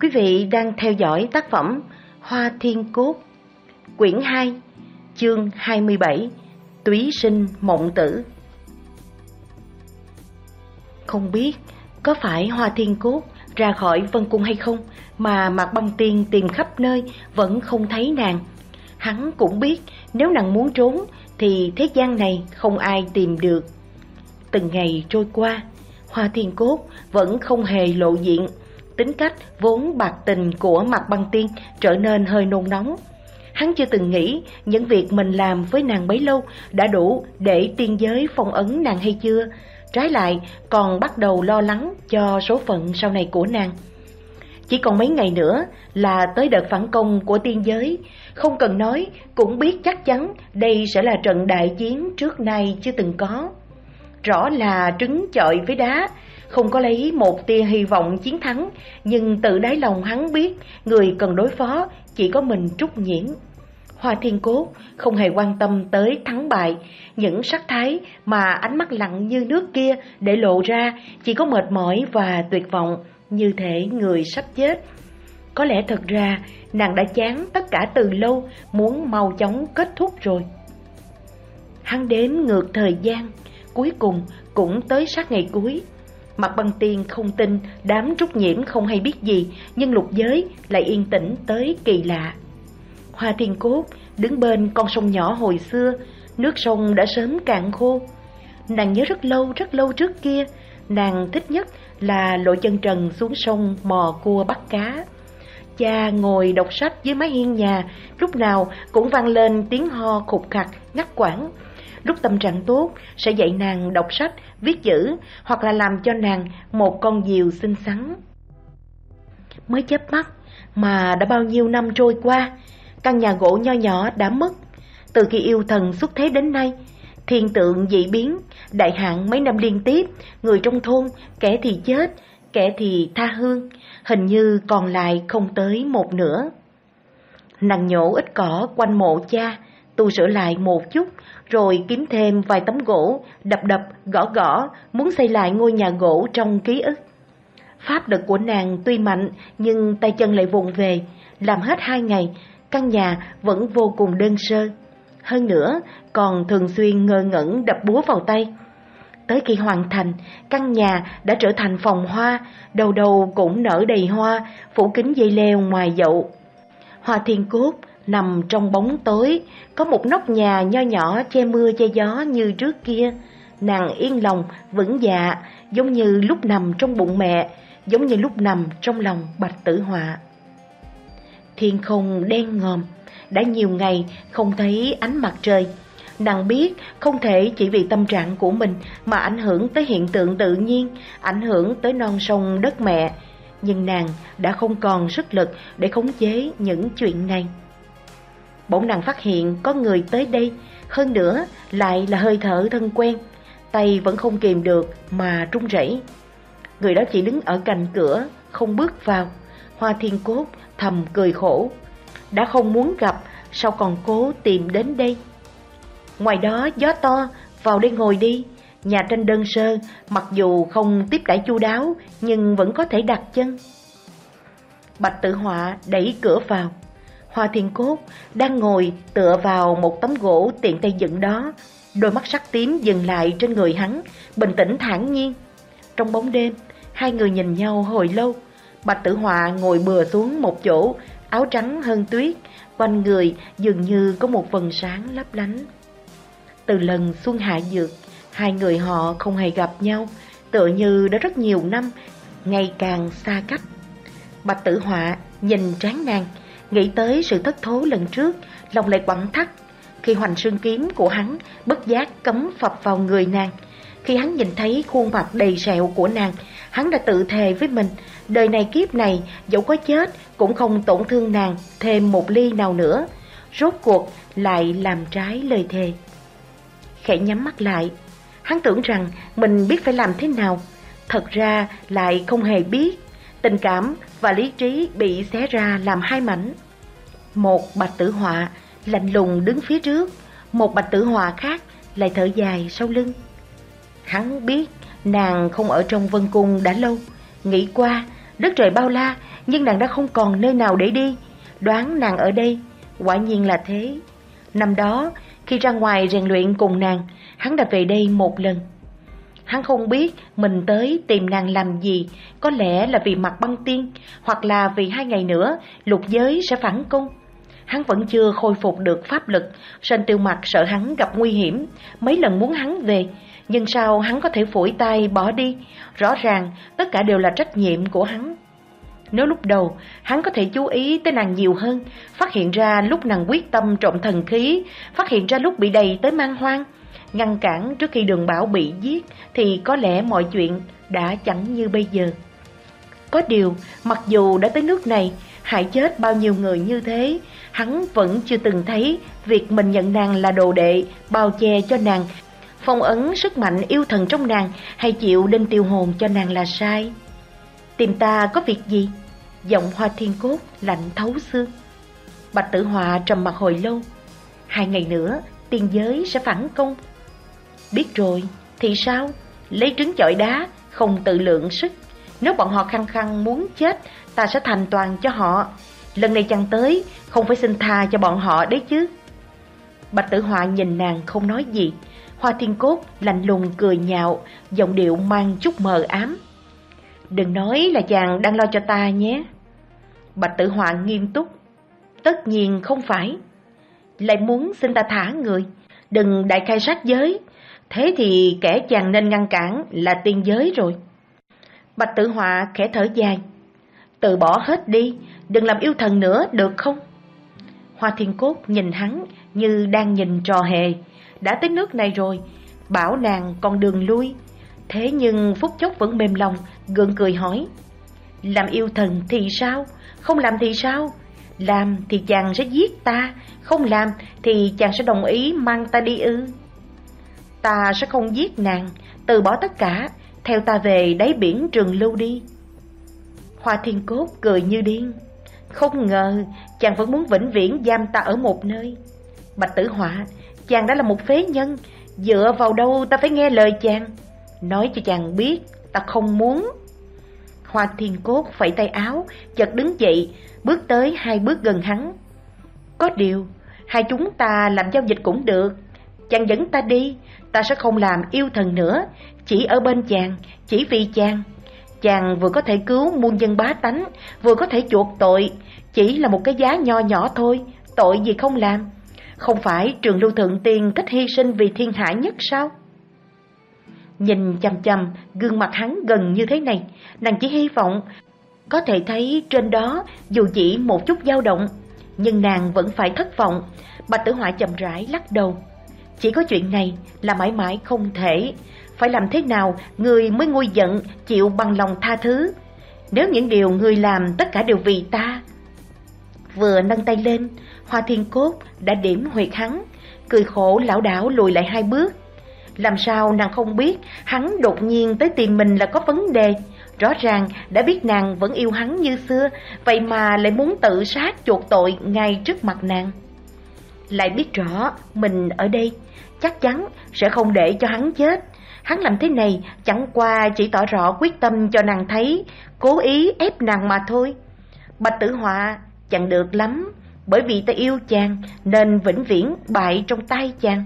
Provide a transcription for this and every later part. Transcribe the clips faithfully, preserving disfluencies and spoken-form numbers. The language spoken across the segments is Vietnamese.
Quý vị đang theo dõi tác phẩm Hoa Thiên Cốt, quyển hai, chương hai mươi bảy, Túy sinh mộng tử. Không biết có phải Hoa Thiên Cốt ra khỏi Vân Cung hay không mà Mạc Băng Tiên tìm khắp nơi vẫn không thấy nàng. Hắn cũng biết nếu nàng muốn trốn thì thế gian này không ai tìm được. Từng ngày trôi qua, Hoa Thiên Cốt vẫn không hề lộ diện. Tính cách vốn bạc tình của Mạc Băng Tiên trở nên hơi nôn nóng. Hắn chưa từng nghĩ những việc mình làm với nàng bấy lâu đã đủ để tiên giới phong ấn nàng hay chưa. Trái lại còn bắt đầu lo lắng cho số phận sau này của nàng. Chỉ còn mấy ngày nữa là tới đợt phản công của tiên giới. Không cần nói cũng biết chắc chắn đây sẽ là trận đại chiến trước nay chưa từng có. Rõ là trứng chọi với đá, không có lấy một tia hy vọng chiến thắng. Nhưng tự đáy lòng hắn biết người cần đối phó chỉ có mình Trúc Nhiễm. Hoa Thiên Cốt không hề quan tâm tới thắng bại. Những sắc thái mà ánh mắt lặng như nước kia để lộ ra chỉ có mệt mỏi và tuyệt vọng, như thể người sắp chết. Có lẽ thật ra nàng đã chán tất cả từ lâu, muốn mau chóng kết thúc rồi. Hắn đếm ngược thời gian, cuối cùng cũng tới sát ngày cuối. Mạc Băng Tiên không tin đám Trúc Nhiễm không hay biết gì, nhưng lục giới lại yên tĩnh tới kỳ lạ. Hoa Thiên Cốt đứng bên con sông nhỏ hồi xưa, nước sông đã sớm cạn khô. Nàng nhớ rất lâu rất lâu trước kia, nàng thích nhất là lộ chân trần xuống sông mò cua bắt cá. Cha ngồi đọc sách dưới mái hiên nhà, lúc nào cũng vang lên tiếng ho khục khặc ngắt quãng. Lúc tâm trạng tốt sẽ dạy nàng đọc sách, viết chữ, hoặc là làm cho nàng một con diều xinh xắn. Mới chớp mắt mà đã bao nhiêu năm trôi qua, căn nhà gỗ nho nhỏ đã mất. Từ khi yêu thần xuất thế đến nay, thiên tượng dị biến, đại hạn mấy năm liên tiếp, người trong thôn kẻ thì chết, kẻ thì tha hương, hình như còn lại không tới một nửa. Nàng nhổ ít cỏ quanh mộ cha, tu sửa lại một chút, rồi kiếm thêm vài tấm gỗ, đập đập, gõ gõ, muốn xây lại ngôi nhà gỗ trong ký ức. Pháp lực của nàng tuy mạnh, nhưng tay chân lại vụng về. Làm hết hai ngày, căn nhà vẫn vô cùng đơn sơ. Hơn nữa, còn thường xuyên ngơ ngẩn đập búa vào tay. Tới khi hoàn thành, căn nhà đã trở thành phòng hoa, đầu đầu cũng nở đầy hoa, phủ kính dây leo ngoài dậu. Hoa Thiên Cốt nằm trong bóng tối, có một nóc nhà nho nhỏ che mưa che gió như trước kia. Nàng yên lòng, vững dạ, giống như lúc nằm trong bụng mẹ, giống như lúc nằm trong lòng Bạch Tử Họa. Thiên không đen ngòm, đã nhiều ngày không thấy ánh mặt trời. Nàng biết không thể chỉ vì tâm trạng của mình mà ảnh hưởng tới hiện tượng tự nhiên, ảnh hưởng tới non sông đất mẹ. Nhưng nàng đã không còn sức lực để khống chế những chuyện này. Bỗng nàng phát hiện có người tới đây, hơn nữa lại là hơi thở thân quen. Tay vẫn không kìm được mà run rẩy. Người đó chỉ đứng ở cạnh cửa, không bước vào. Hoa Thiên Cốt thầm cười khổ. Đã không muốn gặp, sao còn cố tìm đến đây? Ngoài đó gió to, vào đây ngồi đi. Nhà tranh đơn sơ, mặc dù không tiếp đãi chu đáo, nhưng vẫn có thể đặt chân. Bạch Tử Họa đẩy cửa vào. Hoa Thiên Cốt đang ngồi tựa vào một tấm gỗ tiện tay dựng đó. Đôi mắt sắc tím dừng lại trên người hắn, bình tĩnh thản nhiên. Trong bóng đêm, hai người nhìn nhau hồi lâu. Bạch Tử Họa ngồi bừa xuống một chỗ, áo trắng hơn tuyết, quanh người dường như có một vầng sáng lấp lánh. Từ lần xuân hạ dược, hai người họ không hề gặp nhau, tựa như đã rất nhiều năm, ngày càng xa cách. Bạch Tử Họa nhìn trán nàng, nghĩ tới sự thất thố lần trước, lòng lại quặn thắt. Khi hoành xương kiếm của hắn bất giác cấm phập vào người nàng, khi hắn nhìn thấy khuôn mặt đầy sẹo của nàng, hắn đã tự thề với mình, đời này kiếp này dẫu có chết cũng không tổn thương nàng thêm một ly nào nữa. Rốt cuộc lại làm trái lời thề. Khẽ nhắm mắt lại, hắn tưởng rằng mình biết phải làm thế nào, thật ra lại không hề biết. Tình cảm và lý trí bị xé ra làm hai mảnh. Một Bạch Tử Họa lạnh lùng đứng phía trước, một Bạch Tử Họa khác lại thở dài sau lưng. Hắn biết nàng không ở trong Vân Cung đã lâu, nghĩ qua đất trời bao la nhưng nàng đã không còn nơi nào để đi. Đoán nàng ở đây, quả nhiên là thế. Năm đó, khi ra ngoài rèn luyện cùng nàng, hắn đã về đây một lần. Hắn không biết mình tới tìm nàng làm gì, có lẽ là vì Mạc Băng Tiên, hoặc là vì hai ngày nữa lục giới sẽ phản công. Hắn vẫn chưa khôi phục được pháp lực, Sơn Tiêu Mặc sợ hắn gặp nguy hiểm, mấy lần muốn hắn về, nhưng sao hắn có thể phủi tay bỏ đi? Rõ ràng tất cả đều là trách nhiệm của hắn. Nếu lúc đầu hắn có thể chú ý tới nàng nhiều hơn, phát hiện ra lúc nàng quyết tâm trộm thần khí, phát hiện ra lúc bị đầy tới man hoang, ngăn cản trước khi Đường Bảo bị giết, thì có lẽ mọi chuyện đã chẳng như bây giờ. Có điều, mặc dù đã tới nước này, hại chết bao nhiêu người như thế, hắn vẫn chưa từng thấy việc mình nhận nàng là đồ đệ, bao che cho nàng, phong ấn sức mạnh yêu thần trong nàng, hay chịu đinh tiêu hồn cho nàng là sai. Tìm ta có việc gì? Giọng Hoa Thiên Cốt lạnh thấu xương. Bạch Tử Họa trầm mặc hồi lâu. Hai ngày nữa tiên giới sẽ phản công. Biết rồi thì sao? Lấy trứng chọi đá, không tự lượng sức. Nếu bọn họ khăng khăng muốn chết, ta sẽ thành toàn cho họ. Lần này chàng tới, không phải xin tha cho bọn họ đấy chứ. Bạch Tử Họa nhìn nàng không nói gì. Hoa Thiên Cốt lạnh lùng cười nhạo, giọng điệu mang chút mờ ám. Đừng nói là chàng đang lo cho ta nhé. Bạch Tử Họa nghiêm túc. Tất nhiên không phải. Lại muốn xin ta thả người, đừng đại khai sát giới. Thế thì kẻ chàng nên ngăn cản là tiên giới rồi. Bạch Tử Họa khẽ thở dài. Từ bỏ hết đi, đừng làm yêu thần nữa được không? Hoa Thiên Cốt nhìn hắn như đang nhìn trò hề. Đã tới nước này rồi, bảo nàng còn đường lui. Thế nhưng phút chốc vẫn mềm lòng, gượng cười hỏi. Làm yêu thần thì sao? Không làm thì sao? Làm thì chàng sẽ giết ta, không làm thì chàng sẽ đồng ý mang ta đi ư? Ta sẽ không giết nàng, từ bỏ tất cả, theo ta về đáy biển Trường Lưu đi. Hoa Thiên Cốt cười như điên. Không ngờ chàng vẫn muốn vĩnh viễn giam ta ở một nơi. Bạch Tử Họa, chàng đã là một phế nhân, dựa vào đâu ta phải nghe lời chàng? Nói cho chàng biết, ta không muốn. Hoa Thiên Cốt phẩy tay áo, chợt đứng dậy, bước tới hai bước gần hắn. Có điều, hai chúng ta làm giao dịch cũng được. Chàng dẫn ta đi, ta sẽ không làm yêu thần nữa, chỉ ở bên chàng, chỉ vì chàng. Chàng vừa có thể cứu muôn dân bá tánh, vừa có thể chuộc tội, chỉ là một cái giá nho nhỏ thôi, tội gì không làm. Không phải Trường Lưu Thượng Tiên thích hy sinh vì thiên hạ nhất sao? Nhìn chằm chằm gương mặt hắn gần như thế này, nàng chỉ hy vọng có thể thấy trên đó dù chỉ một chút dao động, nhưng nàng vẫn phải thất vọng. Bạch Tử Họa chậm rãi lắc đầu. Chỉ có chuyện này là mãi mãi không thể. Phải làm thế nào người mới nguôi giận, chịu bằng lòng tha thứ? Nếu những điều người làm tất cả đều vì ta. Vừa nâng tay lên, Hoa Thiên Cốt đã điểm huyệt hắn, cười khổ lảo đảo lùi lại hai bước. Làm sao nàng không biết hắn đột nhiên tới tìm mình là có vấn đề? Rõ ràng đã biết nàng vẫn yêu hắn như xưa, vậy mà lại muốn tự sát chuộc tội ngay trước mặt nàng. Lại biết rõ mình ở đây chắc chắn sẽ không để cho hắn chết. Hắn làm thế này chẳng qua chỉ tỏ rõ quyết tâm cho nàng thấy, cố ý ép nàng mà thôi. Bạch Tử Họa, chẳng được lắm, bởi vì ta yêu chàng nên vĩnh viễn bại trong tay chàng.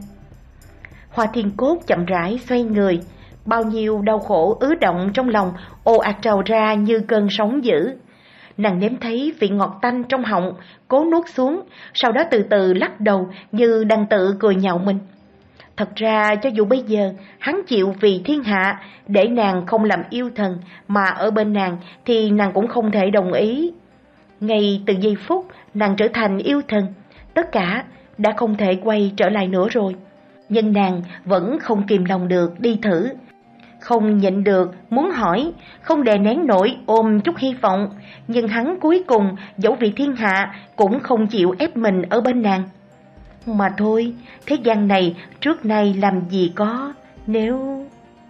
Hoa Thiên Cốt chậm rãi xoay người, bao nhiêu đau khổ ứ động trong lòng ồ ạt trào ra như cơn sóng dữ. Nàng nếm thấy vị ngọt tanh trong họng, cố nuốt xuống, sau đó từ từ lắc đầu như đang tự cười nhạo mình. Thật ra cho dù bây giờ hắn chịu vì thiên hạ để nàng không làm yêu thần mà ở bên nàng thì nàng cũng không thể đồng ý. Ngay từ giây phút nàng trở thành yêu thần, tất cả đã không thể quay trở lại nữa rồi. Nhưng nàng vẫn không kìm lòng được đi thử. Không nhịn được muốn hỏi, không đè nén nổi ôm chút hy vọng. Nhưng hắn cuối cùng dẫu vì thiên hạ cũng không chịu ép mình ở bên nàng. Mà thôi, thế gian này trước nay làm gì có nếu...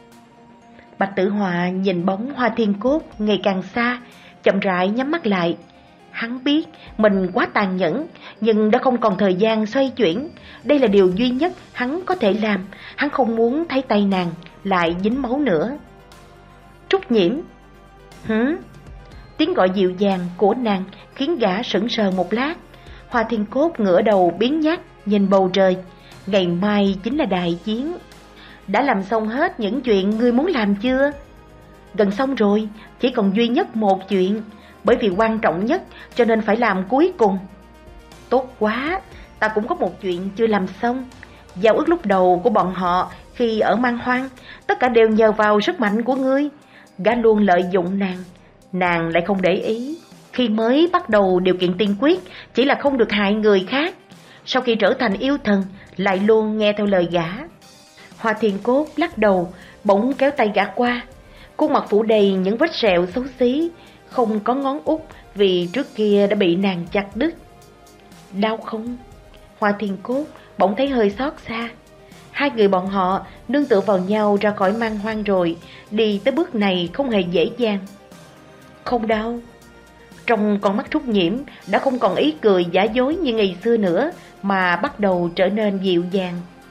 Bạch Tử Họa nhìn bóng Hoa Thiên Cốt ngày càng xa, chậm rãi nhắm mắt lại. Hắn biết mình quá tàn nhẫn, nhưng đã không còn thời gian xoay chuyển. Đây là điều duy nhất hắn có thể làm. Hắn không muốn thấy tay nàng lại dính máu nữa. Trúc Nhiễm. Hử? Tiếng gọi dịu dàng của nàng khiến gã sững sờ một lát. Hoa Thiên Cốt ngửa đầu biếng nhác nhìn bầu trời. Ngày mai chính là đại chiến. Đã làm xong hết những chuyện ngươi muốn làm chưa? Gần xong rồi, chỉ còn duy nhất một chuyện. Bởi vì quan trọng nhất cho nên phải làm cuối cùng. Tốt quá, ta cũng có một chuyện chưa làm xong. Giao ước lúc đầu của bọn họ khi ở Man Hoang, tất cả đều nhờ vào sức mạnh của ngươi. Gã luôn lợi dụng nàng, nàng lại không để ý. Khi mới bắt đầu điều kiện tiên quyết chỉ là không được hại người khác. Sau khi trở thành yêu thần lại luôn nghe theo lời gã. Hoa Thiên Cốt lắc đầu, bỗng kéo tay gã qua. Khuôn mặt phủ đầy những vết sẹo xấu xí, không có ngón út vì trước kia đã bị nàng chặt đứt. Đau không? Hoa Thiên Cốt bỗng thấy hơi xót xa. Hai người bọn họ nương tựa vào nhau ra khỏi Man Hoang rồi, đi tới bước này không hề dễ dàng. Không đau. Trong con mắt Trúc Nhiễm đã không còn ý cười giả dối như ngày xưa nữa, mà bắt đầu trở nên dịu dàng.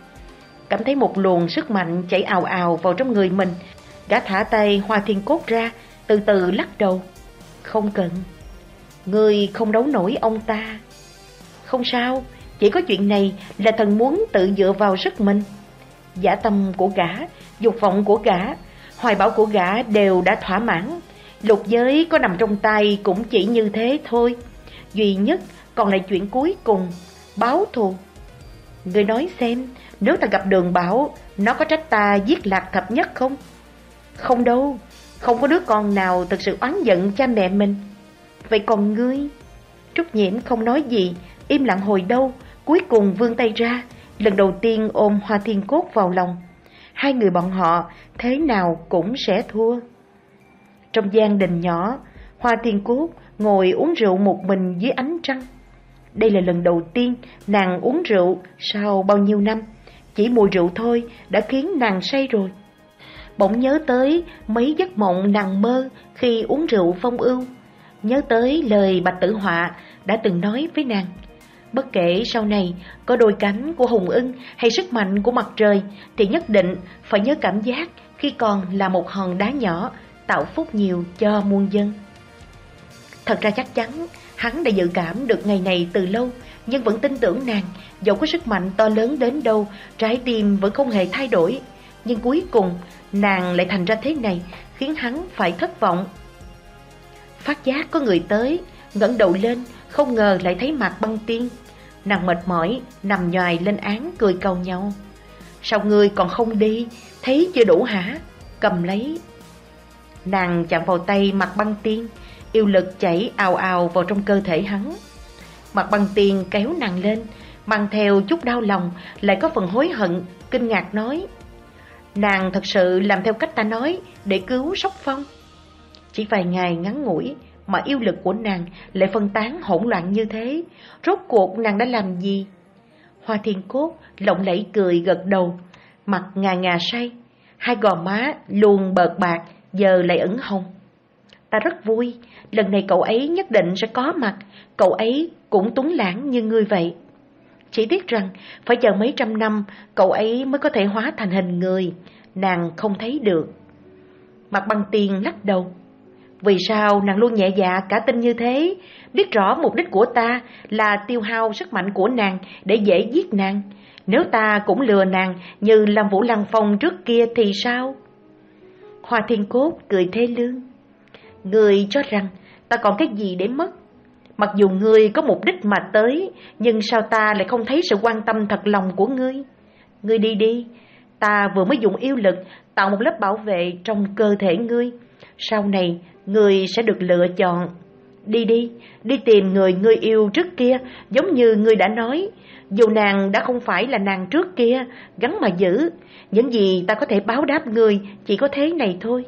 Cảm thấy một luồng sức mạnh chảy ào ào vào trong người mình, gã thả tay Hoa Thiên Cốt ra, từ từ lắc đầu. Không cần, ngươi không đấu nổi ông ta. Không sao, chỉ có chuyện này là thần muốn tự dựa vào sức mình. Dã tâm của gã, dục vọng của gã, hoài bão của gã đều đã thỏa mãn. Lục giới có nằm trong tay cũng chỉ như thế thôi. Duy nhất còn lại chuyện cuối cùng, báo thù. Ngươi nói xem, nếu ta gặp Đường Bảo, nó có trách ta giết Lạc Thập Nhất không? Không đâu, không có đứa con nào thực sự oán giận cha mẹ mình. Vậy còn ngươi? Trúc Nhiễm không nói gì, im lặng hồi lâu, cuối cùng vươn tay ra, lần đầu tiên ôm Hoa Thiên Cốt vào lòng. Hai người bọn họ thế nào cũng sẽ thua. Trong gian đình nhỏ, Hoa Thiên Cốt ngồi uống rượu một mình dưới ánh trăng. Đây là lần đầu tiên nàng uống rượu sau bao nhiêu năm. Chỉ mùi rượu thôi đã khiến nàng say rồi. Bỗng nhớ tới mấy giấc mộng nàng mơ khi uống rượu phong ưu. Nhớ tới lời Bạch Tử Họa đã từng nói với nàng. Bất kể sau này có đôi cánh của hùng ưng hay sức mạnh của mặt trời, thì nhất định phải nhớ cảm giác khi còn là một hòn đá nhỏ, tạo phúc nhiều cho muôn dân. Thật ra chắc chắn hắn đã dự cảm được ngày này từ lâu, nhưng vẫn tin tưởng nàng. Dẫu có sức mạnh to lớn đến đâu, trái tim vẫn không hề thay đổi. Nhưng cuối cùng nàng lại thành ra thế này, khiến hắn phải thất vọng. Phát giác có người tới, ngẩng đầu lên, không ngờ lại thấy Mạc Băng Tiên. Nàng mệt mỏi nằm nhoài lên án, cười cầu nhau. Sao ngươi còn không đi? Thấy chưa đủ hả? Cầm lấy. Nàng chạm vào tay Mạc Băng Tiên, yêu lực chảy ào ào vào trong cơ thể hắn. Mạc Băng Tiên kéo nàng lên, mang theo chút đau lòng, lại có phần hối hận, kinh ngạc nói. Nàng thật sự làm theo cách ta nói để cứu Sóc Phong. Chỉ vài ngày ngắn ngủi mà yêu lực của nàng lại phân tán hỗn loạn như thế. Rốt cuộc nàng đã làm gì? Hoa Thiên Cốt lộng lẫy cười gật đầu, mặt ngà ngà say, hai gò má luôn bợt bạc, giờ lại ửng hồng. Ta rất vui, lần này cậu ấy nhất định sẽ có mặt. Cậu ấy cũng tuấn lãng như ngươi vậy. Chỉ tiếc rằng phải chờ mấy trăm năm cậu ấy mới có thể hóa thành hình người, nàng không thấy được. Mạc Băng Tiên lắc đầu. Vì sao nàng luôn nhẹ dạ cả tin như thế? Biết rõ mục đích của ta là tiêu hao sức mạnh của nàng để dễ giết nàng. Nếu ta cũng lừa nàng như làm Vũ Lăng Phong trước kia thì sao? Hoa Thiên Cốt cười thê lương. Ngươi cho rằng ta còn cái gì để mất? Mặc dù ngươi có mục đích mà tới, nhưng sao ta lại không thấy sự quan tâm thật lòng của ngươi? Ngươi đi đi, ta vừa mới dùng yêu lực tạo một lớp bảo vệ trong cơ thể ngươi. Sau này ngươi sẽ được lựa chọn. Đi đi, đi tìm người ngươi yêu trước kia, giống như ngươi đã nói. Dù nàng đã không phải là nàng trước kia, gắn mà giữ. Những gì ta có thể báo đáp ngươi chỉ có thế này thôi.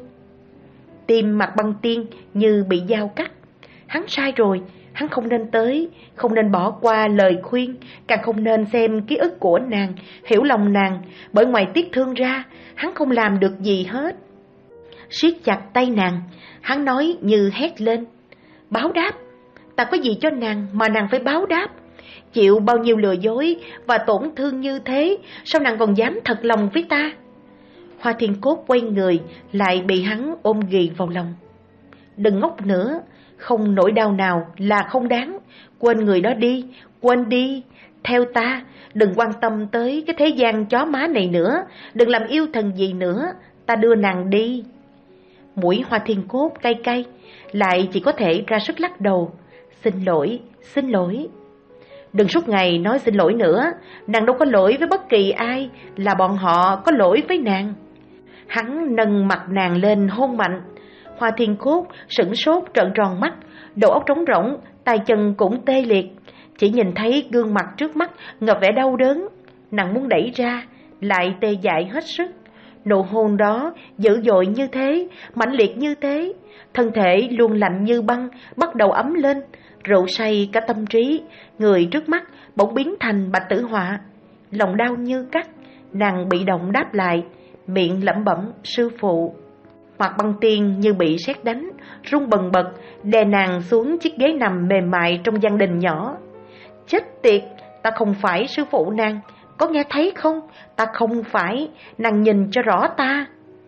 Tim Mạc Băng Tiên như bị dao cắt. Hắn sai rồi, hắn không nên tới, không nên bỏ qua lời khuyên, càng không nên xem ký ức của nàng, hiểu lòng nàng, bởi ngoài tiếc thương ra, hắn không làm được gì hết. Siết chặt tay nàng, hắn nói như hét lên. Báo đáp? Ta có gì cho nàng mà nàng phải báo đáp? Chịu bao nhiêu lừa dối và tổn thương như thế, sao nàng còn dám thật lòng với ta? Hoa Thiên Cốt quay người, lại bị hắn ôm ghì vào lòng. đừng ngốc nữa, không nỗi đau nào là không đáng. Quên người đó đi, quên đi, theo ta, đừng quan tâm tới cái thế gian chó má này nữa, đừng làm yêu thần gì nữa, ta đưa nàng đi. Mũi Hoa Thiên Cốt cay cay, lại chỉ có thể ra sức lắc đầu. Xin lỗi, xin lỗi. Đừng suốt ngày nói xin lỗi nữa, nàng đâu có lỗi với bất kỳ ai, là bọn họ có lỗi với nàng. Hắn nâng mặt nàng lên hôn mạnh. Hoa Thiên Cốt sửng sốt trợn tròn mắt, đầu óc trống rỗng, tay chân cũng tê liệt. Chỉ nhìn thấy gương mặt trước mắt ngập vẻ đau đớn. Nàng muốn đẩy ra, lại tê dại hết sức. Nụ hôn đó dữ dội như thế, mãnh liệt như thế, thân thể luôn lạnh như băng bắt đầu ấm lên, rượu say cả tâm trí. Người trước mắt bỗng biến thành Bạch Tử Họa. Lòng đau như cắt, nàng bị động đáp lại, miệng lẩm bẩm sư phụ. Mạc Băng Tiên như bị sét đánh, run bần bật, đè nàng xuống chiếc ghế nằm mềm mại trong gian đình nhỏ. Chết tiệt, ta không phải sư phụ nàng, có nghe thấy không? Ta không phải, nàng nhìn cho rõ ta.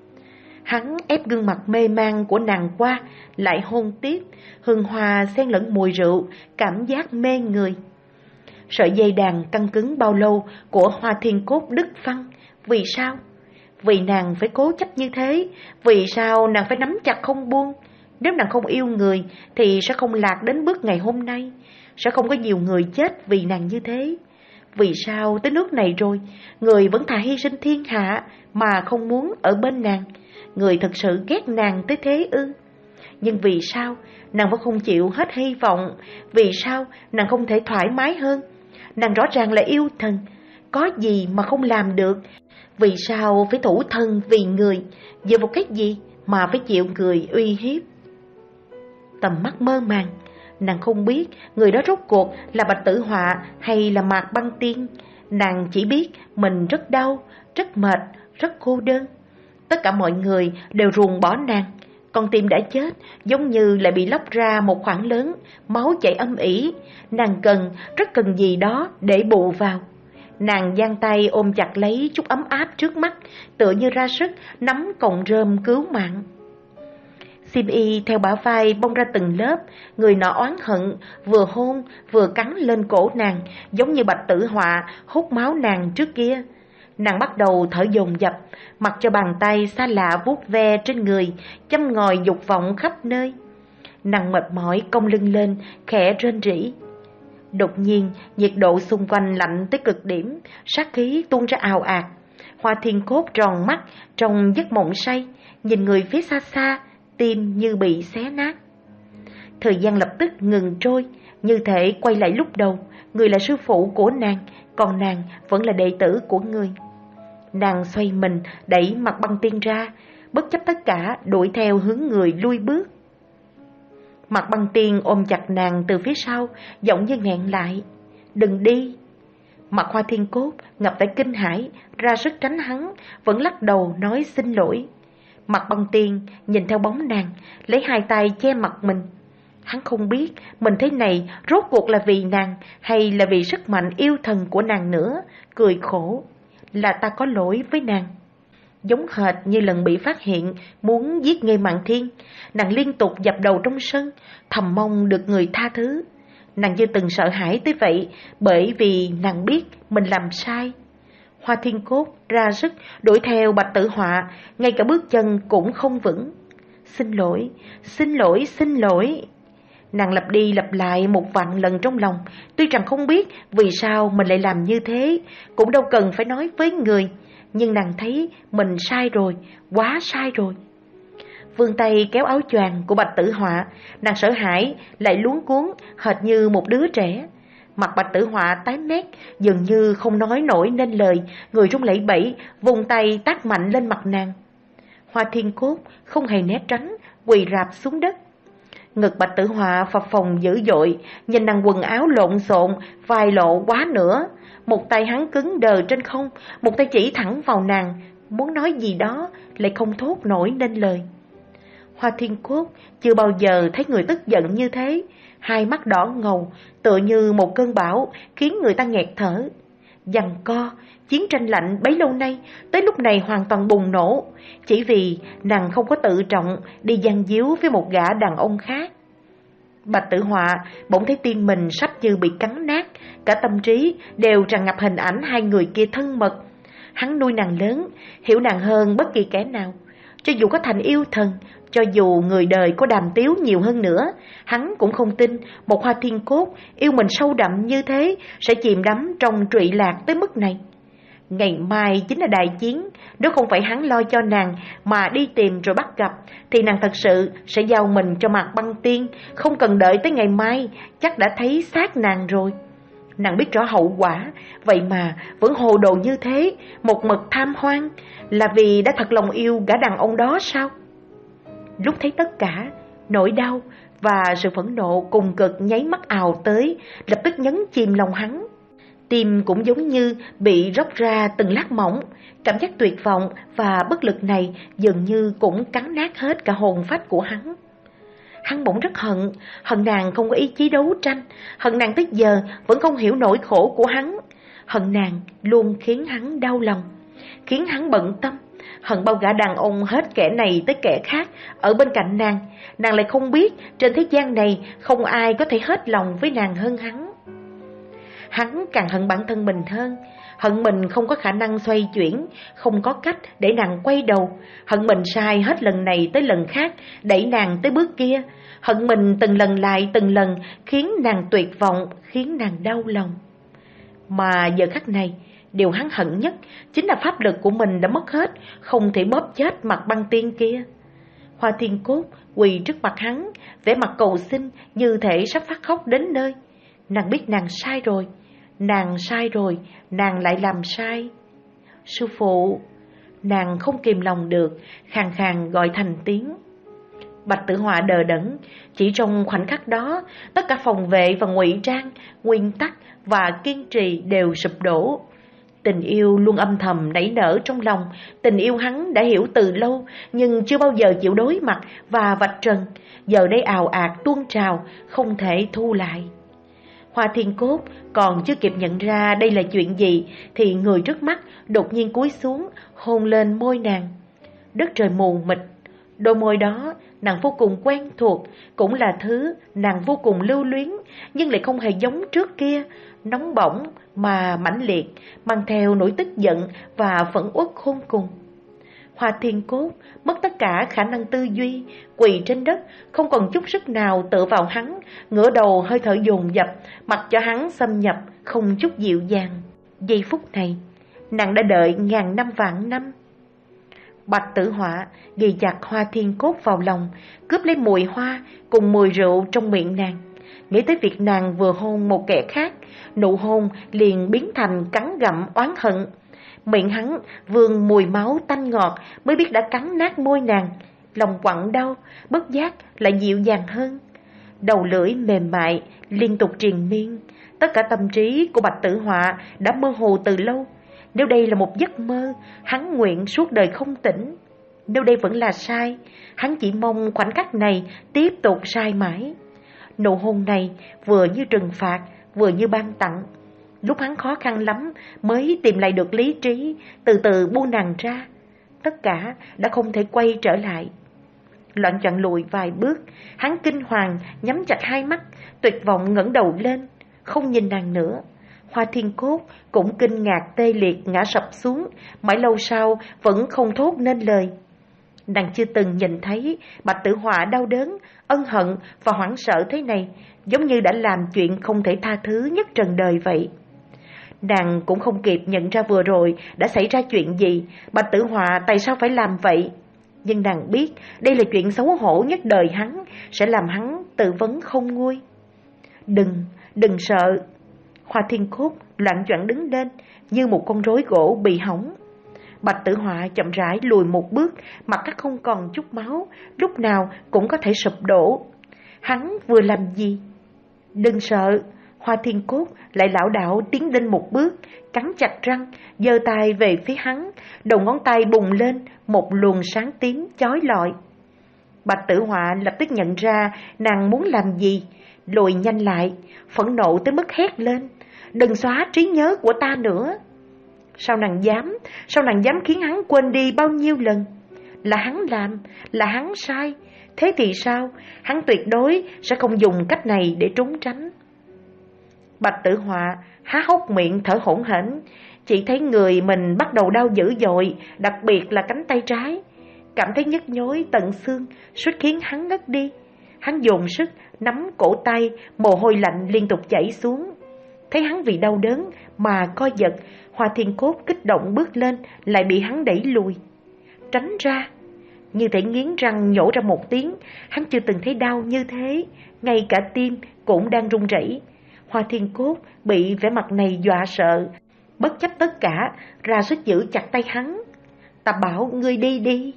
Hắn ép gương mặt mê man của nàng qua, lại hôn tiếp, hương hoa xen lẫn mùi rượu, cảm giác mê người. Sợi dây đàn căng cứng bao lâu của Hoa Thiên Cốt đứt phăng. Vì sao? Vì nàng phải cố chấp như thế. Vì sao nàng phải nắm chặt không buông? Nếu nàng không yêu người thì sẽ không lạc đến bước ngày hôm nay, sẽ không có nhiều người chết vì nàng như thế. Vì sao tới nước này rồi, người vẫn thà hy sinh thiên hạ mà không muốn ở bên nàng? Người thật sự ghét nàng tới thế ư? Nhưng vì sao nàng vẫn không chịu hết hy vọng? Vì sao nàng không thể thoải mái hơn? Nàng rõ ràng là yêu thần, có gì mà không làm được? Vì sao phải thủ thân vì người? Dựa vào cái gì mà phải chịu người uy hiếp? Tầm mắt mơ màng, nàng không biết người đó rốt cuộc là Bạch Tử Họa hay là Mạc Băng Tiên. Nàng chỉ biết mình rất đau, rất mệt, rất cô đơn. Tất cả mọi người đều ruồng bỏ nàng. Con tim đã chết, giống như lại bị lóc ra một khoảng lớn, máu chảy âm ỉ. Nàng cần, rất cần gì đó để bù vào. Nàng giang tay ôm chặt lấy chút ấm áp trước mắt, tựa như ra sức nắm cọng rơm cứu mạng. Xiêm y theo bả vai bong ra từng lớp, người nọ oán hận, vừa hôn vừa cắn lên cổ nàng, giống như Bạch Tử Họa hút máu nàng trước kia. Nàng bắt đầu thở dồn dập, mặc cho bàn tay xa lạ vuốt ve trên người, châm ngòi dục vọng khắp nơi. Nàng mệt mỏi cong lưng lên, khẽ rên rỉ. Đột nhiên, nhiệt độ xung quanh lạnh tới cực điểm, sát khí tuôn ra ào ạt. Hoa Thiên Cốt tròn mắt trong giấc mộng say, nhìn người phía xa xa, tim như bị xé nát. Thời gian lập tức ngừng trôi, như thể quay lại lúc đầu. Người là sư phụ của nàng, còn nàng vẫn là đệ tử của người. Nàng xoay mình, đẩy Mạc Băng Tiên ra, bất chấp tất cả đuổi theo hướng người lui bước. Mạc Băng Tiên ôm chặt nàng từ phía sau, giọng như nghẹn lại. Đừng đi. Mặt Hoa Thiên Cốt ngập vẻ kinh hãi, ra sức tránh hắn, vẫn lắc đầu nói xin lỗi. Mạc Băng Tiên nhìn theo bóng nàng, lấy hai tay che mặt mình. Hắn không biết mình thế này rốt cuộc là vì nàng hay là vì sức mạnh yêu thần của nàng nữa, cười khổ. Là ta có lỗi với nàng. Giống hệt như lần bị phát hiện muốn giết Nghê Mạn Thiên, nàng liên tục dập đầu trong sân, thầm mong được người tha thứ. Nàng chưa từng sợ hãi tới vậy, bởi vì nàng biết mình làm sai. Hoa Thiên Cốt ra sức đuổi theo Bạch Tử Họa, ngay cả bước chân cũng không vững. Xin lỗi, xin lỗi, xin lỗi. Nàng lặp đi lặp lại một vạn lần trong lòng, tuy rằng không biết vì sao mình lại làm như thế, cũng đâu cần phải nói với người, nhưng nàng thấy mình sai rồi, quá sai rồi. Vươn tay kéo áo choàng của Bạch Tử Họa, nàng sợ hãi lại luống cuống hệt như một đứa trẻ. Mặt Bạch Tử Họa tái mét, dường như không nói nổi nên lời, người run lẩy bẩy, vùng tay tát mạnh lên mặt nàng. Hoa Thiên Cốt không hề né tránh, quỳ rạp xuống đất. Ngực Bạch Tử Họa phập phồng dữ dội, nhìn nàng quần áo lộn xộn, vai lộ quá nữa. Một tay hắn cứng đờ trên không, một tay chỉ thẳng vào nàng, muốn nói gì đó lại không thốt nổi nên lời. Hoa Thiên Cốt chưa bao giờ thấy người tức giận như thế, hai mắt đỏ ngầu, tựa như một cơn bão khiến người ta nghẹt thở. Giằng co, chiến tranh lạnh bấy lâu nay tới lúc này hoàn toàn bùng nổ, chỉ vì nàng không có tự trọng đi gian díu với một gã đàn ông khác. Bạch Tử Họa bỗng thấy tim mình sắp như bị cắn nát, cả tâm trí đều tràn ngập hình ảnh hai người kia thân mật. Hắn nuôi nàng lớn, hiểu nàng hơn bất kỳ kẻ nào. Cho dù có thành yêu thần, cho dù người đời có đàm tiếu nhiều hơn nữa, hắn cũng không tin một Hoa Thiên Cốt yêu mình sâu đậm như thế sẽ chìm đắm trong trụy lạc tới mức này. Ngày mai chính là đại chiến, nếu không phải hắn lo cho nàng mà đi tìm rồi bắt gặp, thì nàng thật sự sẽ giao mình cho Mạc Băng Tiên, không cần đợi tới ngày mai, chắc đã thấy xác nàng rồi. Nàng biết rõ hậu quả, vậy mà vẫn hồ đồ như thế, một mực tham hoang, là vì đã thật lòng yêu gã đàn ông đó sao? Lúc thấy tất cả, nỗi đau và sự phẫn nộ cùng cực nháy mắt ào tới, lập tức nhấn chìm lòng hắn. Tim cũng giống như bị róc ra từng lát mỏng, cảm giác tuyệt vọng và bất lực này dường như cũng cắn nát hết cả hồn phách của hắn. Hắn bỗng rất hận, hận nàng không có ý chí đấu tranh, hận nàng tới giờ vẫn không hiểu nỗi khổ của hắn, hận nàng luôn khiến hắn đau lòng, khiến hắn bận tâm, hận bao gã đàn ông hết kẻ này tới kẻ khác ở bên cạnh nàng. Nàng lại không biết trên thế gian này không ai có thể hết lòng với nàng hơn hắn. Hắn càng hận bản thân mình hơn, hận mình không có khả năng xoay chuyển, không có cách để nàng quay đầu, hận mình sai hết lần này tới lần khác, đẩy nàng tới bước kia, hận mình từng lần lại từng lần khiến nàng tuyệt vọng, khiến nàng đau lòng. Mà giờ khắc này, điều hắn hận nhất chính là pháp lực của mình đã mất hết, không thể bóp chết Mạc Băng Tiên kia. Hoa Thiên Cốt quỳ trước mặt hắn, vẻ mặt cầu xin như thể sắp phát khóc đến nơi. Nàng biết nàng sai rồi, nàng sai rồi, nàng lại làm sai. Sư phụ, nàng không kìm lòng được, khàn khàn gọi thành tiếng. Bạch Tử Họa đờ đẫn, chỉ trong khoảnh khắc đó, tất cả phòng vệ và ngụy trang, nguyên tắc và kiên trì đều sụp đổ. Tình yêu luôn âm thầm nảy nở trong lòng, tình yêu hắn đã hiểu từ lâu nhưng chưa bao giờ chịu đối mặt và vạch trần, giờ đây ào ạt tuôn trào, không thể thu lại. Hoa Thiên Cốt còn chưa kịp nhận ra đây là chuyện gì thì người trước mắt đột nhiên cúi xuống hôn lên môi nàng. Đất trời mù mịt, đôi môi đó nàng vô cùng quen thuộc, cũng là thứ nàng vô cùng lưu luyến, nhưng lại không hề giống trước kia, nóng bỏng mà mãnh liệt, mang theo nỗi tức giận và phẫn uất khôn cùng. Hoa Thiên Cốt mất tất cả khả năng tư duy, quỳ trên đất, không còn chút sức nào tựa vào hắn, ngửa đầu hơi thở dồn dập, mặc cho hắn xâm nhập, không chút dịu dàng. Giây phút này, nàng đã đợi ngàn năm vạn năm. Bạch Tử Họa ghi chặt Hoa Thiên Cốt vào lòng, cướp lấy mùi hoa cùng mùi rượu trong miệng nàng. Nghĩ tới việc nàng vừa hôn một kẻ khác, nụ hôn liền biến thành cắn gặm oán hận. Miệng hắn vương mùi máu tanh ngọt mới biết đã cắn nát môi nàng, lòng quặn đau, bất giác lại dịu dàng hơn. Đầu lưỡi mềm mại liên tục triền miên, tất cả tâm trí của Bạch Tử Họa đã mơ hồ từ lâu. Nếu đây là một giấc mơ, hắn nguyện suốt đời không tỉnh. Nếu đây vẫn là sai, hắn chỉ mong khoảnh khắc này tiếp tục sai mãi. Nụ hôn này vừa như trừng phạt, vừa như ban tặng. Lúc hắn khó khăn lắm mới tìm lại được lý trí, từ từ buông nàng ra, tất cả đã không thể quay trở lại. Loạn choạng lùi vài bước, hắn kinh hoàng nhắm chặt hai mắt, tuyệt vọng ngẩng đầu lên, không nhìn nàng nữa. Hoa Thiên Cốt cũng kinh ngạc tê liệt ngã sập xuống, mãi lâu sau vẫn không thốt nên lời. Nàng chưa từng nhìn thấy Bạch Tử Họa đau đớn, ân hận và hoảng sợ thế này, giống như đã làm chuyện không thể tha thứ nhất trần đời vậy. Nàng cũng không kịp nhận ra vừa rồi đã xảy ra chuyện gì, Bạch Tử Họa tại sao phải làm vậy. Nhưng nàng biết đây là chuyện xấu hổ nhất đời hắn, sẽ làm hắn tự vấn không nguôi. Đừng, đừng sợ. Hoa Thiên Cốt loạn choạng đứng lên như một con rối gỗ bị hỏng. Bạch Tử Họa chậm rãi lùi một bước, mặt cắt không còn chút máu, lúc nào cũng có thể sụp đổ. Hắn vừa làm gì? Đừng sợ. Hoa Thiên Cốt lại lảo đảo tiến lên một bước, cắn chặt răng, giơ tay về phía hắn, đầu ngón tay bùng lên một luồng sáng tím chói lọi. Bạch Tử Họa lập tức nhận ra nàng muốn làm gì, lùi nhanh lại, phẫn nộ tới mức hét lên. đừng xóa trí nhớ của ta nữa. Sao nàng dám, sao nàng dám khiến hắn quên đi bao nhiêu lần? Là hắn làm, là hắn sai. Thế thì sao? Hắn tuyệt đối sẽ không dùng cách này để trốn tránh. Bạch Tử Họa há hốc miệng thở hổn hển, chỉ thấy người mình bắt đầu đau dữ dội, đặc biệt là cánh tay trái. Cảm thấy nhức nhối tận xương, suýt khiến hắn ngất đi. Hắn dồn sức nắm cổ tay, mồ hôi lạnh liên tục chảy xuống. Thấy hắn vì đau đớn mà co giật, Hoa Thiên Cốt kích động bước lên, lại bị hắn đẩy lùi. Tránh ra! Như thể nghiến răng nhổ ra một tiếng. Hắn chưa từng thấy đau như thế, ngay cả tim cũng đang run rẩy. Hoa Thiên Cốt bị vẻ mặt này dọa sợ, bất chấp tất cả, ra sức giữ chặt tay hắn. Ta bảo ngươi đi đi.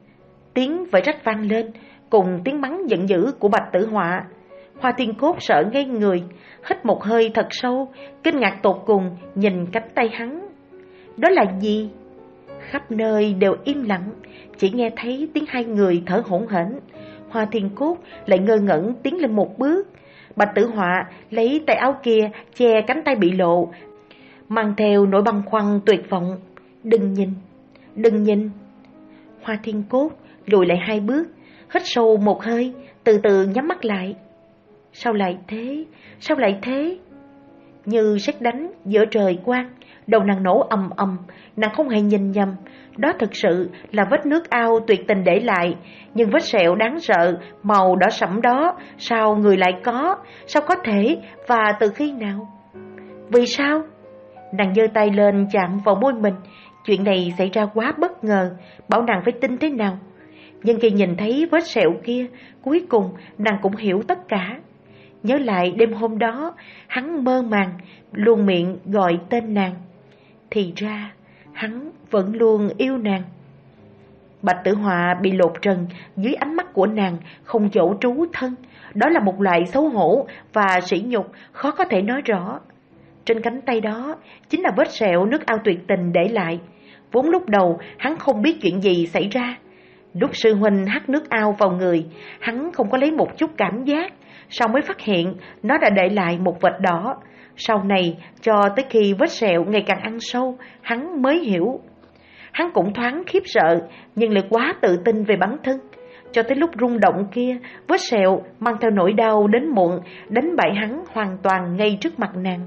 Tiếng vẫy rách vang lên, cùng tiếng mắng giận dữ của Bạch Tử Họa. Hoa Thiên Cốt sợ ngây người, hít một hơi thật sâu, kinh ngạc tột cùng nhìn cánh tay hắn. Đó là gì? Khắp nơi đều im lặng, chỉ nghe thấy tiếng hai người thở hổn hển. Hoa Thiên Cốt lại ngơ ngẩn tiến lên một bước. Bạch Tử Họa lấy tay áo kia che cánh tay bị lộ, mang theo nỗi băn khoăn tuyệt vọng. Đừng nhìn, đừng nhìn. Hoa Thiên Cốt lùi lại hai bước, hít sâu một hơi, từ từ nhắm mắt lại. Sao lại thế? Sao lại thế? Như sét đánh giữa trời quang, đầu nàng nổ ầm ầm. Nàng không hề nhìn nhầm, đó thực sự là vết nước ao tuyệt tình để lại. Nhưng vết sẹo đáng sợ, màu đỏ sẫm đó, sao người lại có? Sao có thể? Và từ khi nào? Vì sao? Nàng giơ tay lên chạm vào môi mình. Chuyện này xảy ra quá bất ngờ, bảo nàng phải tin thế nào. Nhưng khi nhìn thấy vết sẹo kia, cuối cùng nàng cũng hiểu tất cả. Nhớ lại đêm hôm đó, hắn mơ màng, luôn miệng gọi tên nàng. Thì ra, hắn vẫn luôn yêu nàng. Bạch Tử Họa bị lột trần dưới ánh mắt của nàng, không chỗ trú thân. Đó là một loại xấu hổ và sỉ nhục khó có thể nói rõ. Trên cánh tay đó chính là vết sẹo nước ao tuyệt tình để lại. Vốn lúc đầu hắn không biết chuyện gì xảy ra. Lúc sư huynh hắt nước ao vào người, hắn không có lấy một chút cảm giác, sau mới phát hiện nó đã để lại một vệt đỏ. Sau này, cho tới khi vết sẹo ngày càng ăn sâu, hắn mới hiểu. Hắn cũng thoáng khiếp sợ, nhưng lại quá tự tin về bản thân. Cho tới lúc rung động kia, vết sẹo mang theo nỗi đau đến muộn, đánh bại hắn hoàn toàn ngay trước mặt nàng.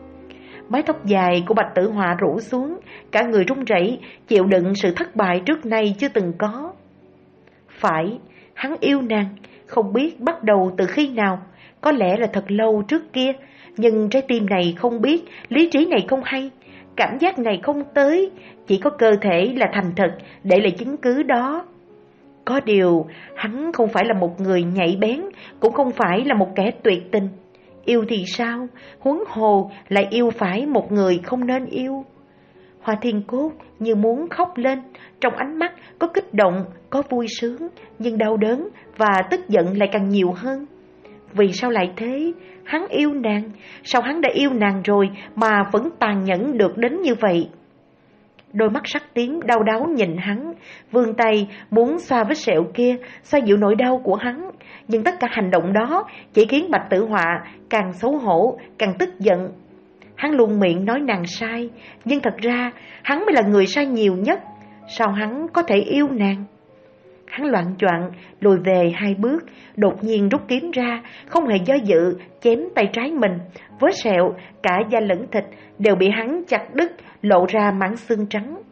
Mái tóc dài của Bạch Tử Họa rủ xuống, cả người run rẩy, chịu đựng sự thất bại trước nay chưa từng có. Phải, hắn yêu nàng, không biết bắt đầu từ khi nào, có lẽ là thật lâu trước kia, nhưng trái tim này không biết, lý trí này không hay, cảm giác này không tới, chỉ có cơ thể là thành thật để lại chứng cứ đó. Có điều, hắn không phải là một người nhạy bén, cũng không phải là một kẻ tuyệt tình. Yêu thì sao, huống hồ lại yêu phải một người không nên yêu. Hoa Thiên Cốt như muốn khóc lên, trong ánh mắt có kích động, có vui sướng, nhưng đau đớn và tức giận lại càng nhiều hơn. Vì sao lại thế? Hắn yêu nàng, sao hắn đã yêu nàng rồi mà vẫn tàn nhẫn được đến như vậy? Đôi mắt sắc tím đau đáu nhìn hắn, vươn tay muốn xoa vết sẹo kia, xoa dịu nỗi đau của hắn. Nhưng tất cả hành động đó chỉ khiến Bạch Tử Họa càng xấu hổ, càng tức giận. Hắn luôn miệng nói nàng sai, nhưng thật ra hắn mới là người sai nhiều nhất. Sao hắn có thể yêu nàng? Hắn loạng choạng lùi về hai bước, đột nhiên rút kiếm ra, không hề do dự chém tay trái mình. Vết sẹo, cả da lẫn thịt đều bị hắn chặt đứt, lộ ra mảng xương trắng.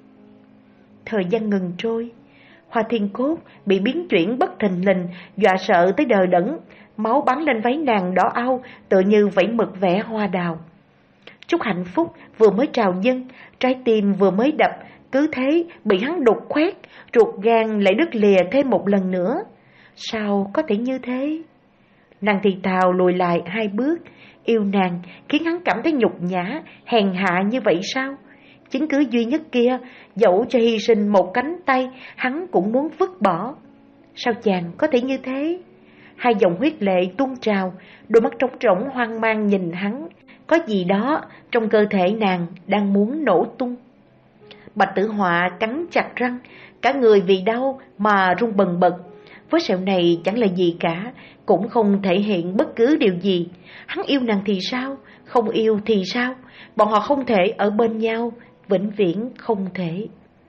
Thời gian ngừng trôi, Hoa Thiên Cốt bị biến chuyển bất thình lình, dọa sợ tới đờ đẫn. Máu bắn lên váy nàng đỏ au, tựa như vẫy mực vẽ hoa đào. Chút hạnh phúc vừa mới trào dâng, trái tim vừa mới đập, cứ thế bị hắn đục khoét, ruột gan lại đứt lìa thêm một lần nữa. Sao có thể như thế? Nàng thì thào lùi lại hai bước. Yêu nàng khiến hắn cảm thấy nhục nhã, hèn hạ như vậy sao? Chứng cứ duy nhất kia, dẫu cho hy sinh một cánh tay, hắn cũng muốn vứt bỏ. Sao chàng có thể như thế? Hai dòng huyết lệ tuôn trào, đôi mắt trống rỗng hoang mang nhìn hắn. Có gì đó trong cơ thể nàng đang muốn nổ tung. Bạch Tử Họa cắn chặt răng, cả người vì đau mà run bần bật. Vết sẹo này chẳng là gì cả, cũng không thể hiện bất cứ điều gì. Hắn yêu nàng thì sao? Không yêu thì sao? Bọn họ không thể ở bên nhau, vĩnh viễn không thể.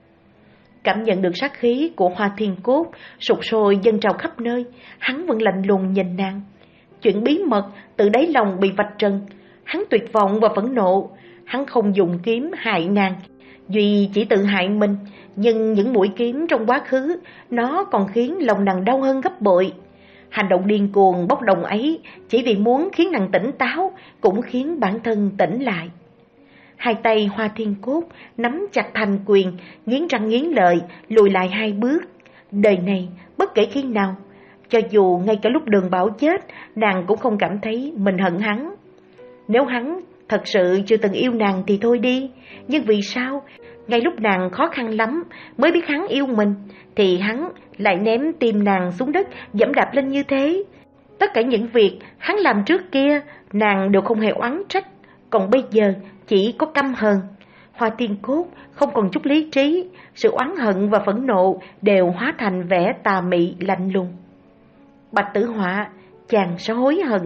Cảm nhận được sát khí của Hoa Thiên Cốt sục sôi dâng trào khắp nơi, hắn vẫn lạnh lùng nhìn nàng. Chuyện bí mật từ đáy lòng bị vạch trần, hắn tuyệt vọng và phẫn nộ. Hắn không dùng kiếm hại nàng, Duy chỉ tự hại mình, nhưng những mũi kiếm trong quá khứ, nó còn khiến lòng nàng đau hơn gấp bội. Hành động điên cuồng bốc đồng ấy chỉ vì muốn khiến nàng tỉnh táo, cũng khiến bản thân tỉnh lại. Hai tay Hoa Thiên Cốt nắm chặt thành quyền, nghiến răng nghiến lợi, lùi lại hai bước. Đời này, bất kể khi nào, cho dù ngay cả lúc Đường Bảo chết, nàng cũng không cảm thấy mình hận hắn. Nếu hắn thật sự chưa từng yêu nàng thì thôi đi, nhưng vì sao, ngay lúc nàng khó khăn lắm mới biết hắn yêu mình, thì hắn lại ném tim nàng xuống đất, giẫm đạp lên như thế. Tất cả những việc hắn làm trước kia, nàng đều không hề oán trách, còn bây giờ chỉ có căm hờn. Hoa Thiên Cốt không còn chút lý trí, sự oán hận và phẫn nộ đều hóa thành vẻ tà mị lạnh lùng. Bạch Tử Họa, chàng sẽ hối hận.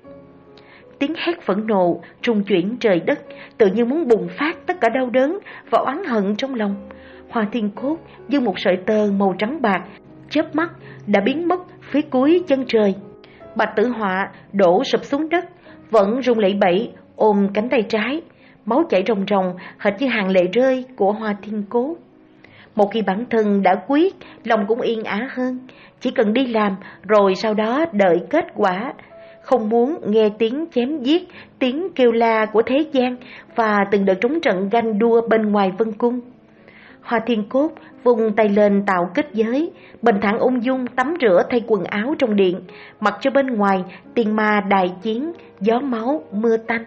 Tiếng hét phẫn nộ trung chuyển trời đất, tự như muốn bùng phát tất cả đau đớn và oán hận trong lòng. Hoa Thiên Cốt như một sợi tơ màu trắng bạc, chớp mắt đã biến mất phía cuối chân trời. Bạch Tử Họa đổ sụp xuống đất, vẫn run lẩy bẩy ôm cánh tay trái, máu chảy ròng ròng hệt như hàng lệ rơi của Hoa Thiên Cốt. Một khi bản thân đã quyết, lòng cũng yên ả hơn, chỉ cần đi làm rồi sau đó đợi kết quả. Không muốn nghe tiếng chém giết, tiếng kêu la của thế gian và từng đợt trống trận ganh đua bên ngoài Vân Cung. Hoa Thiên Cốt vung tay lên tạo kết giới, bình thản ung dung tắm rửa thay quần áo trong điện, mặc cho bên ngoài tiên ma đại chiến, gió máu mưa tanh.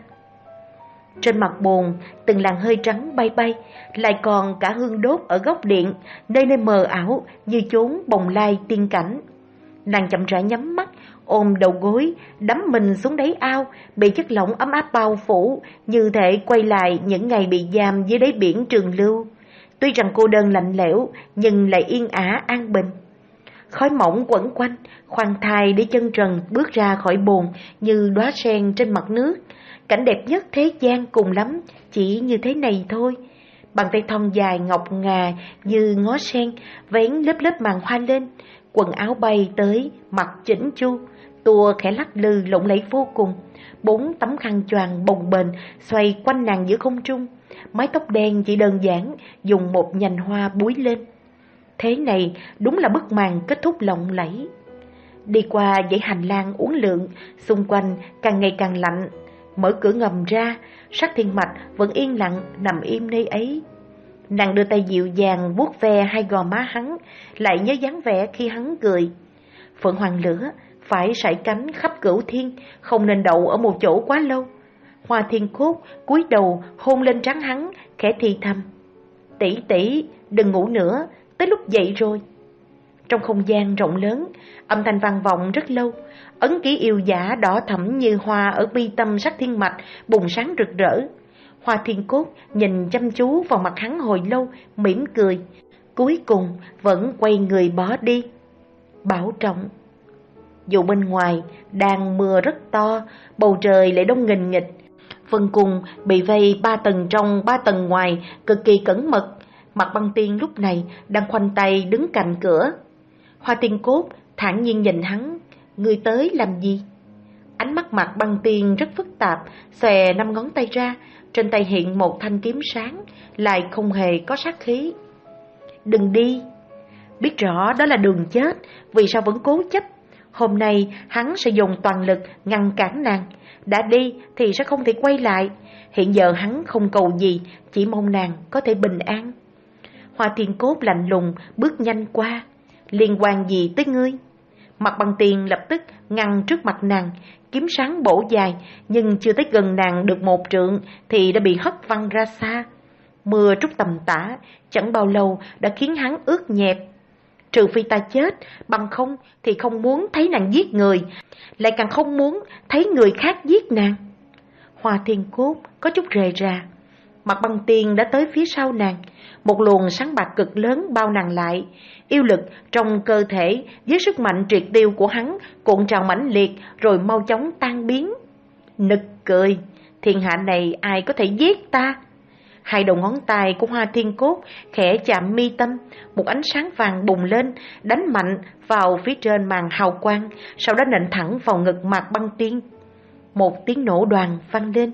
Trên mặt bồn, từng làn hơi trắng bay bay, lại còn cả hương đốt ở góc điện, nơi nơi mờ ảo như chốn bồng lai tiên cảnh. Nàng chậm rãi nhắm mắt, ôm đầu gối, đắm mình xuống đáy ao, bị chất lỏng ấm áp bao phủ, như thể quay lại những ngày bị giam dưới đáy biển Trường Lưu. Tuy rằng cô đơn lạnh lẽo, nhưng lại yên ả an bình. Khói mỏng quẩn quanh, khoan thai để chân trần bước ra khỏi bồn như đóa sen trên mặt nước. Cảnh đẹp nhất thế gian cùng lắm, chỉ như thế này thôi. Bàn tay thon dài ngọc ngà như ngó sen, vén lớp lớp màn hoa lên. Quần áo bay tới, mặt chỉnh chu, tua khẽ lắc lư lộng lẫy vô cùng. Bốn tấm khăn choàng bồng bềnh xoay quanh nàng giữa không trung. Mái tóc đen chỉ đơn giản, dùng một nhành hoa búi lên. Thế này đúng là bức màn kết thúc lộng lẫy. Đi qua dãy hành lang uốn lượn, xung quanh càng ngày càng lạnh. Mở cửa ngầm ra, Sắc Thiên Mạch vẫn yên lặng nằm im nơi ấy. Nàng đưa tay dịu dàng vuốt ve hai gò má hắn, lại nhớ dáng vẻ khi hắn cười. Phượng Hoàng Lửa phải sải cánh khắp cửu thiên, không nên đậu ở một chỗ quá lâu. Hoa Thiên Cốt cúi đầu hôn lên trán hắn, khẽ thì thầm: "Tỷ tỷ, đừng ngủ nữa, tới lúc dậy rồi." Trong không gian rộng lớn, âm thanh vang vọng rất lâu. Ấn ký yêu giả đỏ thẫm như hoa ở mi tâm Sắc Thiên Mạch bùng sáng rực rỡ. Hoa Thiên Cốt nhìn chăm chú vào mặt hắn hồi lâu, mỉm cười, cuối cùng vẫn quay người bỏ đi. Bảo trọng. Dù bên ngoài đang mưa rất to, bầu trời lại đông nghìn nghịch. Vân Cung bị vây ba tầng trong ba tầng ngoài, cực kỳ cẩn mật. Mạc Băng Tiên lúc này đang khoanh tay đứng cạnh cửa. Hoa Thiên Cốt thản nhiên nhìn hắn: "Ngươi tới làm gì?" Ánh mắt Mạc Băng Tiên rất phức tạp, xòe năm ngón tay ra, trên tay hiện một thanh kiếm sáng, lại không hề có sát khí. "Đừng đi." Biết rõ đó là đường chết, vì sao vẫn cố chấp? Hôm nay hắn sẽ dùng toàn lực ngăn cản nàng. Đã đi thì sẽ không thể quay lại. Hiện giờ hắn không cầu gì, chỉ mong nàng có thể bình an. Hoa Thiên Cốt lạnh lùng bước nhanh qua: "Liên quan gì tới ngươi?" Mạc Băng Tiên lập tức ngăn trước mặt nàng, kiếm sáng bổ dài, nhưng chưa tới gần nàng được một trượng thì đã bị hất văng ra xa. Mưa trút tầm tã, chẳng bao lâu đã khiến hắn ướt nhẹp. Trừ phi ta chết, bằng không thì không muốn thấy nàng giết người, lại càng không muốn thấy người khác giết nàng. Hoa Thiên Cốt có chút rề rà: Mặt Băng Tiên đã tới phía sau nàng. Một luồng sáng bạc cực lớn bao nàng lại. Yêu lực trong cơ thể với sức mạnh triệt tiêu của hắn cuộn trào mãnh liệt rồi mau chóng tan biến. Nực cười, thiên hạ này ai có thể giết ta? Hai đầu ngón tay của Hoa Thiên Cốt khẽ chạm mi tâm, một ánh sáng vàng bùng lên, đánh mạnh vào phía trên màn hào quang, sau đó nện thẳng vào ngực Mạc Băng Tiên. Một tiếng nổ đoàng vang lên.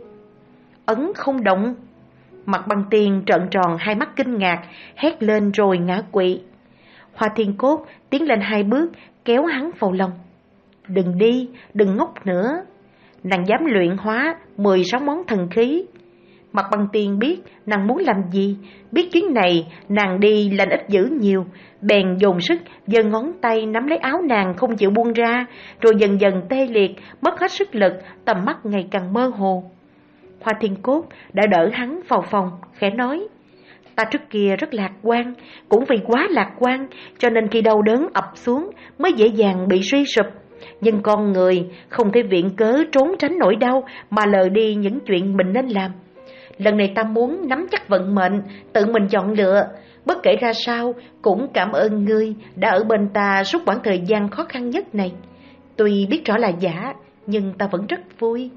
Ấn không động. Mạc Băng Tiên trợn tròn hai mắt kinh ngạc, hét lên rồi ngã quỵ. Hoa Thiên Cốt tiến lên hai bước, kéo hắn vào lòng. Đừng đi, đừng ngốc nữa. Nàng dám luyện hóa mười sáu món thần khí. Mạc Băng Tiên biết nàng muốn làm gì, biết chuyến này nàng đi lành ít dữ nhiều, bèn dồn sức giơ ngón tay nắm lấy áo nàng không chịu buông ra, rồi dần dần tê liệt, mất hết sức lực, tầm mắt ngày càng mơ hồ. Hoa Thiên Cốt đã đỡ hắn vào phòng, khẽ nói: ta trước kia rất lạc quan, cũng vì quá lạc quan cho nên khi đau đớn ập xuống mới dễ dàng bị suy sụp. Nhưng con người không thể viện cớ trốn tránh nỗi đau mà lờ đi những chuyện mình nên làm. Lần này ta muốn nắm chắc vận mệnh, tự mình chọn lựa. Bất kể ra sao, cũng cảm ơn ngươi đã ở bên ta suốt quãng thời gian khó khăn nhất này. Tuy biết rõ là giả, nhưng ta vẫn rất vui.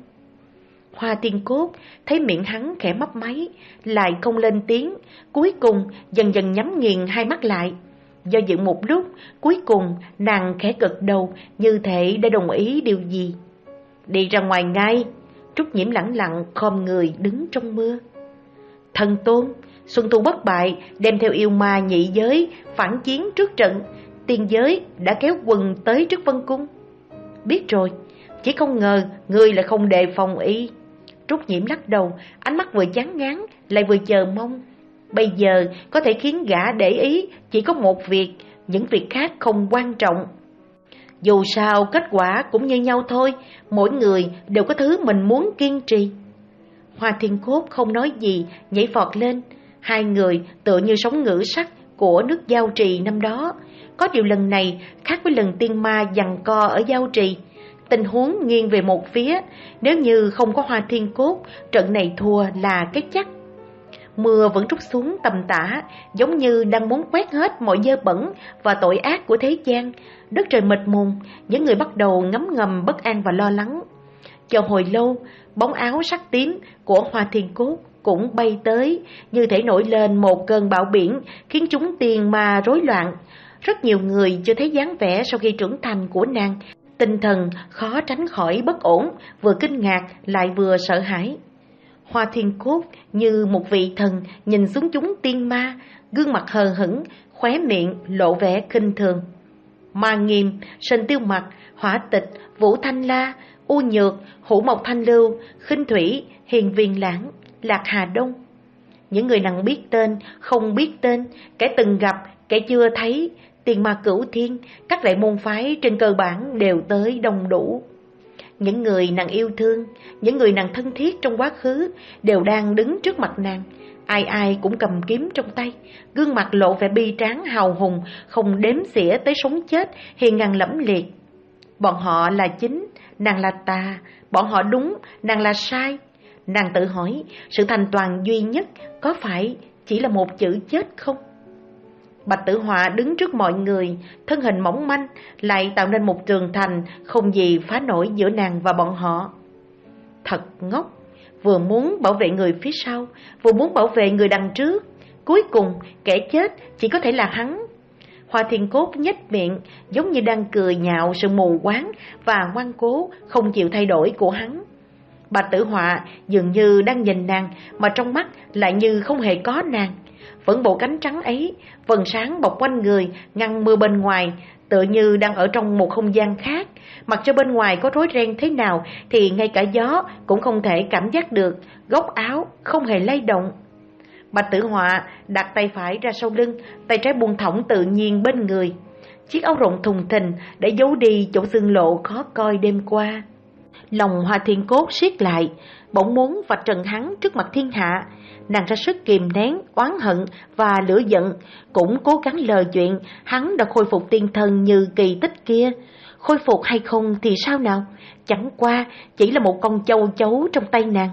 Hoa Thiên Cốt thấy miệng hắn khẽ mấp máy, lại không lên tiếng, cuối cùng dần dần nhắm nghiền hai mắt lại. Do dự một lúc, cuối cùng nàng khẽ gật đầu, như thể đã đồng ý điều gì. Đi ra ngoài ngay. Trúc Nhiễm lẳng lặng khom người đứng trong mưa. Thần Tôn, Xuân Thu bất bại, đem theo yêu ma nhị giới phản chiến trước trận, tiên giới đã kéo quần tới trước Vân Cung. Biết rồi, chỉ không ngờ ngươi lại không đề phòng y. Trúc Nhiễm lắc đầu, ánh mắt vừa chán ngán lại vừa chờ mong. Bây giờ có thể khiến gã để ý chỉ có một việc, những việc khác không quan trọng. Dù sao kết quả cũng như nhau thôi, mỗi người đều có thứ mình muốn kiên trì. Hoa Thiên Cốt không nói gì, nhảy vọt lên. Hai người tựa như sóng ngữ sắt của nước Giao Trì năm đó. Có điều lần này khác với lần tiên ma giằng co ở Giao Trì. Tình huống nghiêng về một phía, nếu như không có Hoa Thiên Cốt, trận này thua là cái chắc. Mưa vẫn trút xuống tầm tã, giống như đang muốn quét hết mọi dơ bẩn và tội ác của thế gian. Đất trời mịt mùng, những người bắt đầu ngấm ngầm bất an và lo lắng. Chờ hồi lâu, bóng áo sắc tím của Hoa Thiên Cốt cũng bay tới, như thể nổi lên một cơn bão biển, khiến chúng tiền mà rối loạn. Rất nhiều người chưa thấy dáng vẻ sau khi trưởng thành của nàng, tinh thần khó tránh khỏi bất ổn, vừa kinh ngạc lại vừa sợ hãi. Hoa Thiên Cốt như một vị thần nhìn xuống chúng tiên ma, gương mặt hờ hững, khóe miệng lộ vẻ khinh thường. Ma Nghiêm, Sơn Tiêu Mặc, Hỏa Tịch, Vũ Thanh La, U Nhược, Hữu Mộc Thanh Lưu, Khinh Thủy, Hiền Viên Lãng, Lạc Hà Đông. Những người nàng biết tên, không biết tên, kẻ từng gặp, kẻ chưa thấy, tiền ma cửu thiên, các đại môn phái trên cơ bản đều tới đông đủ. Những người nàng yêu thương, những người nàng thân thiết trong quá khứ đều đang đứng trước mặt nàng. Ai ai cũng cầm kiếm trong tay, gương mặt lộ vẻ bi tráng hào hùng, không đếm xỉa tới sống chết, hiền ngang lẫm liệt. Bọn họ là chính, nàng là tà, bọn họ đúng, nàng là sai. Nàng tự hỏi, sự thành toàn duy nhất có phải chỉ là một chữ chết không? Bạch Tử Họa đứng trước mọi người, thân hình mỏng manh, lại tạo nên một tường thành không gì phá nổi giữa nàng và bọn họ. Thật ngốc, vừa muốn bảo vệ người phía sau, vừa muốn bảo vệ người đằng trước. Cuối cùng, kẻ chết chỉ có thể là hắn. Hoa Thiên Cốt nhếch miệng, giống như đang cười nhạo sự mù quáng và ngoan cố không chịu thay đổi của hắn. Bạch Tử Họa dường như đang nhìn nàng, mà trong mắt lại như không hề có nàng. Vẫn bộ cánh trắng ấy, vầng sáng bọc quanh người, ngăn mưa bên ngoài, tựa như đang ở trong một không gian khác. Mặc cho bên ngoài có rối ren thế nào thì ngay cả gió cũng không thể cảm giác được, góc áo không hề lay động. Bạch Tử Họa đặt tay phải ra sau lưng, tay trái buông thõng tự nhiên bên người. Chiếc áo rộng thùng thình để giấu đi chỗ xương lộ khó coi đêm qua. Lòng Hoa Thiên Cốt siết lại, bỗng muốn vạch trần hắn trước mặt thiên hạ. Nàng ra sức kìm nén oán hận và lửa giận, cũng cố gắng lờ chuyện hắn đã khôi phục tiên thân như kỳ tích kia. Khôi phục hay không thì sao nào, chẳng qua chỉ là một con châu chấu trong tay nàng.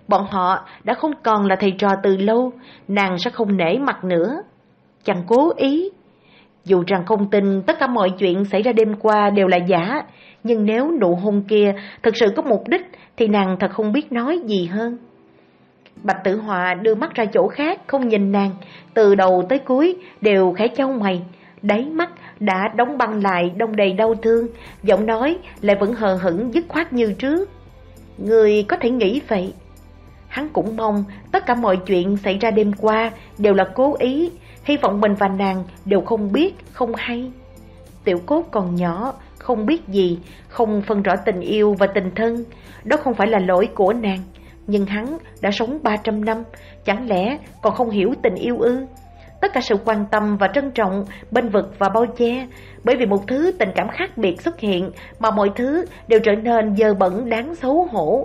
bọn họ đã không còn là thầy trò từ lâu, nàng sẽ không nể mặt nữa. Chàng cố ý. Dù rằng không tin tất cả mọi chuyện xảy ra đêm qua đều là giả, nhưng nếu nụ hôn kia thực sự có mục đích thì nàng thật không biết nói gì hơn. Bạch Tử Họa đưa mắt ra chỗ khác, không nhìn nàng, từ đầu tới cuối đều khẽ chau mày, đáy mắt đã đóng băng lại đông đầy đau thương, giọng nói lại vẫn hờ hững dứt khoát như trước. Người có thể nghĩ vậy. Hắn cũng mong tất cả mọi chuyện xảy ra đêm qua đều là cố ý, hy vọng mình và nàng đều không biết, không hay. Tiểu Cốt còn nhỏ, không biết gì, không phân rõ tình yêu và tình thân, đó không phải là lỗi của nàng. Nhưng hắn đã sống ba trăm năm, chẳng lẽ còn không hiểu tình yêu ư? Tất cả sự quan tâm và trân trọng, bênh vực và bao che, bởi vì một thứ tình cảm khác biệt xuất hiện mà mọi thứ đều trở nên dơ bẩn đáng xấu hổ.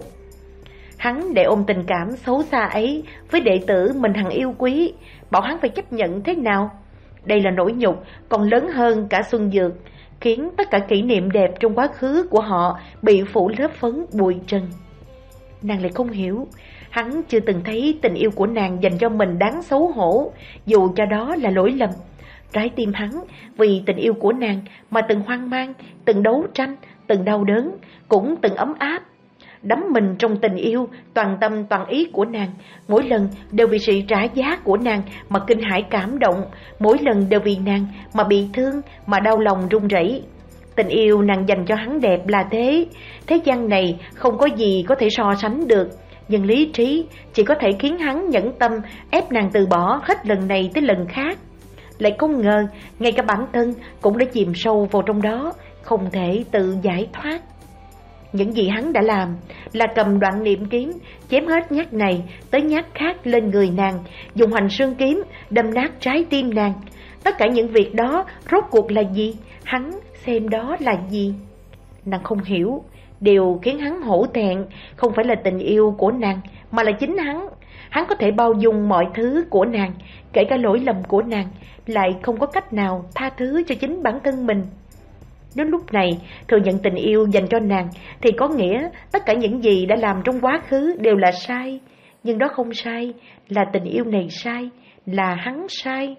Hắn để ôm tình cảm xấu xa ấy với đệ tử mình hằng yêu quý, bảo hắn phải chấp nhận thế nào? Đây là nỗi nhục còn lớn hơn cả Xuân Dược, khiến tất cả kỷ niệm đẹp trong quá khứ của họ bị phủ lớp phấn bụi trần. Nàng lại không hiểu, hắn chưa từng thấy tình yêu của nàng dành cho mình đáng xấu hổ, dù cho đó là lỗi lầm. Trái tim hắn vì tình yêu của nàng mà từng hoang mang, từng đấu tranh, từng đau đớn, cũng từng ấm áp. Đắm mình trong tình yêu, toàn tâm toàn ý của nàng, mỗi lần đều vì sự trả giá của nàng mà kinh hãi cảm động, mỗi lần đều vì nàng mà bị thương, mà đau lòng run rẩy. Tình yêu nàng dành cho hắn đẹp là thế, thế gian này không có gì có thể so sánh được. Nhưng lý trí chỉ có thể khiến hắn nhẫn tâm ép nàng từ bỏ hết lần này tới lần khác. Lại không ngờ, ngay cả bản thân cũng đã chìm sâu vào trong đó, không thể tự giải thoát. Những gì hắn đã làm là cầm đoạn niệm kiếm, chém hết nhát này tới nhát khác lên người nàng, dùng hoành xương kiếm đâm nát trái tim nàng. Tất cả những việc đó rốt cuộc là gì? Hắn xem đó là gì? Nàng không hiểu. Điều khiến hắn hổ thẹn không phải là tình yêu của nàng, mà là chính hắn. Hắn có thể bao dung mọi thứ của nàng, kể cả lỗi lầm của nàng, lại không có cách nào tha thứ cho chính bản thân mình. Đến lúc này, thừa nhận tình yêu dành cho nàng thì có nghĩa tất cả những gì đã làm trong quá khứ đều là sai. Nhưng đó không sai, là tình yêu này sai, là hắn sai.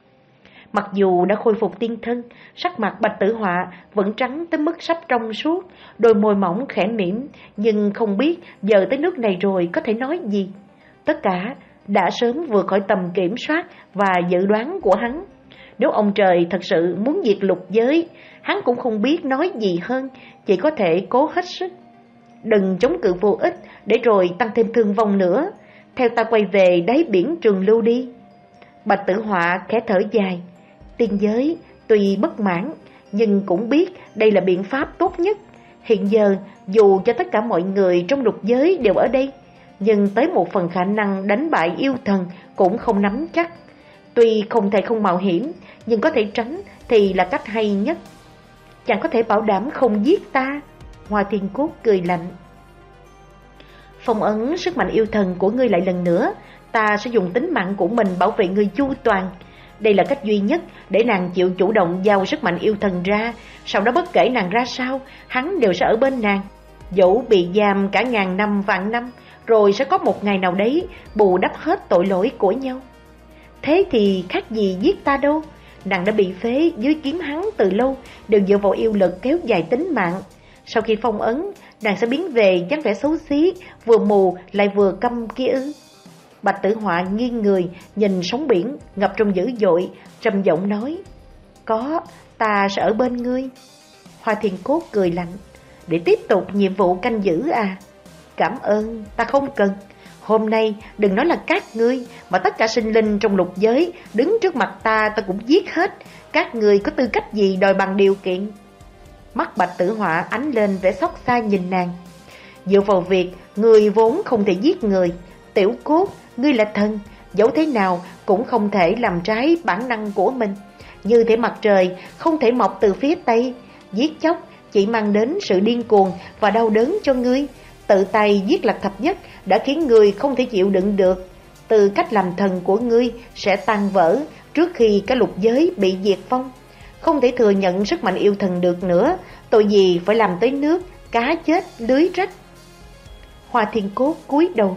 Mặc dù đã khôi phục tiên thân, sắc mặt Bạch Tử Họa vẫn trắng tới mức sắp trong suốt, đôi môi mỏng khẽ mỉm, nhưng không biết giờ tới nước này rồi có thể nói gì. Tất cả đã sớm vượt khỏi tầm kiểm soát và dự đoán của hắn. Nếu ông trời thật sự muốn diệt lục giới, hắn cũng không biết nói gì hơn, chỉ có thể cố hết sức. Đừng chống cự vô ích, để rồi tăng thêm thương vong nữa. Theo ta quay về đáy biển Trường Lưu đi. Bạch Tử Họa khẽ thở dài. Tiên giới tuy bất mãn, nhưng cũng biết đây là biện pháp tốt nhất. Hiện giờ, dù cho tất cả mọi người trong lục giới đều ở đây, nhưng tới một phần khả năng đánh bại yêu thần cũng không nắm chắc. Tuy không thể không mạo hiểm, nhưng có thể tránh thì là cách hay nhất. Chẳng có thể bảo đảm không giết ta. Hoa Thiên Cốt cười lạnh. Phong ấn sức mạnh yêu thần của ngươi lại lần nữa, ta sẽ dùng tính mạng của mình bảo vệ ngươi chu toàn. Đây là cách duy nhất để nàng chịu chủ động giao sức mạnh yêu thần ra. Sau đó bất kể nàng ra sao, hắn đều sẽ ở bên nàng. Dẫu bị giam cả ngàn năm vạn năm, rồi sẽ có một ngày nào đấy bù đắp hết tội lỗi của nhau. Thế thì khác gì giết ta đâu. Nàng đã bị phế dưới kiếm hắn từ lâu, đều dựa vào yêu lực kéo dài tính mạng. Sau khi phong ấn, nàng sẽ biến về dáng vẻ xấu xí, vừa mù lại vừa câm kia ư? Bạch Tử Họa nghiêng người, nhìn sóng biển ngập trong dữ dội, trầm giọng nói: Có, ta sẽ ở bên ngươi. Hoa Thiên Cốt cười lạnh: Để tiếp tục nhiệm vụ canh giữ à? Cảm ơn, ta không cần. Hôm nay đừng nói là các ngươi, mà tất cả sinh linh trong lục giới đứng trước mặt ta ta cũng giết hết. Các ngươi có tư cách gì đòi bằng điều kiện? Mắt Bạch Tử Họa ánh lên vẻ xót xa nhìn nàng. Dựa vào việc người vốn không thể giết người, Tiểu Cốt, ngươi là thần, dẫu thế nào cũng không thể làm trái bản năng của mình. Như thể mặt trời không thể mọc từ phía tây, giết chóc chỉ mang đến sự điên cuồng và đau đớn cho ngươi. Tự tay giết Lạc Thập Nhất đã khiến ngươi không thể chịu đựng được. Từ cách làm thần của ngươi sẽ tan vỡ trước khi cả lục giới bị diệt vong. Không thể thừa nhận sức mạnh yêu thần được nữa, tội gì phải làm tới nước cá chết lưới rách. Hoa Thiên Cốt cúi đầu,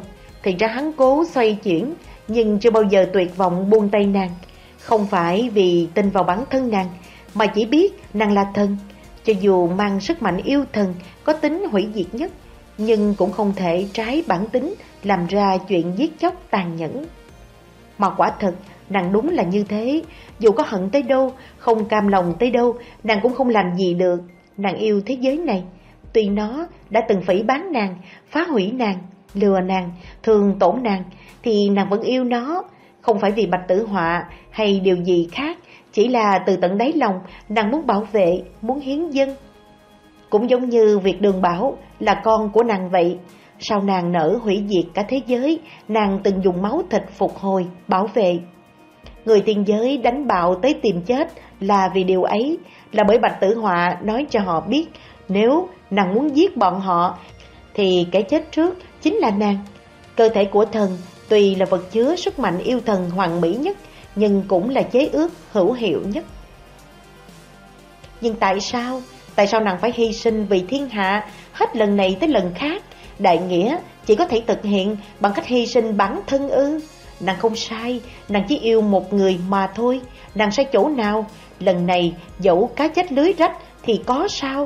Thì ra hắn cố xoay chuyển, nhưng chưa bao giờ tuyệt vọng buông tay nàng. Không phải vì tin vào bản thân nàng, mà chỉ biết nàng là thần. Cho dù mang sức mạnh yêu thần có tính hủy diệt nhất, nhưng cũng không thể trái bản tính làm ra chuyện giết chóc tàn nhẫn. Mà quả thật, nàng đúng là như thế. Dù có hận tới đâu, không cam lòng tới đâu, nàng cũng không làm gì được. Nàng yêu thế giới này. Tuy nó đã từng phỉ báng nàng, phá hủy nàng, lừa nàng, thường tổn nàng, thì nàng vẫn yêu nó. Không phải vì Bạch Tử Họa hay điều gì khác, chỉ là từ tận đáy lòng nàng muốn bảo vệ, muốn hiến dâng. Cũng giống như việc Đường Bảo là con của nàng vậy. Sau nàng nỡ hủy diệt cả thế giới, nàng từng dùng máu thịt phục hồi, bảo vệ. Người tiên giới đánh bạo tới tìm chết là vì điều ấy, là bởi Bạch Tử Họa nói cho họ biết nếu nàng muốn giết bọn họ thì cái chết trước chính là nàng. Cơ thể của thần tuy là vật chứa sức mạnh yêu thần hoàn mỹ nhất, nhưng cũng là chế ước hữu hiệu nhất. Nhưng tại sao? Tại sao nàng phải hy sinh vì thiên hạ hết lần này tới lần khác? Đại nghĩa chỉ có thể thực hiện bằng cách hy sinh bản thân ư? Nàng không sai, nàng chỉ yêu một người mà thôi. Nàng sai chỗ nào? Lần này dẫu cá chết lưới rách thì có sao?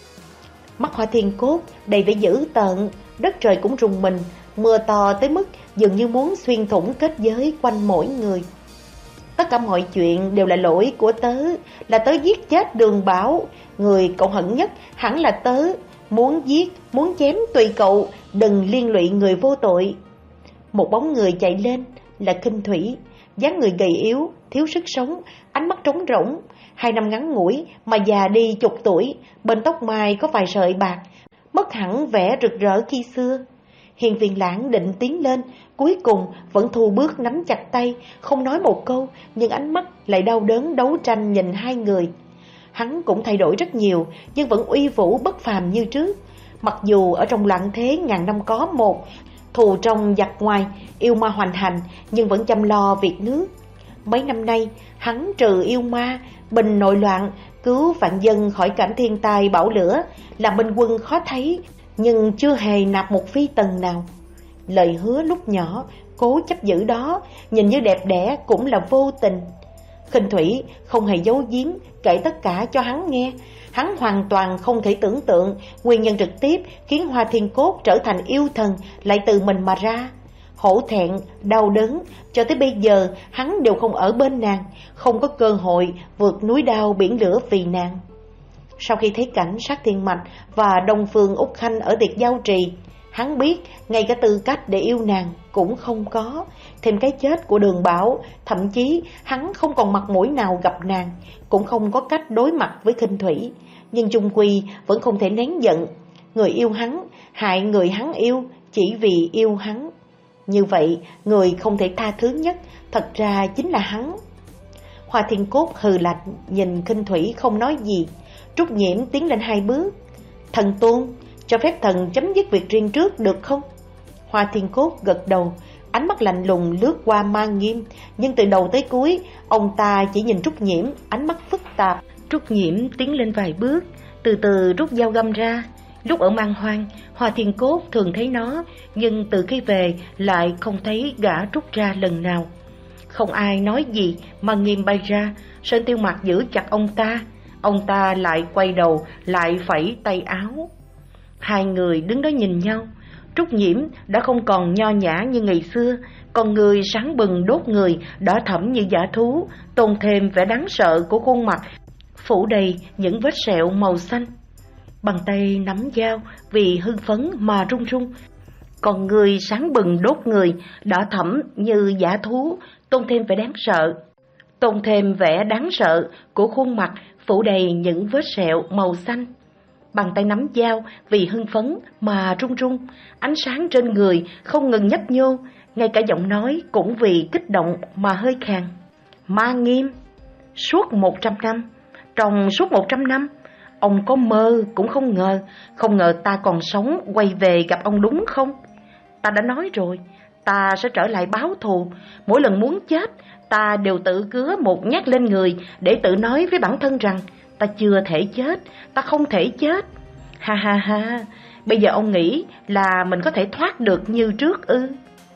Mắt Hoa Thiên Cốt đầy vẻ dữ tợn, đất trời cũng rùng mình. Mưa to tới mức dường như muốn xuyên thủng kết giới quanh mỗi người. Tất cả mọi chuyện đều là lỗi của tớ, là tớ giết chết Đường Bảo. Người cậu hận nhất hẳn là tớ. Muốn giết, muốn chém tùy cậu, đừng liên lụy người vô tội. Một bóng người chạy lên là Kinh Thủy, dáng người gầy yếu, thiếu sức sống, ánh mắt trống rỗng. Hai năm ngắn ngủi mà già đi chục tuổi, bên tóc mai có vài sợi bạc, mất hẳn vẻ rực rỡ khi xưa. Hiền Viên Lãng định tiến lên, cuối cùng vẫn thu bước nắm chặt tay, không nói một câu, nhưng ánh mắt lại đau đớn đấu tranh nhìn hai người. Hắn cũng thay đổi rất nhiều, nhưng vẫn uy vũ bất phàm như trước. Mặc dù ở trong loạn thế ngàn năm có một, thù trong giặc ngoài, yêu ma hoành hành, nhưng vẫn chăm lo việc nước. Mấy năm nay, hắn trừ yêu ma, bình nội loạn, cứu vạn dân khỏi cảnh thiên tai bão lửa, làm binh quân khó thấy, nhưng chưa hề nạp một phi tần nào. Lời hứa lúc nhỏ, cố chấp giữ đó, nhìn như đẹp đẽ cũng là vô tình. Khinh Thủy không hề giấu giếm, kể tất cả cho hắn nghe. Hắn hoàn toàn không thể tưởng tượng nguyên nhân trực tiếp khiến Hoa Thiên Cốt trở thành yêu thần lại từ mình mà ra. Hổ thẹn, đau đớn, cho tới bây giờ hắn đều không ở bên nàng, không có cơ hội vượt núi đao biển lửa vì nàng. Sau khi thấy cảnh Sát Thiên Mạch và Đông Phương Úc Khanh ở tiệc giao trì, hắn biết ngay cả tư cách để yêu nàng cũng không có. Thêm cái chết của Đường Bảo, thậm chí hắn không còn mặt mũi nào gặp nàng, cũng không có cách đối mặt với Khinh Thủy. Nhưng chung quy vẫn không thể nén giận. Người yêu hắn, hại người hắn yêu chỉ vì yêu hắn. Như vậy, người không thể tha thứ nhất thật ra chính là hắn. Hoa Thiên Cốt hừ lạnh nhìn Khinh Thủy không nói gì. Trúc Nhiễm tiến lên hai bước. Thần Tôn, cho phép thần chấm dứt việc riêng trước được không? Hoa Thiên Cốt gật đầu, ánh mắt lạnh lùng lướt qua Man Nghiêm, nhưng từ đầu tới cuối, ông ta chỉ nhìn Trúc Nhiễm, ánh mắt phức tạp. Trúc Nhiễm tiến lên vài bước, từ từ rút dao găm ra. Lúc ở Man Hoang, Hoa Thiên Cốt thường thấy nó, nhưng từ khi về lại không thấy gã rút ra lần nào. Không ai nói gì, Man Nghiêm bay ra, Sơn Tiêu Mặc giữ chặt ông ta. Ông ta lại quay đầu, lại phẩy tay áo. Hai người đứng đó nhìn nhau. Trúc Nhiễm đã không còn nho nhã như ngày xưa, con người sáng bừng đốt người, đỏ thẫm như dã thú, tôn thêm vẻ đáng sợ của khuôn mặt, phủ đầy những vết sẹo màu xanh. Bàn tay nắm dao vì hưng phấn mà run run. Còn người sáng bừng đốt người, đỏ thẫm như dã thú, tôn thêm vẻ đáng sợ, tôn thêm vẻ đáng sợ của khuôn mặt, phủ đầy những vết sẹo màu xanh. Bàn tay nắm dao vì hưng phấn mà run run, ánh sáng trên người không ngừng nhấp nhô, ngay cả giọng nói cũng vì kích động mà hơi khàn. Man Nghiêm, suốt một trăm năm, trong suốt một trăm năm, ông có mơ cũng không ngờ, không ngờ ta còn sống quay về gặp ông đúng không? Ta đã nói rồi, ta sẽ trở lại báo thù. Mỗi lần muốn chết, ta đều tự cứa một nhát lên người để tự nói với bản thân rằng ta chưa thể chết, ta không thể chết. Ha ha ha, bây giờ ông nghĩ là mình có thể thoát được như trước ư?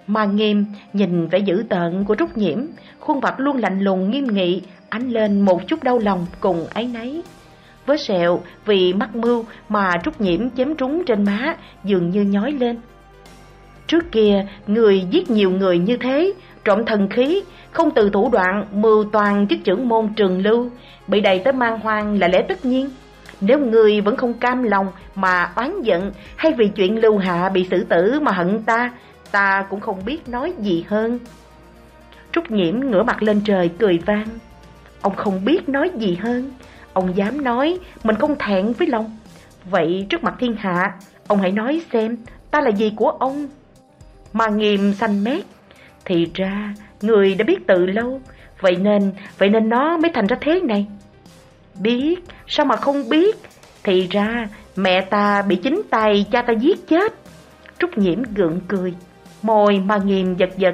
Ma Nghiêm nhìn vẻ dữ tợn của Trúc Nhiễm, khuôn mặt luôn lạnh lùng nghiêm nghị, ánh lên một chút đau lòng cùng áy náy. Vết sẹo vì mắc mưu mà Trúc Nhiễm chém trúng trên má dường như nhói lên. Trước kia người giết nhiều người như thế, trộm thần khí, không từ thủ đoạn mưu toàn chức trưởng môn Trường Lưu, bị đầy tới man hoang là lẽ tất nhiên. Nếu người vẫn không cam lòng mà oán giận, hay vì chuyện Lưu Hạ bị xử tử mà hận ta, ta cũng không biết nói gì hơn. Trúc Nhiễm ngửa mặt lên trời cười vang. Ông không biết nói gì hơn, ông dám nói mình không thẹn với lòng. Vậy trước mặt thiên hạ, ông hãy nói xem ta là gì của ông. Ma Nghiêm xanh mét. Thì ra người đã biết từ lâu, vậy nên vậy nên nó mới thành ra thế này. Biết, sao mà không biết? Thì ra mẹ ta bị chính tay cha ta giết chết. Trúc Nhiễm gượng cười, môi Ma Nghiêm giật giật.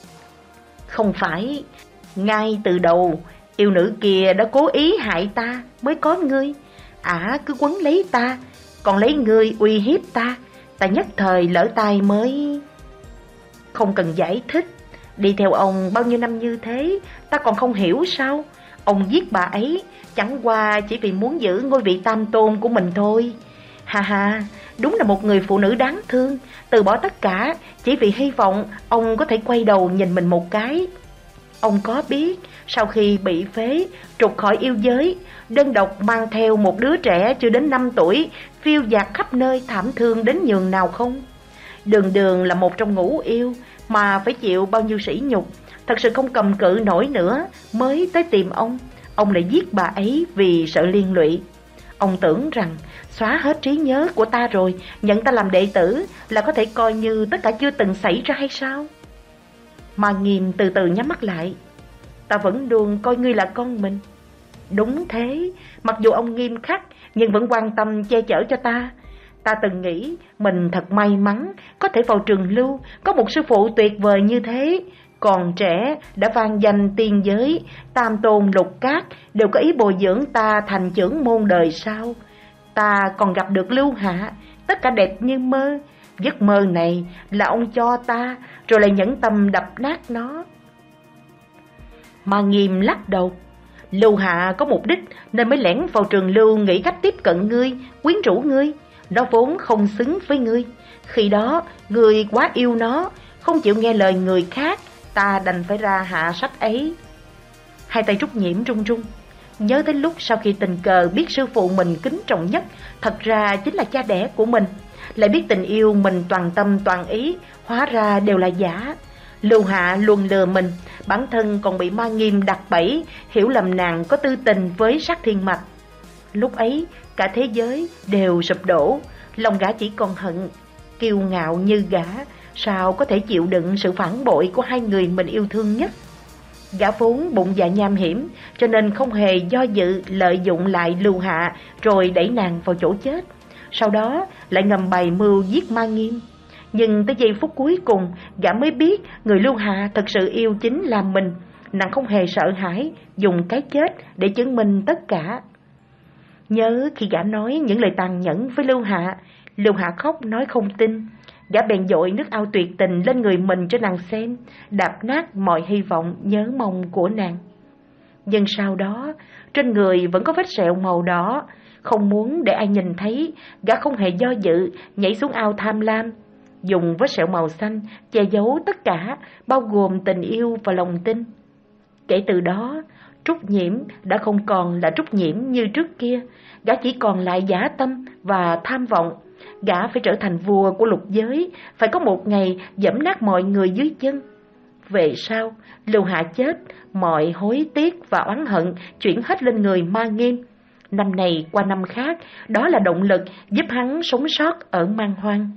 Không phải, ngay từ đầu yêu nữ kia đã cố ý hại ta mới có ngươi. Ả cứ quấn lấy ta, còn lấy ngươi uy hiếp ta, ta nhất thời lỡ tay mới... Không cần giải thích, đi theo ông bao nhiêu năm như thế, ta còn không hiểu sao? Ông giết bà ấy chẳng qua chỉ vì muốn giữ ngôi vị tam tôn của mình thôi. Ha ha, đúng là một người phụ nữ đáng thương, từ bỏ tất cả chỉ vì hy vọng ông có thể quay đầu nhìn mình một cái. Ông có biết sau khi bị phế, trục khỏi yêu giới, đơn độc mang theo một đứa trẻ chưa đến năm tuổi, phiêu dạt khắp nơi thảm thương đến nhường nào không? Đường Đường là một trong ngũ yêu mà phải chịu bao nhiêu sỉ nhục, thật sự không cầm cự nổi nữa mới tới tìm ông. Ông lại giết bà ấy vì sợ liên lụy. Ông tưởng rằng xóa hết trí nhớ của ta rồi, nhận ta làm đệ tử là có thể coi như tất cả chưa từng xảy ra hay sao? Ma Nghiêm từ từ nhắm mắt lại. Ta vẫn luôn coi ngươi là con mình. Đúng thế, mặc dù ông nghiêm khắc nhưng vẫn quan tâm che chở cho ta. Ta từng nghĩ mình thật may mắn có thể vào Trường Lưu, có một sư phụ tuyệt vời như thế. Còn trẻ đã vang danh tiên giới, tam tôn lục cát đều có ý bồi dưỡng ta thành trưởng môn đời sau. Ta còn gặp được Lưu Hạ, tất cả đẹp như mơ. Giấc mơ này là ông cho ta, rồi lại nhẫn tâm đập nát nó. Ma Nghiêm lắc đầu. Lưu Hạ có mục đích nên mới lẻn vào Trường Lưu nghĩ cách tiếp cận ngươi, quyến rũ ngươi. Nó vốn không xứng với ngươi. Khi đó ngươi quá yêu nó, không chịu nghe lời người khác, ta đành phải ra hạ sách ấy. Hai tay Trúc Nhiễm run run, nhớ tới lúc sau khi tình cờ biết sư phụ mình kính trọng nhất thật ra chính là cha đẻ của mình, lại biết tình yêu mình toàn tâm toàn ý hóa ra đều là giả. Lưu Hạ luôn lừa mình, bản thân còn bị Ma Nghiêm đặt bẫy, hiểu lầm nàng có tư tình với Sát Thiên Mạch. Lúc ấy cả thế giới đều sụp đổ, lòng gã chỉ còn hận. Kiêu ngạo như gã, sao có thể chịu đựng sự phản bội của hai người mình yêu thương nhất? Gã vốn bụng dạ nham hiểm, cho nên không hề do dự lợi dụng lại Lưu Hạ rồi đẩy nàng vào chỗ chết. Sau đó lại ngầm bày mưu giết Ma Nghiêm. Nhưng tới giây phút cuối cùng, gã mới biết người Lưu Hạ thật sự yêu chính là mình. Nàng không hề sợ hãi, dùng cái chết để chứng minh tất cả. Nhớ khi gã nói những lời tàn nhẫn với Lưu Hạ, Lưu Hạ khóc nói không tin. Gã bèn dội nước ao tuyệt tình lên người mình cho nàng xem, đạp nát mọi hy vọng nhớ mong của nàng. Nhưng sau đó, trên người vẫn có vết sẹo màu đỏ. Không muốn để ai nhìn thấy, gã không hề do dự nhảy xuống ao tham lam, dùng vết sẹo màu xanh che giấu tất cả, bao gồm tình yêu và lòng tin. Kể từ đó, Trúc Nhiễm đã không còn là Trúc Nhiễm như trước kia. Gã chỉ còn lại dã tâm và tham vọng. Gã phải trở thành vua của lục giới, phải có một ngày giẫm nát mọi người dưới chân. Về sau, Lưu Hạ chết, mọi hối tiếc và oán hận chuyển hết lên người Ma Nghiêm. Năm này qua năm khác, đó là động lực giúp hắn sống sót ở man hoang.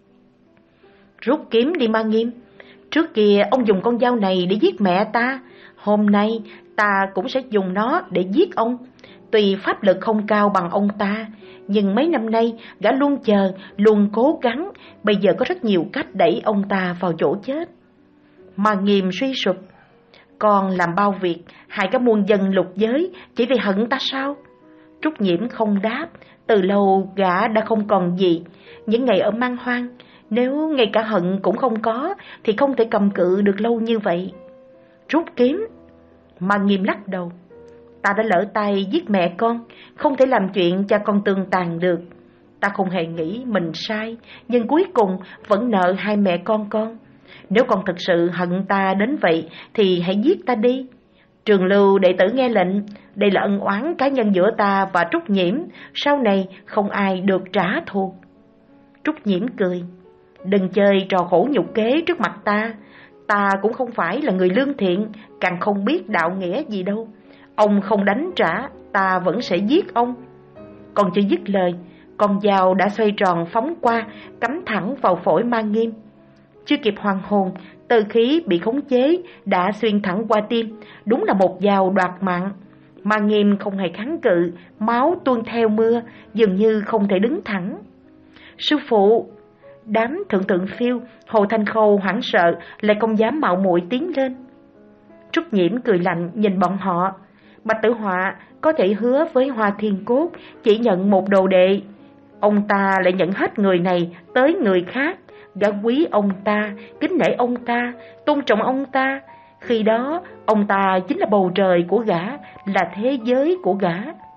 Rút kiếm đi Ma Nghiêm. Trước kia ông dùng con dao này để giết mẹ ta, hôm nay ta cũng sẽ dùng nó để giết ông. Tuy pháp lực không cao bằng ông ta, nhưng mấy năm nay gã luôn chờ, luôn cố gắng, bây giờ có rất nhiều cách đẩy ông ta vào chỗ chết. Ma Nghiêm suy sụp. Con làm bao việc, hại cả muôn dân lục giới, chỉ vì hận ta sao? Trúc Nhiễm không đáp, từ lâu gã đã không còn gì. Những ngày ở man hoang, Nếu ngay cả hận cũng không có thì không thể cầm cự được lâu như vậy. Rút kiếm. Mang Nghiêm lắc đầu. Ta đã lỡ tay giết mẹ con, không thể làm chuyện cha con tương tàn được. Ta không hề nghĩ mình sai, nhưng cuối cùng vẫn nợ hai mẹ con con. Nếu con thực sự hận ta đến vậy thì hãy giết ta đi. Trường Lưu đệ tử nghe lệnh, đây là ân oán cá nhân giữa ta và Trúc Nhiễm, sau này không ai được trả thù. Trúc Nhiễm cười. Đừng chơi trò khổ nhục kế trước mặt ta. Ta cũng không phải là người lương thiện, càng không biết đạo nghĩa gì đâu. Ông không đánh trả, ta vẫn sẽ giết ông. Còn chưa dứt lời, con dao đã xoay tròn phóng qua, cắm thẳng vào phổi Mang Nghiêm. Chưa kịp hoàn hồn, từ khí bị khống chế đã xuyên thẳng qua tim, đúng là một dao đoạt mạng. Mang Nghiêm không hề kháng cự, máu tuôn theo mưa, dường như không thể đứng thẳng. Sư phụ! Đám thượng thượng phiêu, Hồ Thanh Khâu hoảng sợ, lại không dám mạo muội tiến lên. Trúc Nhiễm cười lạnh nhìn bọn họ. Bạch Tử Họa có thể hứa với Hoa Thiên Cốt chỉ nhận một đồ đệ, ông ta lại nhận hết người này tới người khác. Gã quý ông ta, kính nể ông ta, tôn trọng ông ta. Khi đó ông ta chính là bầu trời của gã, là thế giới của gã.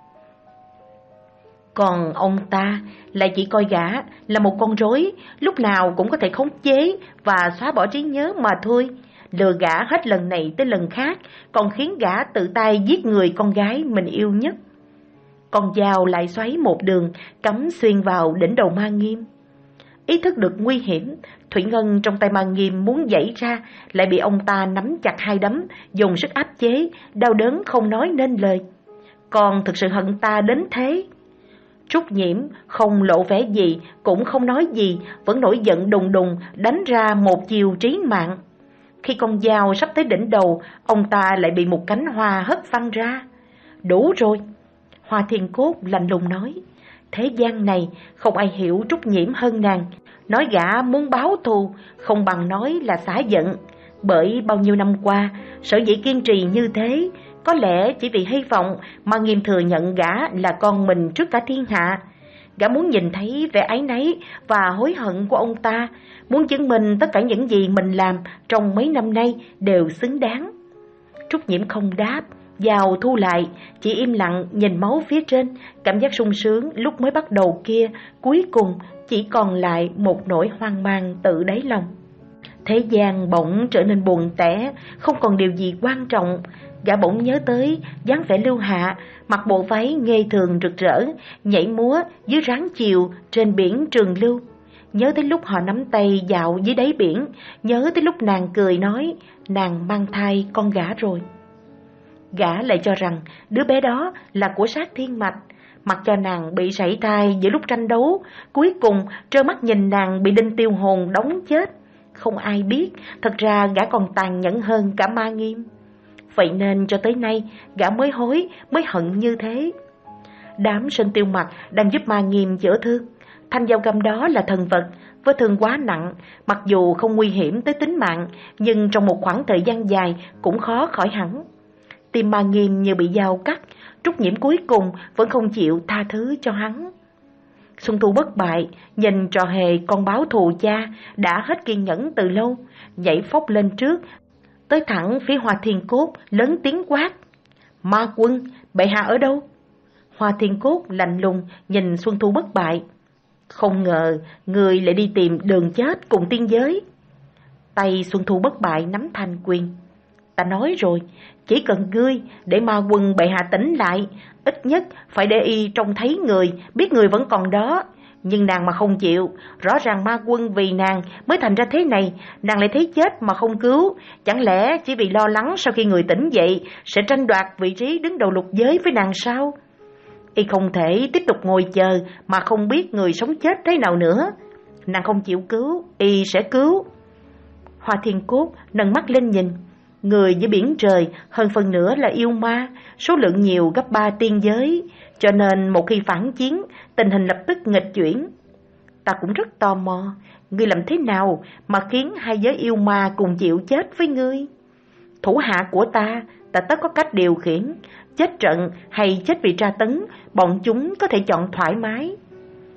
Còn ông ta lại chỉ coi gã là một con rối, lúc nào cũng có thể khống chế và xóa bỏ trí nhớ mà thôi. Lừa gã hết lần này tới lần khác, còn khiến gã tự tay giết người con gái mình yêu nhất. Con dao lại xoáy một đường, cắm xuyên vào đỉnh đầu Mang Nghiêm. Ý thức được nguy hiểm, thủy ngân trong tay Mang Nghiêm muốn giãy ra, lại bị ông ta nắm chặt hai đấm, dùng sức áp chế, đau đớn không nói nên lời. Còn thực sự hận ta đến thế? Trúc Nhiễm không lộ vẻ gì, cũng không nói gì, vẫn nổi giận đùng đùng đánh ra một chiều trí mạng. Khi con dao sắp tới đỉnh đầu, ông ta lại bị một cánh hoa hất văng ra. Đủ rồi, Hoa Thiên Cốt lạnh lùng nói. Thế gian này không ai hiểu Trúc Nhiễm hơn nàng. Nói gã muốn báo thù không bằng nói là xả giận. Bởi bao nhiêu năm qua, sở dĩ kiên trì như thế, có lẽ chỉ vì hy vọng mà Nghiêm thừa nhận gã là con mình trước cả thiên hạ. Gã muốn nhìn thấy vẻ áy náy và hối hận của ông ta, muốn chứng minh tất cả những gì mình làm trong mấy năm nay đều xứng đáng. Trúc Nhiễm không đáp, dao thu lại, chỉ im lặng nhìn máu phía trên. Cảm giác sung sướng lúc mới bắt đầu kia, cuối cùng chỉ còn lại một nỗi hoang mang tự đáy lòng. Thế gian bỗng trở nên buồn tẻ, không còn điều gì quan trọng. Gã bỗng nhớ tới dáng vẻ Lưu Hạ, mặc bộ váy nghê thường rực rỡ, nhảy múa dưới ráng chiều trên biển Trường Lưu. Nhớ tới lúc họ nắm tay dạo dưới đáy biển, nhớ tới lúc nàng cười nói nàng mang thai con gã rồi. Gã lại cho rằng đứa bé đó là của Sát Thiên Mạch, mặc cho nàng bị sảy thai giữa lúc tranh đấu, cuối cùng trơ mắt nhìn nàng bị Đinh Tiêu Hồn đóng chết. Không ai biết, thật ra gã còn tàn nhẫn hơn cả Mang Nghiêm. Vậy nên cho tới nay, gã mới hối, mới hận như thế. Đám Sơn Tiêu Mặc đang giúp Mang Nghiêm chữa thương. Thanh dao găm đó là thần vật, vết thương quá nặng, mặc dù không nguy hiểm tới tính mạng, nhưng trong một khoảng thời gian dài cũng khó khỏi hẳn. Tim Mang Nghiêm như bị dao cắt, Trúc Nhiễm cuối cùng vẫn không chịu tha thứ cho hắn. Xuân Thu bất bại, nhìn trò hề con báo thù cha đã hết kiên nhẫn từ lâu, nhảy phóc lên trước, tới thẳng phía Hoa Thiên Cốt, lớn tiếng quát. Ma Quân, bệ hạ ở đâu? Hoa Thiên Cốt lạnh lùng nhìn Xuân Thu bất bại. Không ngờ, người lại đi tìm đường chết cùng tiên giới. Tay Xuân Thu bất bại nắm thành quyền. Ta nói rồi, chỉ cần ngươi để Ma Quân bệ hạ tỉnh lại, ít nhất phải để y trông thấy người, biết người vẫn còn đó. Nhưng nàng mà không chịu, rõ ràng Ma Quân vì nàng mới thành ra thế này, nàng lại thấy chết mà không cứu. Chẳng lẽ chỉ vì lo lắng sau khi người tỉnh dậy sẽ tranh đoạt vị trí đứng đầu lục giới với nàng sao? Y không thể tiếp tục ngồi chờ mà không biết người sống chết thế nào nữa. Nàng không chịu cứu, y sẽ cứu. Hoa Thiên Cốt nâng mắt lên nhìn. Người dưới biển trời hơn phần nửa là yêu ma, số lượng nhiều gấp ba tiên giới, cho nên một khi phản chiến, tình hình lập tức nghịch chuyển. Ta cũng rất tò mò, ngươi làm thế nào mà khiến hai giới yêu ma cùng chịu chết với ngươi? Thủ hạ của ta, ta tất có cách điều khiển, chết trận hay chết vì tra tấn, bọn chúng có thể chọn thoải mái.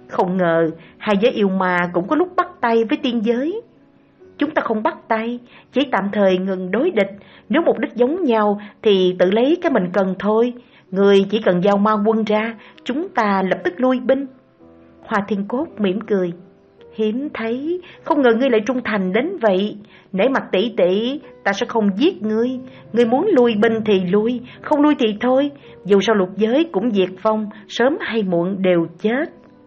Không ngờ hai giới yêu ma cũng có lúc bắt tay với tiên giới. Chúng ta không bắt tay, chỉ tạm thời ngừng đối địch. Nếu mục đích giống nhau thì tự lấy cái mình cần thôi. Người chỉ cần giao ma quân ra, chúng ta lập tức lui binh. Hoa Thiên Cốt mỉm cười. Hiếm thấy, không ngờ ngươi lại trung thành đến vậy. Nể mặt tỷ tỷ, ta sẽ không giết ngươi. Ngươi muốn lui binh thì lui, không lui thì thôi. Dù sao lục giới cũng diệt vong, sớm hay muộn đều chết.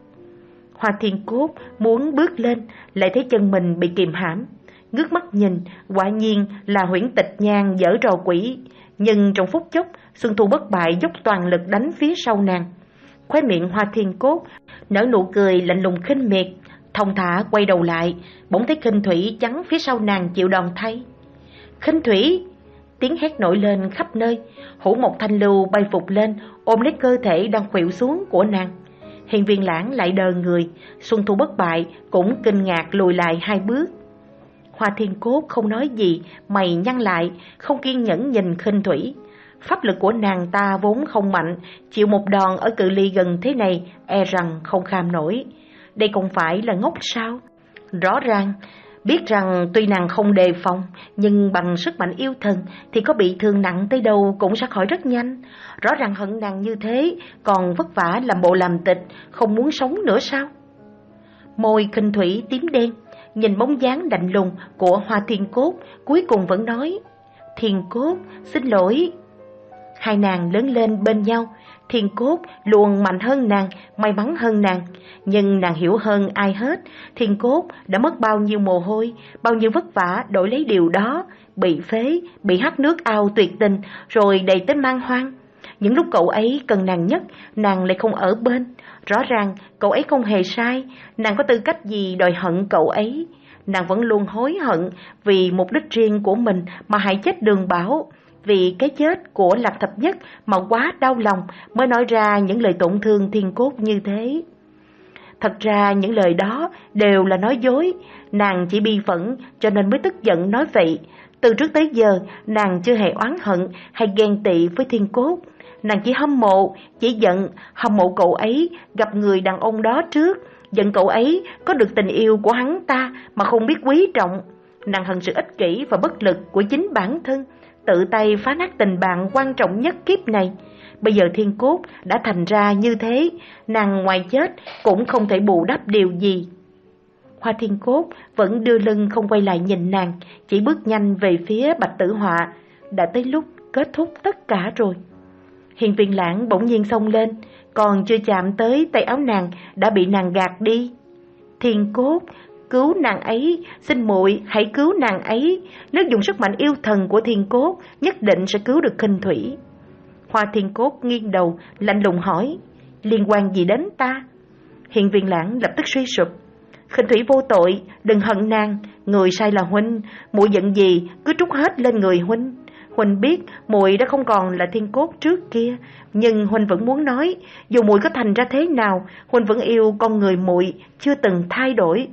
Hoa Thiên Cốt muốn bước lên, lại thấy chân mình bị kìm hãm. Ngước mắt nhìn, quả nhiên là Huyễn Tịch Nhan giở trò quỷ. Nhưng trong phút chốc, Xuân Thu Bất Bại dốc toàn lực đánh phía sau nàng. Khóe miệng Hoa Thiên Cốt nở nụ cười lạnh lùng khinh miệt, thong thả quay đầu lại, bỗng thấy Khinh Thủy chắn phía sau nàng chịu đòn thay. Khinh Thủy! Tiếng hét nổi lên khắp nơi. Hổ Mộc Thanh Lưu bay phục lên, ôm lấy cơ thể đang khuỵu xuống của nàng. Hiên Viên Lãng lại đờ người, Xuân Thu Bất Bại cũng kinh ngạc lùi lại hai bước. Hoa Thiên Cốt không nói gì, mày nhăn lại, không kiên nhẫn nhìn Khinh Thủy. Pháp lực của nàng ta vốn không mạnh, chịu một đòn ở cự ly gần thế này e rằng không kham nổi. Đây không phải là ngốc sao? Rõ ràng biết rằng tuy nàng không đề phòng, nhưng bằng sức mạnh yêu thần thì có bị thương nặng tới đâu cũng sẽ khỏi rất nhanh. Rõ ràng hận nàng như thế, còn vất vả làm bộ làm tịch, không muốn sống nữa sao? Môi Khinh Thủy tím đen, nhìn bóng dáng lạnh lùng của Hoa Thiên Cốt, cuối cùng vẫn nói: Thiên Cốt, xin lỗi. Hai nàng lớn lên bên nhau, Thiên Cốt luôn mạnh hơn nàng, may mắn hơn nàng. Nhưng nàng hiểu hơn ai hết, Thiên Cốt đã mất bao nhiêu mồ hôi, bao nhiêu vất vả đổi lấy điều đó. Bị phế, bị hắt nước ao tuyệt tình, rồi đầy tới man hoang. Những lúc cậu ấy cần nàng nhất, nàng lại không ở bên. Rõ ràng cậu ấy không hề sai, nàng có tư cách gì đòi hận cậu ấy. Nàng vẫn luôn hối hận vì mục đích riêng của mình mà hại chết Đường Bảo. Vì cái chết của Lạc Thập Nhất mà quá đau lòng mới nói ra những lời tổn thương Thiên Cốt như thế. Thật ra những lời đó đều là nói dối, nàng chỉ bi phẫn cho nên mới tức giận nói vậy. Từ trước tới giờ nàng chưa hề oán hận hay ghen tị với Thiên Cốt. Nàng chỉ hâm mộ, chỉ giận, hâm mộ cậu ấy gặp người đàn ông đó trước, giận cậu ấy có được tình yêu của hắn ta mà không biết quý trọng. Nàng hận sự ích kỷ và bất lực của chính bản thân, tự tay phá nát tình bạn quan trọng nhất kiếp này. Bây giờ Thiên Cốt đã thành ra như thế, nàng ngoài chết cũng không thể bù đắp điều gì. Hoa Thiên Cốt vẫn đưa lưng không quay lại nhìn nàng, chỉ bước nhanh về phía Bạch Tử Họa. Đã tới lúc kết thúc tất cả rồi. Hiên Viên Lãng bỗng nhiên xông lên, còn chưa chạm tới tay áo nàng đã bị nàng gạt đi. Thiên Cốt, cứu nàng ấy, xin muội hãy cứu nàng ấy. Nếu dùng sức mạnh yêu thần của Thiên Cốt, nhất định sẽ cứu được Khinh Thủy. Hoa Thiên Cốt nghiêng đầu, lạnh lùng hỏi: liên quan gì đến ta? Hiên Viên Lãng lập tức suy sụp: Khinh Thủy vô tội, đừng hận nàng, người sai là huynh, muội giận gì cứ trút hết lên người huynh. Huynh biết muội đã không còn là Thiên Cốt trước kia, nhưng huynh vẫn muốn nói, dù muội có thành ra thế nào, huynh vẫn yêu con người muội, chưa từng thay đổi.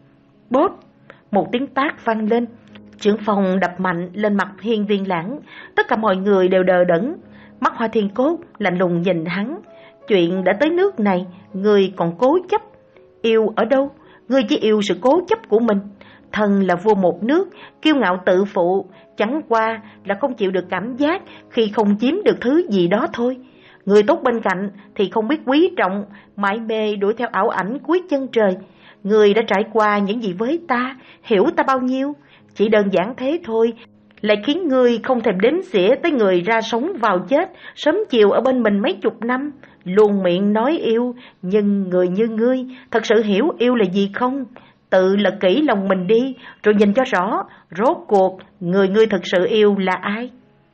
Bốp, một tiếng tát vang lên, chưởng phòng đập mạnh lên mặt Hiên Viên Lãng. Tất cả mọi người đều đờ đẫn. Mắt Hoa Thiên Cốt lạnh lùng nhìn hắn: chuyện đã tới nước này, ngươi còn cố chấp. Yêu ở đâu? Ngươi chỉ yêu sự cố chấp của mình. Thần là vua một nước, kiêu ngạo tự phụ, chẳng qua là không chịu được cảm giác khi không chiếm được thứ gì đó thôi. Người tốt bên cạnh thì không biết quý trọng, mãi mê đuổi theo ảo ảnh cuối chân trời. Người đã trải qua những gì với ta, hiểu ta bao nhiêu, chỉ đơn giản thế thôi, lại khiến ngươi không thèm đếm xỉa tới người ra sống vào chết, sớm chiều ở bên mình mấy chục năm, luôn miệng nói yêu, nhưng người như ngươi thật sự hiểu yêu là gì không? Tự lật kỹ lòng mình đi, rồi nhìn cho rõ, rốt cuộc người ngươi thật sự yêu là ai?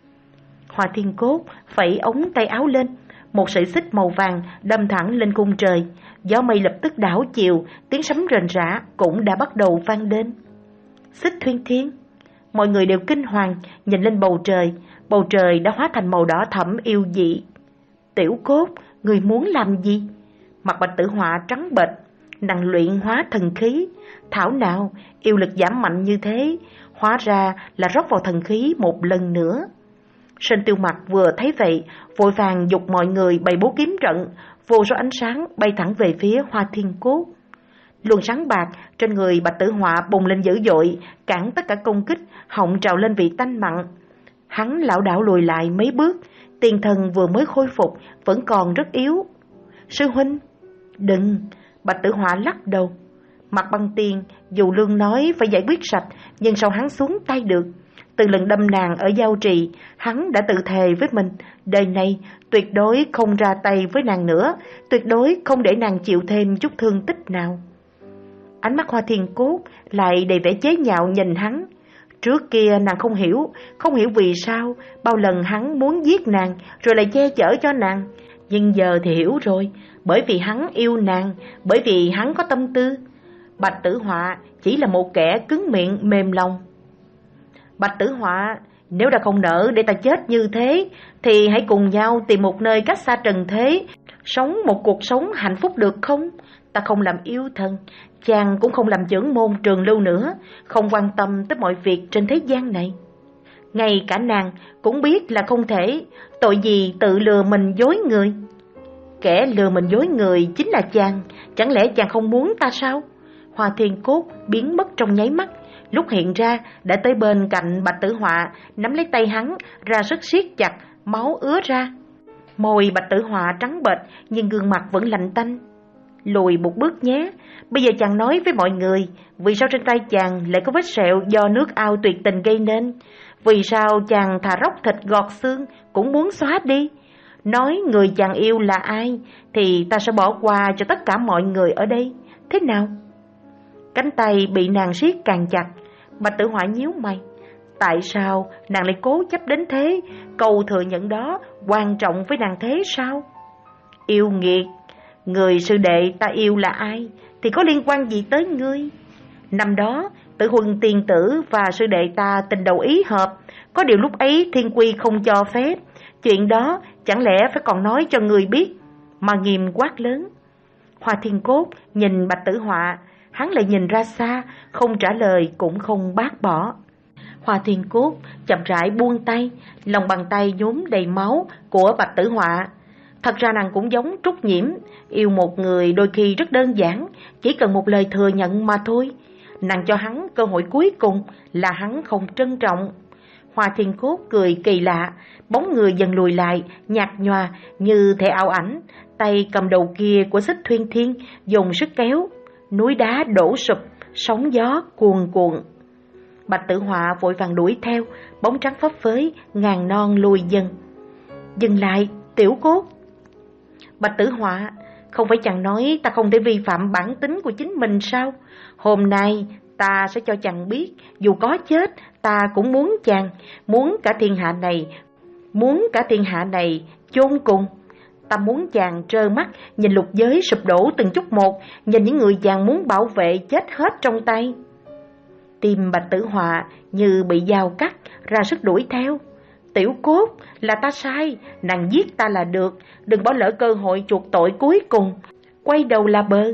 Hoa Thiên Cốt phẩy ống tay áo lên, một sợi xích màu vàng đâm thẳng lên cung trời. Gió mây lập tức đảo chiều, tiếng sấm rền rã cũng đã bắt đầu vang lên. Xích Thuyên Thiên. Mọi người đều kinh hoàng nhìn lên bầu trời. Bầu trời đã hóa thành màu đỏ thẫm yêu dị. Tiểu Cốt, người muốn làm gì? Mặt Bạch Tử Họa trắng bệch. Nàng luyện hóa thần khí, thảo nào yêu lực giảm mạnh như thế, hóa ra là rót vào thần khí một lần nữa. Sơn Tiêu Mặc vừa thấy vậy, vội vàng giục mọi người bày bố kiếm trận, vô số ánh sáng bay thẳng về phía Hoa Thiên Cốt. Luồng sáng bạc trên người Bạch Tử Họa bùng lên dữ dội, cản tất cả công kích, họng trào lên vị tanh mặn. Hắn lảo đảo lùi lại mấy bước, tiền thần vừa mới khôi phục vẫn còn rất yếu. Sư huynh, đừng! Bạch Tử Họa lắc đầu. Mặt Băng Tiên dù lương nói phải giải quyết sạch, nhưng sao hắn xuống tay được? Từ lần đâm nàng ở Giao Trì, hắn đã tự thề với mình, đời này tuyệt đối không ra tay với nàng nữa, tuyệt đối không để nàng chịu thêm chút thương tích nào. Ánh mắt Hoa Thiên Cốt lại đầy vẻ chế nhạo nhìn hắn. Trước kia nàng không hiểu, không hiểu vì sao bao lần hắn muốn giết nàng rồi lại che chở cho nàng. Nhưng giờ thì hiểu rồi, bởi vì hắn yêu nàng, bởi vì hắn có tâm tư. Bạch Tử Họa chỉ là một kẻ cứng miệng mềm lòng. Bạch Tử Họa, nếu đã không nỡ để ta chết như thế, thì hãy cùng nhau tìm một nơi cách xa trần thế, sống một cuộc sống hạnh phúc được không? Ta không làm yêu thần, chàng cũng không làm trưởng môn trường lưu nữa, không quan tâm tới mọi việc trên thế gian này. Ngay cả nàng cũng biết là không thể, tội gì tự lừa mình dối người. Kẻ lừa mình dối người chính là chàng, chẳng lẽ chàng không muốn ta sao? Hoa Thiên Cốt biến mất trong nháy mắt, lúc hiện ra đã tới bên cạnh Bạch Tử Họa, nắm lấy tay hắn ra sức siết chặt, máu ứa ra. Môi Bạch Tử Họa trắng bệch nhưng gương mặt vẫn lạnh tanh. Lùi một bước nhé, bây giờ chàng nói với mọi người, vì sao trên tay chàng lại có vết sẹo do nước ao tuyệt tình gây nên? Vì sao chàng thà róc thịt gọt xương cũng muốn xóa đi? Nói người chàng yêu là ai, thì ta sẽ bỏ qua cho tất cả mọi người ở đây, thế nào? Cánh tay bị nàng siết càng chặt, Bạch Tử Họa nhíu mày. Tại sao nàng lại cố chấp đến thế? Câu thừa nhận đó quan trọng với nàng thế sao? Yêu nghiệt, người sư đệ ta yêu là ai thì có liên quan gì tới ngươi? Năm đó Tử Huân tiên tử và sư đệ ta tình đầu ý hợp, có điều lúc ấy thiên quy không cho phép. Chuyện đó chẳng lẽ phải còn nói cho người biết? Mà nghiêm quát lớn. Hoa Thiên Cốt nhìn Bạch Tử Họa, hắn lại nhìn ra xa, không trả lời cũng không bác bỏ. Hoa Thiên Cốt chậm rãi buông tay, lòng bàn tay nhuốm đầy máu của Bạch Tử Họa. Thật ra nàng cũng giống Trúc Nhiễm, yêu một người đôi khi rất đơn giản, chỉ cần một lời thừa nhận mà thôi. Nàng cho hắn cơ hội cuối cùng là hắn không trân trọng. Hoa Thiên Cốt cười kỳ lạ, bóng người dần lùi lại, nhạt nhòa như thể ảo ảnh, tay cầm đầu kia của Xích Thuyên Thiên dùng sức kéo, núi đá đổ sụp, sóng gió cuồn cuộn. Bạch Tử Họa vội vàng đuổi theo, bóng trắng phấp phới, ngàn non lùi dần. Dừng lại, Tiểu Cốt. Bạch Tử Họa, không phải chàng nói ta không thể vi phạm bản tính của chính mình sao? Hôm nay ta sẽ cho chàng biết, dù có chết, ta cũng muốn chàng, muốn cả thiên hạ này, muốn cả thiên hạ này chôn cùng. Ta muốn chàng trơ mắt nhìn lục giới sụp đổ từng chút một, nhìn những người chàng muốn bảo vệ chết hết trong tay. Tim Bạch Tử Họa như bị dao cắt, ra sức đuổi theo. Tiểu Cốt, là ta sai, nàng giết ta là được, đừng bỏ lỡ cơ hội chuộc tội cuối cùng, quay đầu là bờ.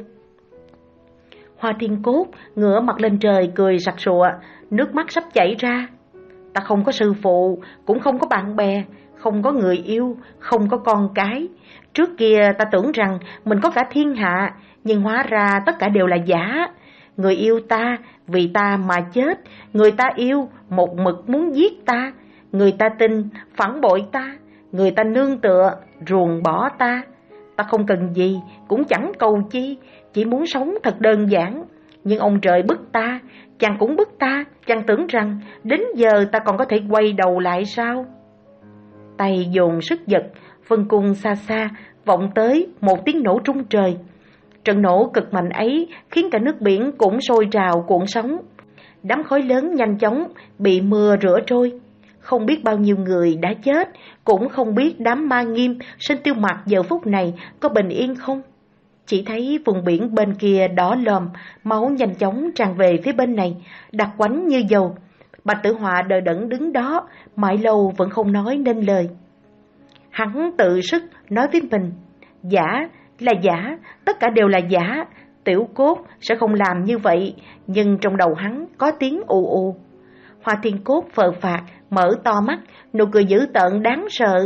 Hoa Thiên Cốt ngửa mặt lên trời cười sặc sụa, nước mắt sắp chảy ra. Ta không có sư phụ, cũng không có bạn bè, không có người yêu, không có con cái. Trước kia ta tưởng rằng mình có cả thiên hạ, nhưng hóa ra tất cả đều là giả. Người yêu ta vì ta mà chết, người ta yêu một mực muốn giết ta, người ta tin phản bội ta, người ta nương tựa ruồng bỏ ta. Ta không cần gì, cũng chẳng cầu chi, chỉ muốn sống thật đơn giản. Nhưng ông trời bức ta, chàng cũng bức ta, chàng tưởng rằng đến giờ ta còn có thể quay đầu lại sao? Tay dồn sức giật, vân cung xa xa vọng tới một tiếng nổ trung trời. Trận nổ cực mạnh ấy khiến cả nước biển cũng sôi trào cuộn sóng. Đám khói lớn nhanh chóng bị mưa rửa trôi. Không biết bao nhiêu người đã chết, cũng không biết đám ma nghiêm Sơn Tiêu Mặc giờ phút này có bình yên không. Chỉ thấy vùng biển bên kia đỏ lòm, máu nhanh chóng tràn về phía bên này, đặc quánh như dầu. Bạch Tử Họa đờ đẫn đứng đó, mãi lâu vẫn không nói nên lời. Hắn tự sức nói với mình, giả là giả, tất cả đều là giả, Tiểu Cốt sẽ không làm như vậy, nhưng trong đầu hắn có tiếng ù ù. Hoa Thiên Cốt phờ phạc, mở to mắt, nụ cười dữ tợn đáng sợ.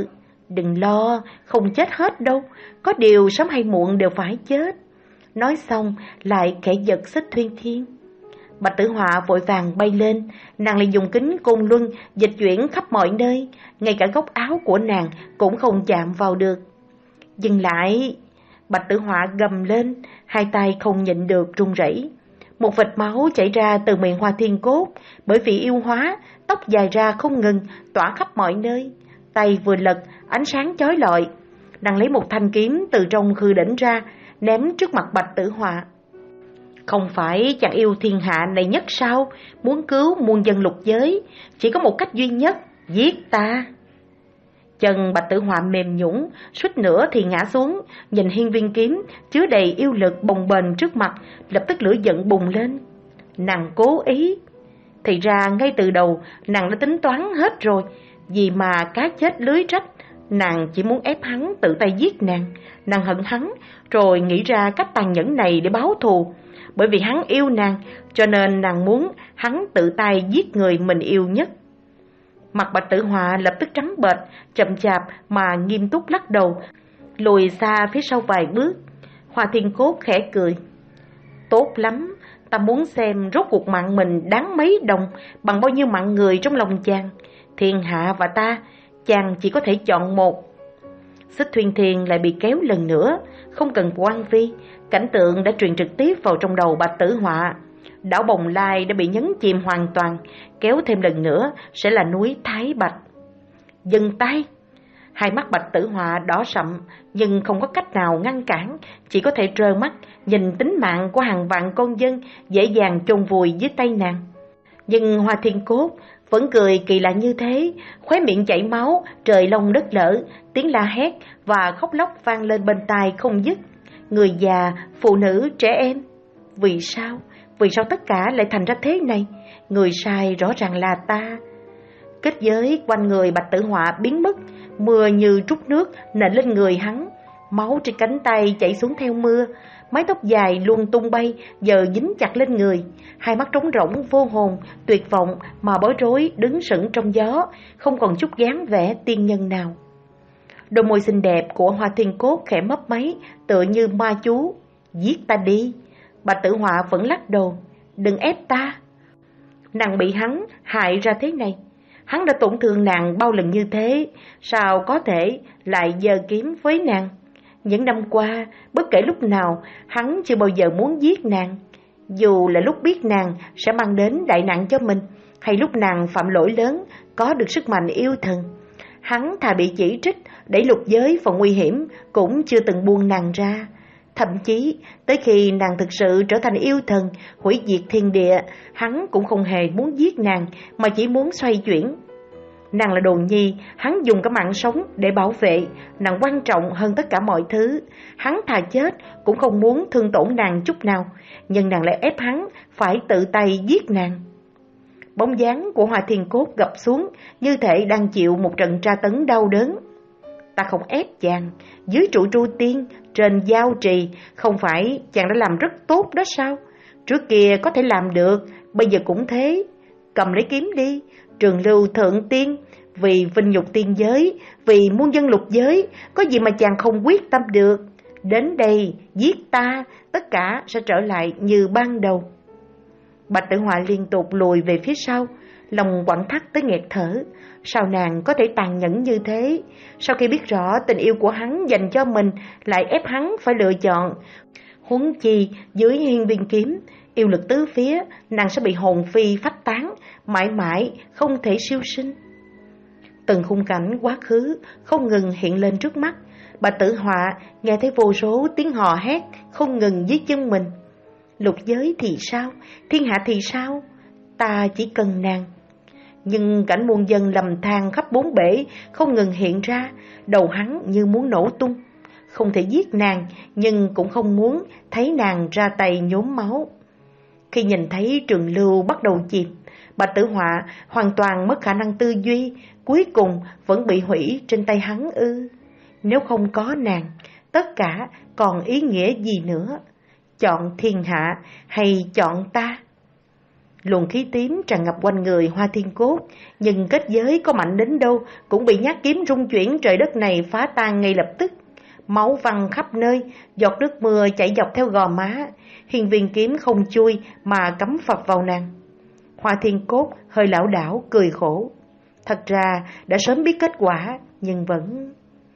Đừng lo, không chết hết đâu, có điều sớm hay muộn đều phải chết. Nói xong lại khẽ giật Xích Thuyên Thiên. Bạch Tử Họa vội vàng bay lên, nàng lại dùng kính côn luân dịch chuyển khắp mọi nơi, ngay cả góc áo của nàng cũng không chạm vào được. Dừng lại! Bạch Tử Họa gầm lên, hai tay không nhịn được run rẩy. Một vệt máu chảy ra từ miệng Hoa Thiên Cốt, bởi vì yêu hóa, tóc dài ra không ngừng, tỏa khắp mọi nơi. Tay vừa lật, ánh sáng chói lọi. Nàng lấy một thanh kiếm từ trong khư đỉnh ra, ném trước mặt Bạch Tử Họa. Không phải chàng yêu thiên hạ này nhất sao? Muốn cứu muôn dân lục giới, chỉ có một cách duy nhất, giết ta. Chân Bạch Tử Họa mềm nhũn, suýt nữa thì ngã xuống, nhìn hiên viên kiếm chứa đầy yêu lực bồng bềnh trước mặt, lập tức lửa giận bùng lên. Nàng cố ý. Thì ra ngay từ đầu nàng đã tính toán hết rồi, vì mà cá chết lưới rách, nàng chỉ muốn ép hắn tự tay giết nàng. Nàng hận hắn, rồi nghĩ ra cách tàn nhẫn này để báo thù. Bởi vì hắn yêu nàng, cho nên nàng muốn hắn tự tay giết người mình yêu nhất. Mặt Bạch Tử Họa lập tức trắng bệch, chậm chạp mà nghiêm túc lắc đầu, lùi xa phía sau vài bước. Hoa Thiên Cốt khẽ cười. Tốt lắm, ta muốn xem rốt cuộc mạng mình đáng mấy đồng, bằng bao nhiêu mạng người trong lòng chàng. Thiên hạ và ta, chàng chỉ có thể chọn một. Xích Thuyên Thiên lại bị kéo lần nữa, không cần quan vi, cảnh tượng đã truyền trực tiếp vào trong đầu Bạch Tử Họa. Đảo Bồng Lai đã bị nhấn chìm hoàn toàn, kéo thêm lần nữa sẽ là núi Thái Bạch. Dừng tay! Hai mắt Bạch Tử Họa đỏ sậm, nhưng không có cách nào ngăn cản, chỉ có thể trơ mắt nhìn tính mạng của hàng vạn con dân dễ dàng chôn vùi dưới tay nàng. Nhưng Hoa Thiên Cốt vẫn cười kỳ lạ như thế, khóe miệng chảy máu, trời long đất lở, tiếng la hét và khóc lóc vang lên bên tai không dứt. Người già, phụ nữ, trẻ em. Vì sao? Vì sao tất cả lại thành ra thế này? Người sai rõ ràng là ta. Kết giới quanh người Bạch Tử Họa biến mất, mưa như trút nước nện lên người hắn, máu trên cánh tay chảy xuống theo mưa, mái tóc dài luôn tung bay giờ dính chặt lên người, hai mắt trống rỗng vô hồn, tuyệt vọng mà bối rối đứng sững trong gió, không còn chút dáng vẻ tiên nhân nào. Đôi môi xinh đẹp của Hoa Thiên Cốt khẽ mấp máy, tựa như ma chú. Giết ta đi! Bạch Tử Họa vẫn lắc đầu. Đừng ép ta! Nàng bị hắn hại ra thế này, hắn đã tổn thương nàng bao lần như thế, sao có thể lại giơ kiếm với nàng? Những năm qua, bất kể lúc nào, hắn chưa bao giờ muốn giết nàng. Dù là lúc biết nàng sẽ mang đến đại nạn cho mình, hay lúc nàng phạm lỗi lớn, có được sức mạnh yêu thần, hắn thà bị chỉ trích, đẩy lục giới vào nguy hiểm, cũng chưa từng buông nàng ra. Thậm chí, tới khi nàng thực sự trở thành yêu thần, hủy diệt thiên địa, hắn cũng không hề muốn giết nàng, mà chỉ muốn xoay chuyển. Nàng là đồ nhi, hắn dùng cả mạng sống để bảo vệ, nàng quan trọng hơn tất cả mọi thứ. Hắn thà chết cũng không muốn thương tổn nàng chút nào, nhưng nàng lại ép hắn phải tự tay giết nàng. Bóng dáng của Hoa Thiên Cốt gập xuống, như thể đang chịu một trận tra tấn đau đớn. Ta không ép chàng, dưới trụ tru tiên, trên giao trì, không phải chàng đã làm rất tốt đó sao? Trước kia có thể làm được, bây giờ cũng thế. Cầm lấy kiếm đi, trường lưu thượng tiên, vì vinh nhục tiên giới, vì muôn dân lục giới, có gì mà chàng không quyết tâm được. Đến đây, giết ta, tất cả sẽ trở lại như ban đầu. Bạch Tử Họa liên tục lùi về phía sau, lòng quặn thắt tới nghẹt thở. Sao nàng có thể tàn nhẫn như thế? Sau khi biết rõ tình yêu của hắn dành cho mình, lại ép hắn phải lựa chọn. Huống chi dưới hiên viên kiếm, yêu lực tứ phía, nàng sẽ bị hồn phi phách tán, mãi mãi không thể siêu sinh. Từng khung cảnh quá khứ không ngừng hiện lên trước mắt. Bạch Tử Họa nghe thấy vô số tiếng hò hét không ngừng dưới chân mình. Lục giới thì sao? Thiên hạ thì sao? Ta chỉ cần nàng. Nhưng cảnh muôn dân lầm than khắp bốn bể không ngừng hiện ra, đầu hắn như muốn nổ tung. Không thể giết nàng, nhưng cũng không muốn thấy nàng ra tay nhốn máu. Khi nhìn thấy trường lưu bắt đầu chìm, Bạch Tử Họa hoàn toàn mất khả năng tư duy, cuối cùng vẫn bị hủy trên tay hắn ư? Nếu không có nàng, tất cả còn ý nghĩa gì nữa? Chọn thiên hạ hay chọn ta? Luồng khí tím tràn ngập quanh người Hoa Thiên Cốt, nhưng kết giới có mạnh đến đâu cũng bị nhát kiếm rung chuyển trời đất này phá tan ngay lập tức. Máu văng khắp nơi, giọt nước mưa chảy dọc theo gò má, hiên viên kiếm không chui mà cắm phập vào nàng. Hoa Thiên Cốt hơi lảo đảo cười khổ. Thật ra đã sớm biết kết quả, nhưng vẫn...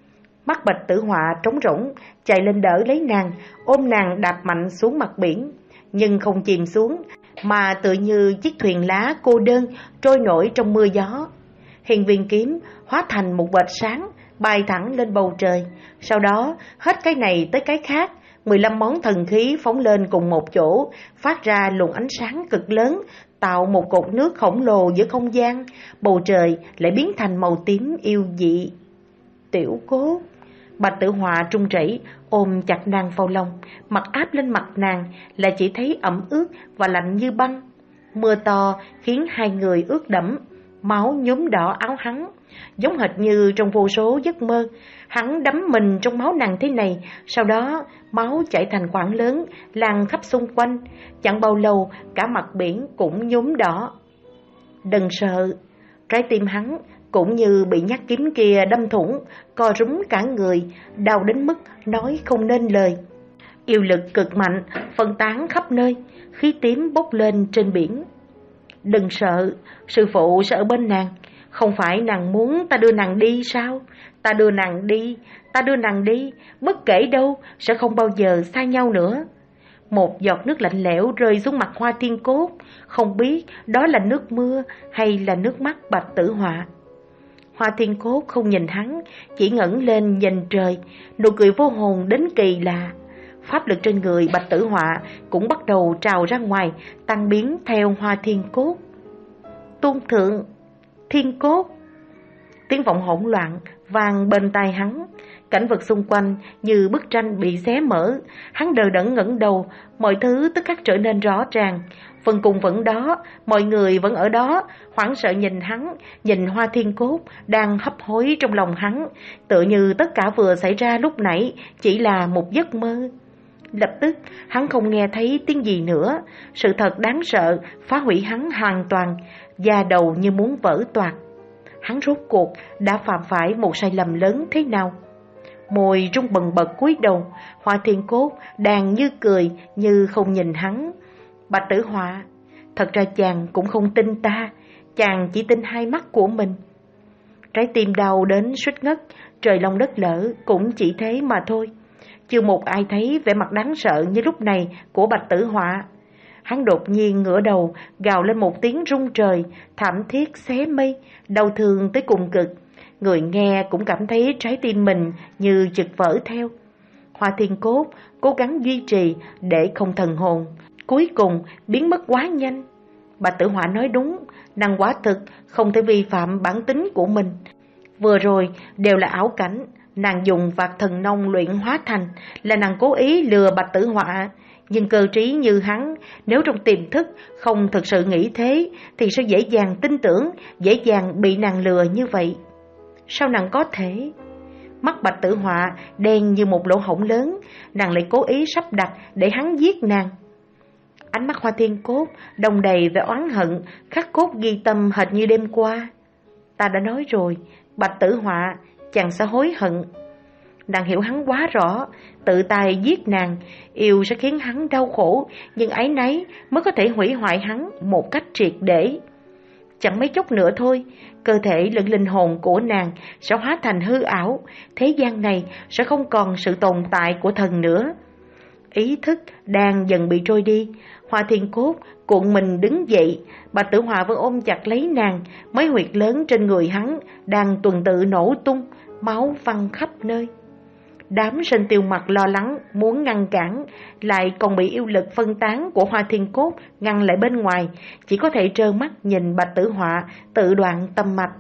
Mắt Bạch Tử Họa trống rỗng, chạy lên đỡ lấy nàng, ôm nàng đạp mạnh xuống mặt biển, nhưng không chìm xuống, mà tựa như chiếc thuyền lá cô đơn trôi nổi trong mưa gió. Hiên viên kiếm hóa thành một vệt sáng, bay thẳng lên bầu trời, sau đó hết cái này tới cái khác, mười lăm món thần khí phóng lên cùng một chỗ, phát ra luồng ánh sáng cực lớn, tạo một cột nước khổng lồ giữa không gian, bầu trời lại biến thành màu tím yêu dị. Tiểu Cốt. Bạch Tử Họa trung rẩy ôm chặt nàng vào lòng, mặt áp lên mặt nàng là chỉ thấy ẩm ướt và lạnh như băng. Mưa to khiến hai người ướt đẫm, máu nhuốm đỏ áo hắn, giống hệt như trong vô số giấc mơ. Hắn đắm mình trong máu nàng thế này, sau đó máu chảy thành khoảng lớn, lan khắp xung quanh, chẳng bao lâu cả mặt biển cũng nhuốm đỏ. Đừng sợ, trái tim hắn cũng như bị nhát kiếm kia đâm thủng, co rúm cả người, đau đến mức nói không nên lời. Yêu lực cực mạnh, phân tán khắp nơi, khí tím bốc lên trên biển. Đừng sợ, sư phụ sẽ ở bên nàng. Không phải nàng muốn ta đưa nàng đi sao? Ta đưa nàng đi, ta đưa nàng đi, bất kể đâu, sẽ không bao giờ xa nhau nữa. Một giọt nước lạnh lẽo rơi xuống mặt Hoa Thiên Cốt, không biết đó là nước mưa hay là nước mắt Bạch Tử Họa. Hoa Thiên Cốt không nhìn hắn, chỉ ngẩng lên nhìn trời, nụ cười vô hồn đến kỳ lạ. Pháp lực trên người Bạch Tử Họa cũng bắt đầu trào ra ngoài, tăng biến theo Hoa Thiên Cốt. Tôn thượng, Thiên Cốt. Tiếng vọng hỗn loạn vang bên tai hắn, cảnh vật xung quanh như bức tranh bị xé mở. Hắn đờ đẫn ngẩng đầu, mọi thứ tức khắc trở nên rõ ràng. Phần cùng vẫn đó, mọi người vẫn ở đó, hoảng sợ nhìn hắn, nhìn Hoa Thiên Cốt đang hấp hối trong lòng hắn, tựa như tất cả vừa xảy ra lúc nãy chỉ là một giấc mơ. Lập tức hắn không nghe thấy tiếng gì nữa, sự thật đáng sợ phá hủy hắn hoàn toàn, da đầu như muốn vỡ toạc. Hắn rốt cuộc đã phạm phải một sai lầm lớn thế nào? Môi rung bần bật cúi đầu, Hoa Thiên Cốt đang như cười như không nhìn hắn. Bạch Tử Họa, thật ra chàng cũng không tin ta, chàng chỉ tin hai mắt của mình. Trái tim đau đến suýt ngất, trời long đất lở cũng chỉ thế mà thôi. Chưa một ai thấy vẻ mặt đáng sợ như lúc này của Bạch Tử Họa. Hắn đột nhiên ngửa đầu, gào lên một tiếng rung trời, thảm thiết xé mây, đau thương tới cùng cực. Người nghe cũng cảm thấy trái tim mình như chực vỡ theo. Hoa Thiên Cốt cố gắng duy trì để không thần hồn, cuối cùng biến mất quá nhanh. Bạch Tử Họa nói đúng, nàng quả thực không thể vi phạm bản tính của mình. Vừa rồi đều là ảo cảnh, nàng dùng vạt thần nông luyện hóa thành, là nàng cố ý lừa Bạch Tử Họa. Nhưng cơ trí như hắn, nếu trong tiềm thức không thực sự nghĩ thế, thì sẽ dễ dàng tin tưởng, dễ dàng bị nàng lừa như vậy. Sao nàng có thể? Mắt Bạch Tử Họa đen như một lỗ hổng lớn, nàng lại cố ý sắp đặt để hắn giết nàng. Ánh mắt Hoa Thiên Cốt đồng đầy vẻ oán hận, khắc cốt ghi tâm hệt như đêm qua. Ta đã nói rồi, Bạch Tử Họa, chàng sẽ hối hận. Nàng hiểu hắn quá rõ, tự tay giết nàng, yêu sẽ khiến hắn đau khổ, nhưng áy náy mới có thể hủy hoại hắn một cách triệt để. Chẳng mấy chốc nữa thôi, cơ thể lẫn linh hồn của nàng sẽ hóa thành hư ảo, thế gian này sẽ không còn sự tồn tại của thần nữa. Ý thức đang dần bị trôi đi, Hoa Thiên Cốt cuộn mình đứng dậy, Bạch Tử Họa vẫn ôm chặt lấy nàng, mấy huyệt lớn trên người hắn đang tuần tự nổ tung, máu văng khắp nơi. Đám sinh tiêu mặt lo lắng muốn ngăn cản, lại còn bị yêu lực phân tán của Hoa Thiên Cốt ngăn lại bên ngoài, chỉ có thể trơ mắt nhìn Bạch Tử Họa tự đoạn tâm mạch.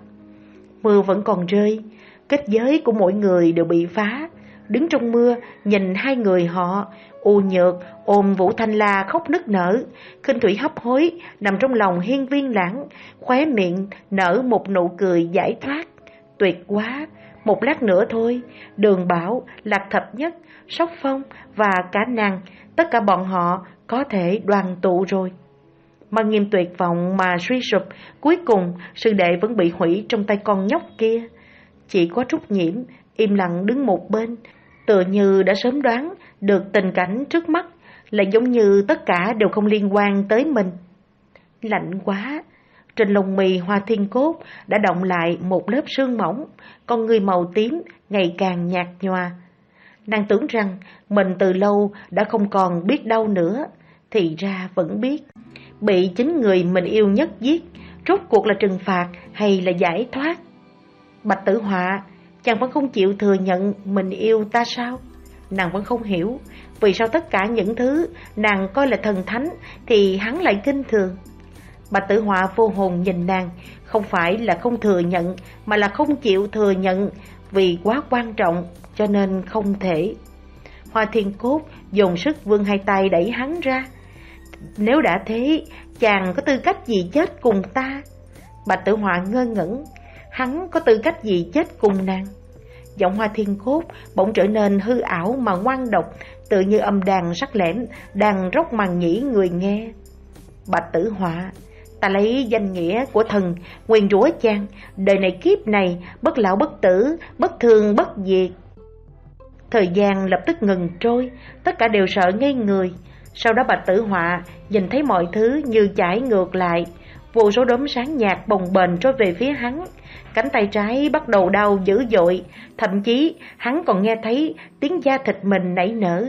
Mưa vẫn còn rơi, kết giới của mỗi người đều bị phá. Đứng trong mưa nhìn hai người họ, U Nhược ôm Vũ Thanh La khóc nức nở, Khinh Thủy hấp hối nằm trong lòng Hiên Viên Lãng, khóe miệng nở một nụ cười giải thoát. Tuyệt quá, một lát nữa thôi, Đường Bảo, Lạc Thập Nhất, Sóc Phong và cả nàng, tất cả bọn họ có thể đoàn tụ rồi. Mang Nghiêm tuyệt vọng mà suy sụp, cuối cùng sư đệ vẫn bị hủy trong tay con nhóc kia. Chỉ có Trúc Nhiễm im lặng đứng một bên, tựa như đã sớm đoán được tình cảnh trước mắt, lại giống như tất cả đều không liên quan tới mình. Lạnh quá, trên lông mì Hoa Thiên Cốt đã đọng lại một lớp sương mỏng, con người màu tím ngày càng nhạt nhòa. Nàng tưởng rằng mình từ lâu đã không còn biết đau nữa, thì ra vẫn biết. Bị chính người mình yêu nhất giết, rốt cuộc là trừng phạt hay là giải thoát? Bạch Tử Họa, chàng vẫn không chịu thừa nhận mình yêu ta sao? Nàng vẫn không hiểu vì sao tất cả những thứ nàng coi là thần thánh thì hắn lại kinh thường. Bạch Tử Họa vô hồn nhìn nàng, không phải là không thừa nhận mà là không chịu thừa nhận, vì quá quan trọng cho nên không thể. Hoa Thiên Cốt dồn sức vươn hai tay đẩy hắn ra. Nếu đã thế, chàng có tư cách gì chết cùng ta? Bạch Tử Họa ngơ ngẩn, hắn có tư cách gì chết cùng nàng? Giọng Hoa Thiên Cốt bỗng trở nên hư ảo mà ngoan độc, tự như âm đàn sắc lẻm đang róc màng nhĩ người nghe. Bạch Tử Họa, ta lấy danh nghĩa của thần nguyền rủa chàng, đời này kiếp này bất lão bất tử, bất thương bất diệt. Thời gian lập tức ngừng trôi, tất cả đều sợ ngây người. Sau đó Bạch Tử Họa nhìn thấy mọi thứ như chảy ngược lại, vô số đốm sáng nhạt bồng bềnh trôi về phía hắn. Cánh tay trái bắt đầu đau dữ dội, thậm chí hắn còn nghe thấy tiếng da thịt mình nảy nở.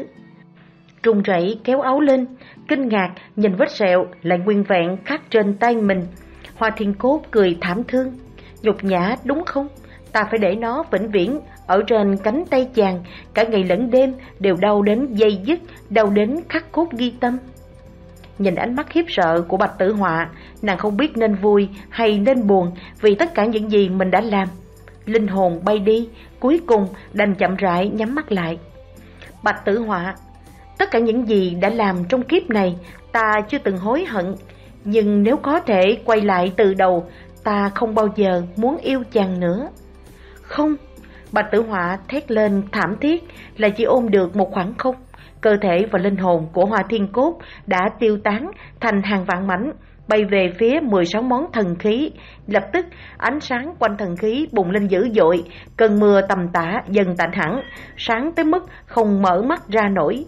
Run rẩy kéo áo lên, kinh ngạc nhìn vết sẹo lại nguyên vẹn khắc trên tay mình. Hoa Thiên Cốt cười thảm thương, nhục nhã đúng không? Ta phải để nó vĩnh viễn ở trên cánh tay chàng, cả ngày lẫn đêm đều đau đến dây dứt, đau đến khắc cốt ghi tâm. Nhìn ánh mắt khiếp sợ của Bạch Tử Họa, nàng không biết nên vui hay nên buồn vì tất cả những gì mình đã làm. Linh hồn bay đi, cuối cùng đành chậm rãi nhắm mắt lại. Bạch Tử Họa, tất cả những gì đã làm trong kiếp này ta chưa từng hối hận, nhưng nếu có thể quay lại từ đầu, ta không bao giờ muốn yêu chàng nữa. Không, Bạch Tử Họa thét lên thảm thiết, là chỉ ôm được một khoảng không. Cơ thể và linh hồn của Hoa Thiên Cốt đã tiêu tán thành hàng vạn mảnh, bay về phía mười sáu món thần khí. Lập tức ánh sáng quanh thần khí bùng lên dữ dội, cơn mưa tầm tã dần tạnh hẳn, sáng tới mức không mở mắt ra nổi.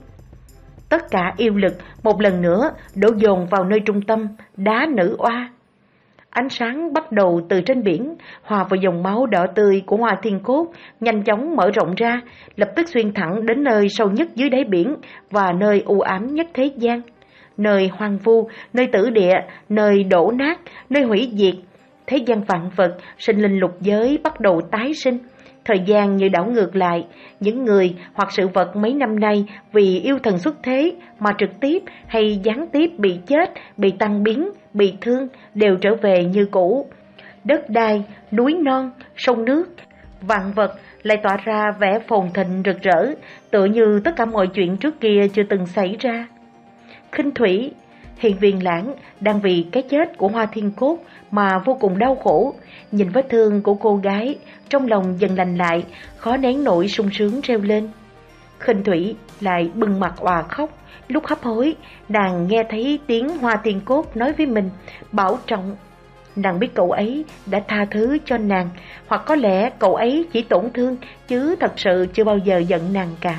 Tất cả yêu lực một lần nữa đổ dồn vào nơi trung tâm, đá nữ oa. Ánh sáng bắt đầu từ trên biển, hòa vào dòng máu đỏ tươi của Hoa Thiên Cốt, nhanh chóng mở rộng ra, lập tức xuyên thẳng đến nơi sâu nhất dưới đáy biển và nơi u ám nhất thế gian. Nơi hoang vu, nơi tử địa, nơi đổ nát, nơi hủy diệt. Thế gian vạn vật, sinh linh lục giới bắt đầu tái sinh. Thời gian như đảo ngược lại, những người hoặc sự vật mấy năm nay vì yêu thần xuất thế mà trực tiếp hay gián tiếp bị chết, bị tăng biến, bị thương đều trở về như cũ. Đất đai, núi non, sông nước, vạn vật lại tỏa ra vẻ phồn thịnh rực rỡ, tựa như tất cả mọi chuyện trước kia chưa từng xảy ra. Khinh Thủy, Hiền Viên Lãng đang vì cái chết của Hoa Thiên Cốt mà vô cùng đau khổ, nhìn vết thương của cô gái, trong lòng dần lành lại, khó nén nổi sung sướng reo lên. Khinh Thủy lại bừng mặt òa khóc, lúc hấp hối, nàng nghe thấy tiếng Hoa Thiên Cốt nói với mình, bảo trọng. Nàng biết cậu ấy đã tha thứ cho nàng, hoặc có lẽ cậu ấy chỉ tổn thương, chứ thật sự chưa bao giờ giận nàng cả.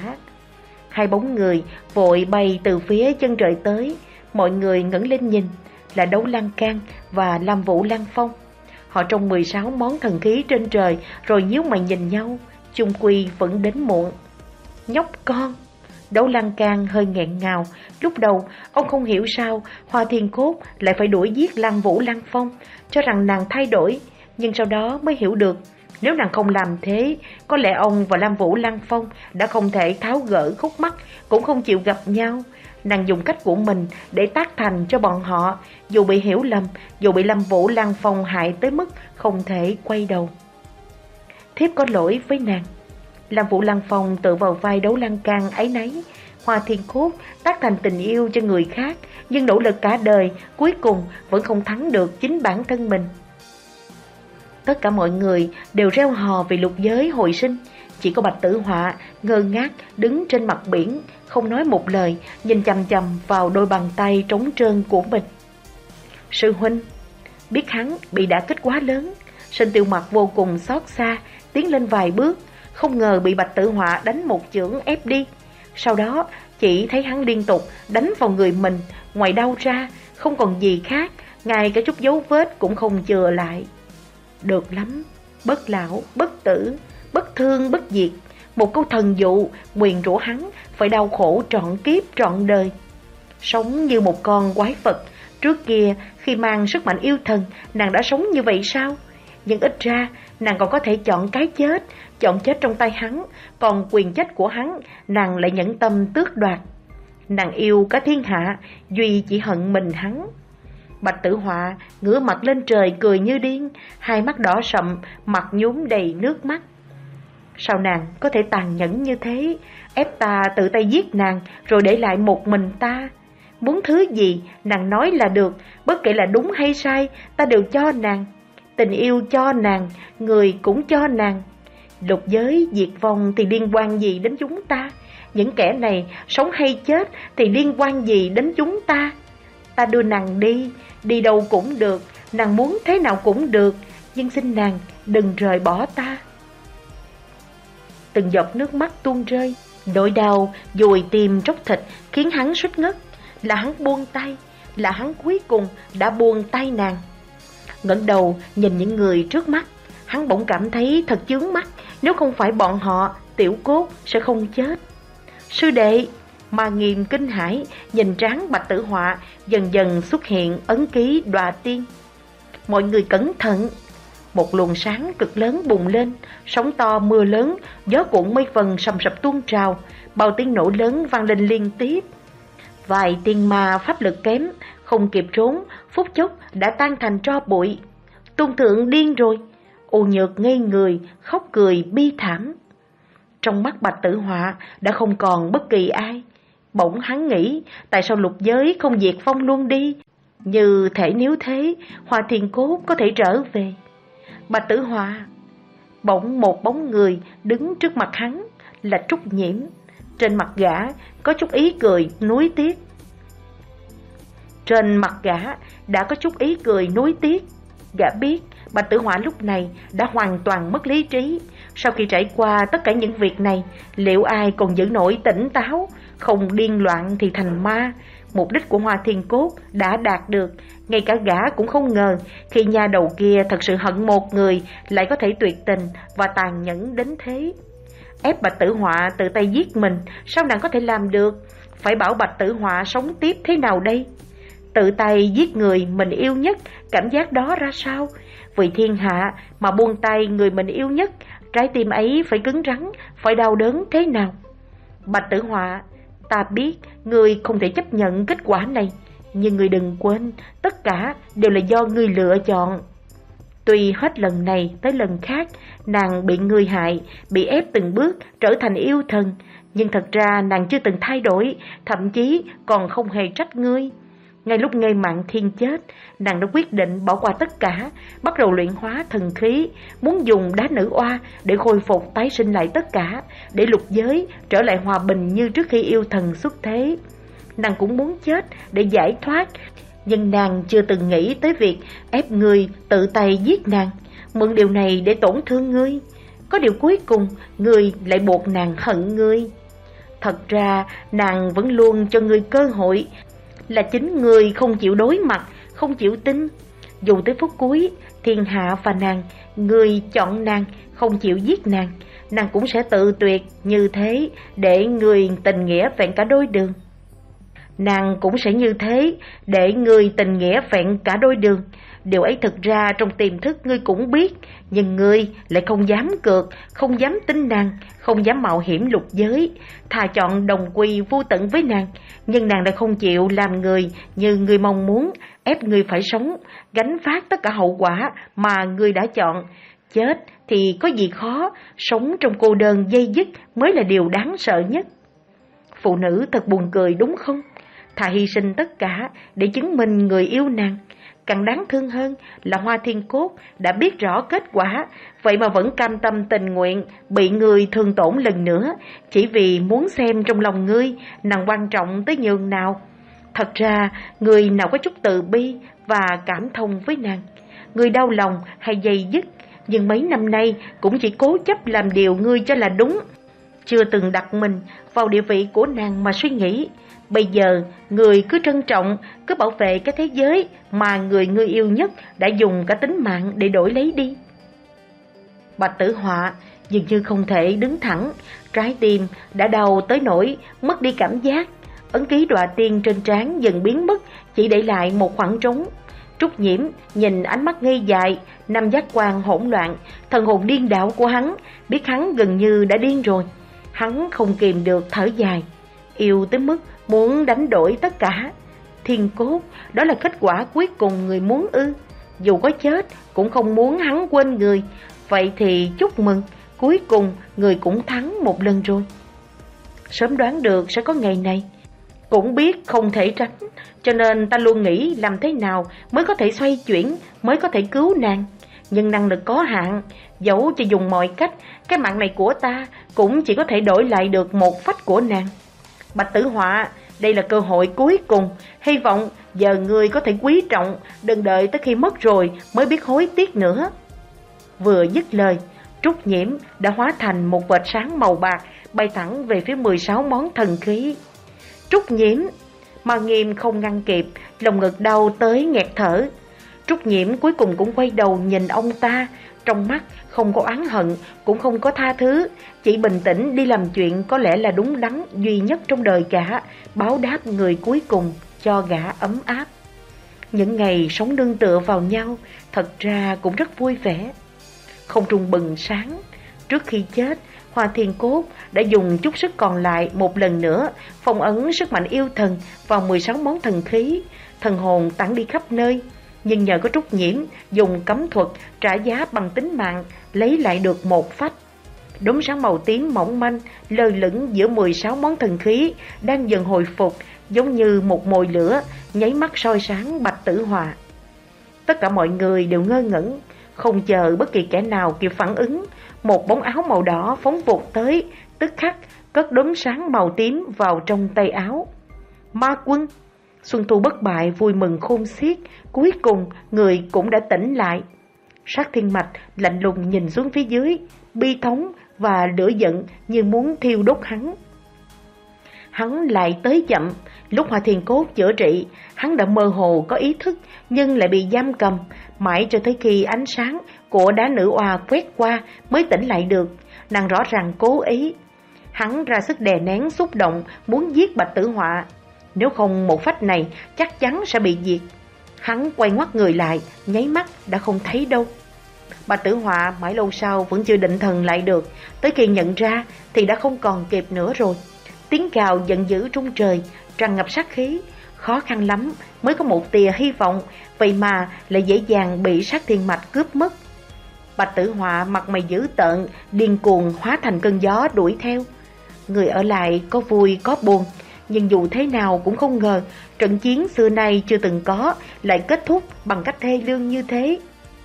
Hai bóng người vội bay từ phía chân trời tới, mọi người ngẩng lên nhìn, là Đấu Lăng Can và Lam Vũ Lăng Phong. Họ trông mười sáu món thần khí trên trời rồi nhíu mày nhìn nhau, chung quy vẫn đến muộn. Nhóc con! Đấu Lăng Can hơi nghẹn ngào, lúc đầu ông không hiểu sao Hoa Thiên Cốt lại phải đuổi giết Lam Vũ Lăng Phong, cho rằng nàng thay đổi, nhưng sau đó mới hiểu được, nếu nàng không làm thế, có lẽ ông và Lam Vũ Lăng Phong đã không thể tháo gỡ khúc mắc, cũng không chịu gặp nhau. Nàng dùng cách của mình để tác thành cho bọn họ, dù bị hiểu lầm, dù bị Lam Vũ Lăng Phong hại tới mức không thể quay đầu. Thiếp có lỗi với nàng. Lam Vũ Lăng Phong tự vào vai Đấu Lăng Can ấy nấy. Hoa Thiên Cốt tác thành tình yêu cho người khác, nhưng nỗ lực cả đời cuối cùng vẫn không thắng được chính bản thân mình. Tất cả mọi người đều reo hò vì lục giới hồi sinh, chỉ có Bạch Tử Họa ngơ ngác đứng trên mặt biển, không nói một lời, nhìn chằm chằm vào đôi bàn tay trống trơn của mình. Sư huynh. Biết hắn bị đả kích quá lớn, Sinh Tiêu Mặc vô cùng xót xa, tiến lên vài bước, không ngờ bị Bạch Tử Họa đánh một chưởng ép đi. Sau đó chỉ thấy hắn liên tục đánh vào người mình, ngoài đau ra không còn gì khác, ngay cả chút dấu vết cũng không chừa lại. Được lắm, bất lão, bất tử, bất thương, bất diệt, một câu thần dụ nguyền rủa hắn phải đau khổ trọn kiếp trọn đời. Sống như một con quái vật. Trước kia khi mang sức mạnh yêu thần, nàng đã sống như vậy sao? Nhưng ít ra nàng còn có thể chọn cái chết, chọn chết trong tay hắn, còn quyền chết của hắn nàng lại nhẫn tâm tước đoạt. Nàng yêu cả thiên hạ, duy chỉ hận mình hắn. Bạch Tử Họa ngửa mặt lên trời cười như điên, hai mắt đỏ sậm, mặt nhúm đầy nước mắt. Sao nàng có thể tàn nhẫn như thế, ép ta tự tay giết nàng rồi để lại một mình ta? Muốn thứ gì nàng nói là được, bất kể là đúng hay sai ta đều cho nàng. Tình yêu cho nàng, người cũng cho nàng. Lục giới diệt vong thì liên quan gì đến chúng ta? Những kẻ này sống hay chết thì liên quan gì đến chúng ta? Ta đưa nàng đi, đi đâu cũng được, nàng muốn thế nào cũng được, nhưng xin nàng đừng rời bỏ ta. Từng giọt nước mắt tuôn rơi, nỗi đau dùi tim tróc thịt khiến hắn suýt ngất. Là hắn buông tay, là hắn cuối cùng đã buông tay nàng. Ngẩng đầu nhìn những người trước mắt, hắn bỗng cảm thấy thật chướng mắt. Nếu không phải bọn họ, Tiểu Cốt sẽ không chết. Sư đệ. Mà Nghiêm kinh hãi nhìn trán Bạch Tử Họa dần dần xuất hiện ấn ký Đọa Tiên. Mọi người cẩn thận. Một luồng sáng cực lớn bùng lên, sóng to mưa lớn, gió cuộn mây vần sầm sập tuôn trào, bao tiếng nổ lớn vang lên liên tiếp. Vài tiên ma pháp lực kém, không kịp trốn, phút chốc đã tan thành tro bụi. Tôn thượng điên rồi. Ô Nhược ngây người, khóc cười bi thảm. Trong mắt Bạch Tử Họa đã không còn bất kỳ ai. Bỗng hắn nghĩ, tại sao lục giới không diệt vong luôn đi? Như thể nếu thế, Hoa Thiên Cốt có thể trở về. Bạch Tử Họa. Bỗng một bóng người đứng trước mặt hắn, là Trúc Nhiễm. Trên mặt gã có chút ý cười nuối tiếc. Trên mặt gã đã có chút ý cười nuối tiếc. Gã biết Bạch Tử Họa lúc này đã hoàn toàn mất lý trí. Sau khi trải qua tất cả những việc này, liệu ai còn giữ nổi tỉnh táo? Không điên loạn thì thành ma. Mục đích của Hoa Thiên Cốt đã đạt được. Ngay cả gã cũng không ngờ, khi nha đầu kia thật sự hận một người, lại có thể tuyệt tình và tàn nhẫn đến thế. Ép Bạch Tử Họa tự tay giết mình, sao nàng có thể làm được? Phải bảo Bạch Tử Họa sống tiếp thế nào đây? Tự tay giết người mình yêu nhất, cảm giác đó ra sao? Vì thiên hạ mà buông tay người mình yêu nhất, trái tim ấy phải cứng rắn, phải đau đớn thế nào? Bạch Tử Họa, ta biết ngươi không thể chấp nhận kết quả này, nhưng ngươi đừng quên, tất cả đều là do ngươi lựa chọn. Tuy hết lần này tới lần khác, nàng bị ngươi hại, bị ép từng bước trở thành yêu thần, nhưng thật ra nàng chưa từng thay đổi, thậm chí còn không hề trách ngươi. Ngay lúc ngây mạng thiên chết, nàng đã quyết định bỏ qua tất cả, bắt đầu luyện hóa thần khí, muốn dùng đá nữ oa để khôi phục tái sinh lại tất cả, để lục giới trở lại hòa bình như trước khi yêu thần xuất thế. Nàng cũng muốn chết để giải thoát, nhưng nàng chưa từng nghĩ tới việc ép ngươi tự tay giết nàng, mượn điều này để tổn thương ngươi. Có điều cuối cùng ngươi lại buộc nàng hận ngươi. Thật ra nàng vẫn luôn cho ngươi cơ hội, là chính ngươi không chịu đối mặt, không chịu tin. Dù tới phút cuối, thiên hạ và nàng, ngươi chọn nàng, không chịu giết nàng, nàng cũng sẽ tự tuyệt như thế để ngươi tình nghĩa vẹn cả đôi đường. Nàng cũng sẽ như thế để ngươi tình nghĩa vẹn cả đôi đường. Điều ấy thực ra trong tiềm thức ngươi cũng biết, nhưng ngươi lại không dám cược, không dám tin nàng, không dám mạo hiểm lục giới, thà chọn đồng quy vô tận với nàng. Nhưng nàng đã không chịu làm người như ngươi mong muốn, ép ngươi phải sống, gánh vác tất cả hậu quả mà ngươi đã chọn. Chết thì có gì khó, sống trong cô đơn dây dứt mới là điều đáng sợ nhất. Phụ nữ thật buồn cười đúng không? Thà hy sinh tất cả để chứng minh người yêu nàng. Càng đáng thương hơn là Hoa Thiên Cốt đã biết rõ kết quả, vậy mà vẫn cam tâm tình nguyện bị người thương tổn lần nữa, chỉ vì muốn xem trong lòng ngươi nàng quan trọng tới nhường nào. Thật ra, người nào có chút từ bi và cảm thông với nàng, người đau lòng hay dây dứt, nhưng mấy năm nay cũng chỉ cố chấp làm điều ngươi cho là đúng, chưa từng đặt mình vào địa vị của nàng mà suy nghĩ. Bây giờ, người cứ trân trọng, cứ bảo vệ cái thế giới mà người ngươi yêu nhất đã dùng cả tính mạng để đổi lấy đi. Bạch Tử Họa dường như không thể đứng thẳng, trái tim đã đau tới nỗi mất đi cảm giác. Ấn ký đọa tiên trên trán dần biến mất, chỉ để lại một khoảng trống. Trúc Nhiễm nhìn ánh mắt ngây dại, năm giác quan hỗn loạn, thần hồn điên đảo của hắn, biết hắn gần như đã điên rồi. Hắn không kìm được thở dài, yêu tới mức muốn đánh đổi tất cả. Thiên cốt, đó là kết quả cuối cùng người muốn ư? Dù có chết cũng không muốn hắn quên người. Vậy thì chúc mừng, cuối cùng người cũng thắng một lần rồi. Sớm đoán được sẽ có ngày này, cũng biết không thể tránh, cho nên ta luôn nghĩ làm thế nào mới có thể xoay chuyển, mới có thể cứu nàng. Nhưng năng lực có hạn, dẫu cho dùng mọi cách, cái mạng này của ta cũng chỉ có thể đổi lại được một phách của nàng. Bạch Tử Họa, đây là cơ hội cuối cùng, hy vọng giờ ngươi có thể quý trọng, đừng đợi tới khi mất rồi mới biết hối tiếc nữa. Vừa dứt lời, Trúc Nhiễm đã hóa thành một vệt sáng màu bạc, bay thẳng về phía mười sáu món thần khí. Trúc Nhiễm, mà Nghiêm không ngăn kịp, lồng ngực đau tới nghẹt thở. Trúc Nhiễm cuối cùng cũng quay đầu nhìn ông ta, trong mắt không có oán hận, cũng không có tha thứ, chỉ bình tĩnh đi làm chuyện có lẽ là đúng đắn duy nhất trong đời gã, báo đáp người cuối cùng cho gã ấm áp. Những ngày sống nương tựa vào nhau thật ra cũng rất vui vẻ. Không trung bừng sáng, trước khi chết, Hoa Thiên Cốt đã dùng chút sức còn lại một lần nữa phong ấn sức mạnh yêu thần vào mười sáu món thần khí, thần hồn tản đi khắp nơi. Nhưng nhờ có Trúc Nhiễm dùng cấm thuật trả giá bằng tính mạng, lấy lại được một phách. Đốm sáng màu tím mỏng manh lơ lửng giữa mười sáu món thần khí đang dần hồi phục, giống như một mồi lửa nháy mắt soi sáng Bạch Tử Họa. Tất cả mọi người đều ngơ ngẩn, không chờ bất kỳ kẻ nào kịp phản ứng, một bóng áo màu đỏ phóng vụt tới, tức khắc cất đốm sáng màu tím vào trong tay áo. Ma Quân! Xuân Thu bất bại vui mừng khôn xiết, cuối cùng người cũng đã tỉnh lại. Sát Thiên Mạch lạnh lùng nhìn xuống phía dưới, bi thống và lửa giận như muốn thiêu đốt hắn. Hắn lại tới chậm, lúc Hoa Thiên Cốt chữa trị, hắn đã mơ hồ có ý thức nhưng lại bị giam cầm, mãi cho tới khi ánh sáng của đá nữ oa quét qua mới tỉnh lại được. Nàng rõ ràng cố ý. Hắn ra sức đè nén xúc động muốn giết Bạch Tử Họa, nếu không một phách này chắc chắn sẽ bị diệt. Hắn quay ngoắt người lại, nháy mắt đã không thấy đâu. Bạch Tử Họa mãi lâu sau vẫn chưa định thần lại được, tới khi nhận ra thì đã không còn kịp nữa rồi. Tiếng gào giận dữ trung trời, tràn ngập sát khí, khó khăn lắm mới có một tia hy vọng, vậy mà lại dễ dàng bị Sát Thiên Mạch cướp mất. Bạch Tử Họa mặt mày dữ tợn, điên cuồng hóa thành cơn gió đuổi theo. Người ở lại có vui có buồn, nhưng dù thế nào cũng không ngờ trận chiến xưa nay chưa từng có lại kết thúc bằng cách thê lương như thế.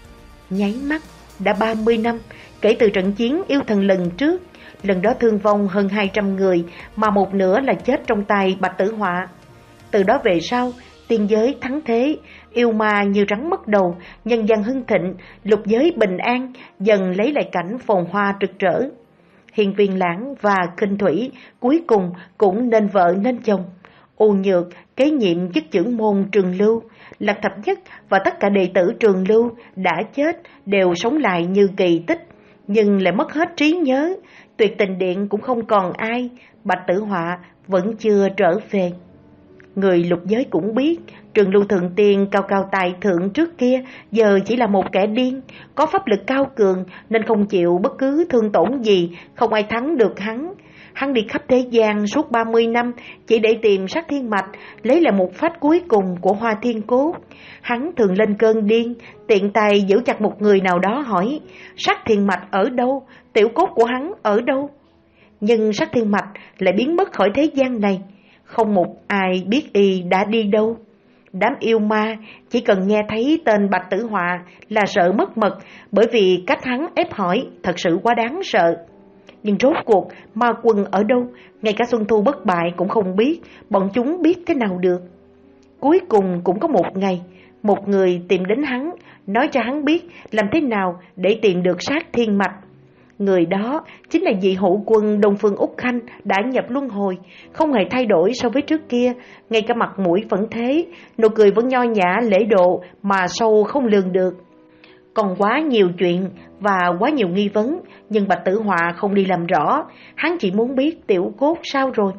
Nháy mắt đã ba mươi năm kể từ trận chiến yêu thần lần trước, lần đó thương vong hơn hai trăm người mà một nửa là chết trong tay Bạch Tử Họa. Từ đó về sau, tiên giới thắng thế, yêu ma như rắn mất đầu, nhân gian hưng thịnh, lục giới bình an, dần lấy lại cảnh phồn hoa rực rỡ. Hiền Viên Lãng và Kinh Thủy cuối cùng cũng nên vợ nên chồng. Ô Nhược kế nhiệm chức trưởng môn Trường Lưu, Lạc Thập Nhất và tất cả đệ tử Trường Lưu đã chết đều sống lại như kỳ tích, nhưng lại mất hết trí nhớ. Tuyệt Tình Điện cũng không còn ai, Bạch Tử Họa vẫn chưa trở về. Người lục giới cũng biết, Trường Lưu Thượng Tiên cao cao tài thượng trước kia giờ chỉ là một kẻ điên, có pháp lực cao cường nên không chịu bất cứ thương tổn gì, không ai thắng được hắn. Hắn đi khắp thế gian suốt ba mươi năm chỉ để tìm Sát Thiên Mạch, lấy lại một phách cuối cùng của Hoa Thiên Cốt. Hắn thường lên cơn điên, tiện tay giữ chặt một người nào đó hỏi, Sát Thiên Mạch ở đâu, tiểu cốt của hắn ở đâu? Nhưng Sát Thiên Mạch lại biến mất khỏi thế gian này, không một ai biết y đã đi đâu. Đám yêu ma chỉ cần nghe thấy tên Bạch Tử Họa là sợ mất mật, bởi vì cách hắn ép hỏi thật sự quá đáng sợ. Nhưng rốt cuộc Ma Quân ở đâu, ngay cả Xuân Thu bất bại cũng không biết, bọn chúng biết thế nào được. Cuối cùng cũng có một ngày, một người tìm đến hắn, nói cho hắn biết làm thế nào để tìm được sát thiên mạch. Người đó chính là vị hữu quân Đông Phương Úc Khanh đã nhập luân hồi, không hề thay đổi so với trước kia, ngay cả mặt mũi vẫn thế, nụ cười vẫn nho nhã lễ độ mà sâu không lường được. Còn quá nhiều chuyện và quá nhiều nghi vấn, nhưng Bạch Tử Họa không đi làm rõ, hắn chỉ muốn biết Tiểu Cốt sao rồi.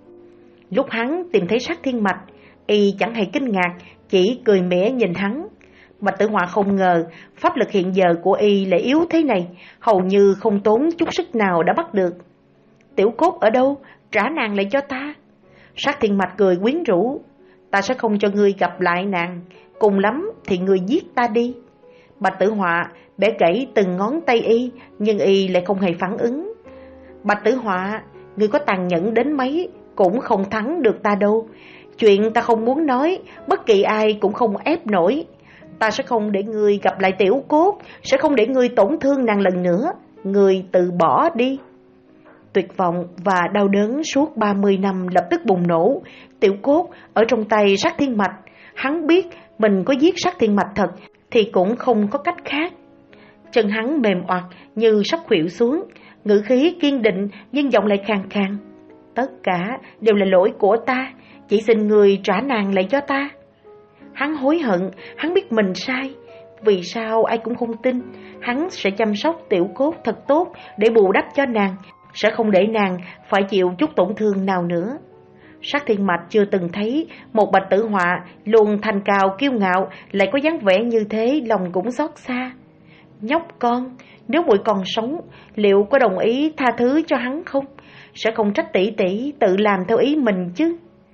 Lúc hắn tìm thấy sát thiên mạch, y chẳng hề kinh ngạc, chỉ cười mỉa nhìn hắn. Bạch Tử Họa không ngờ pháp lực hiện giờ của y lại yếu thế này, hầu như không tốn chút sức nào đã bắt được. Tiểu Cốt ở đâu? Trả nàng lại cho ta. Sát thiên mạch cười quyến rũ. Ta sẽ không cho ngươi gặp lại nàng, cùng lắm thì ngươi giết ta đi. Bạch Tử Họa bẻ gãy từng ngón tay y, nhưng y lại không hề phản ứng. Bạch Tử Họa, ngươi có tàn nhẫn đến mấy cũng không thắng được ta đâu. Chuyện ta không muốn nói, bất kỳ ai cũng không ép nổi. Ta sẽ không để ngươi gặp lại Tiểu Cốt, sẽ không để ngươi tổn thương nàng lần nữa. Ngươi tự bỏ đi. Tuyệt vọng và đau đớn suốt ba mươi năm lập tức bùng nổ. Tiểu Cốt ở trong tay sát thiên mạch. Hắn biết mình có giết sát thiên mạch thật thì cũng không có cách khác. Chân hắn mềm oặt như sắp khuỵu xuống, ngữ khí kiên định nhưng giọng lại khàn khàn. Tất cả đều là lỗi của ta, chỉ xin người trả nàng lại cho ta. Hắn hối hận, hắn biết mình sai. Vì sao ai cũng không tin. Hắn sẽ chăm sóc Tiểu Cốt thật tốt để bù đắp cho nàng, sẽ không để nàng phải chịu chút tổn thương nào nữa. Sát thiên mạch chưa từng thấy một Bạch Tử Họa luôn thanh cao kiêu ngạo lại có dáng vẻ như thế, lòng cũng xót xa. Nhóc con, nếu muội còn sống, liệu có đồng ý tha thứ cho hắn không? Sẽ không trách tỷ tỷ tự làm theo ý mình chứ?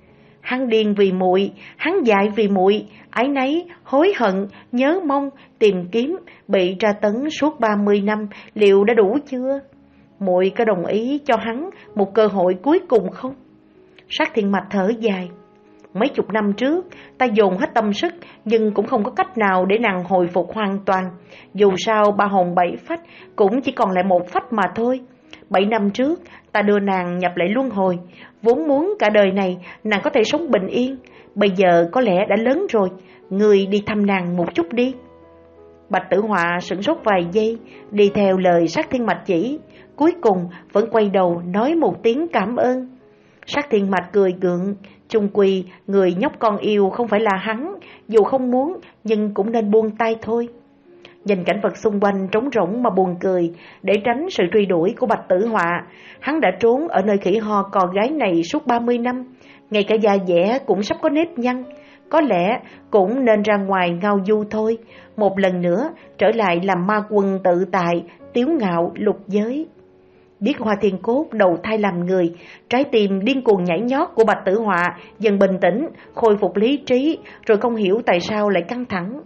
Hắn điên vì muội, hắn dại vì muội, ái náy, hối hận, nhớ mong, tìm kiếm, bị tra tấn suốt ba mươi năm, liệu đã đủ chưa? Muội có đồng ý cho hắn một cơ hội cuối cùng không? Sát thiên mạch thở dài. Mấy chục năm trước, ta dồn hết tâm sức, nhưng cũng không có cách nào để nàng hồi phục hoàn toàn. Dù sao ba hồn bảy phách cũng chỉ còn lại một phách mà thôi. Bảy năm trước, ta đưa nàng nhập lại luân hồi, vốn muốn cả đời này nàng có thể sống bình yên. Bây giờ có lẽ đã lớn rồi, người đi thăm nàng một chút đi. Bạch Tử Họa sửng sốt vài giây, đi theo lời sát thiên mạch chỉ, cuối cùng vẫn quay đầu nói một tiếng cảm ơn. Sát thiên mạch cười gượng, chung quy người nhóc con yêu không phải là hắn, dù không muốn nhưng cũng nên buông tay thôi. Nhìn cảnh vật xung quanh trống rỗng mà buồn cười, để tránh sự truy đuổi của Bạch Tử Họa, hắn đã trốn ở nơi khỉ ho cò gái này suốt ba mươi năm, ngay cả da dẻ cũng sắp có nếp nhăn. Có lẽ cũng nên ra ngoài ngao du thôi, một lần nữa trở lại làm ma quân tự tại, tiếu ngạo lục giới. Biết Hoa Thiên Cốt đầu thai làm người, trái tim điên cuồng nhảy nhót của Bạch Tử Họa dần bình tĩnh, khôi phục lý trí, rồi không hiểu tại sao lại căng thẳng.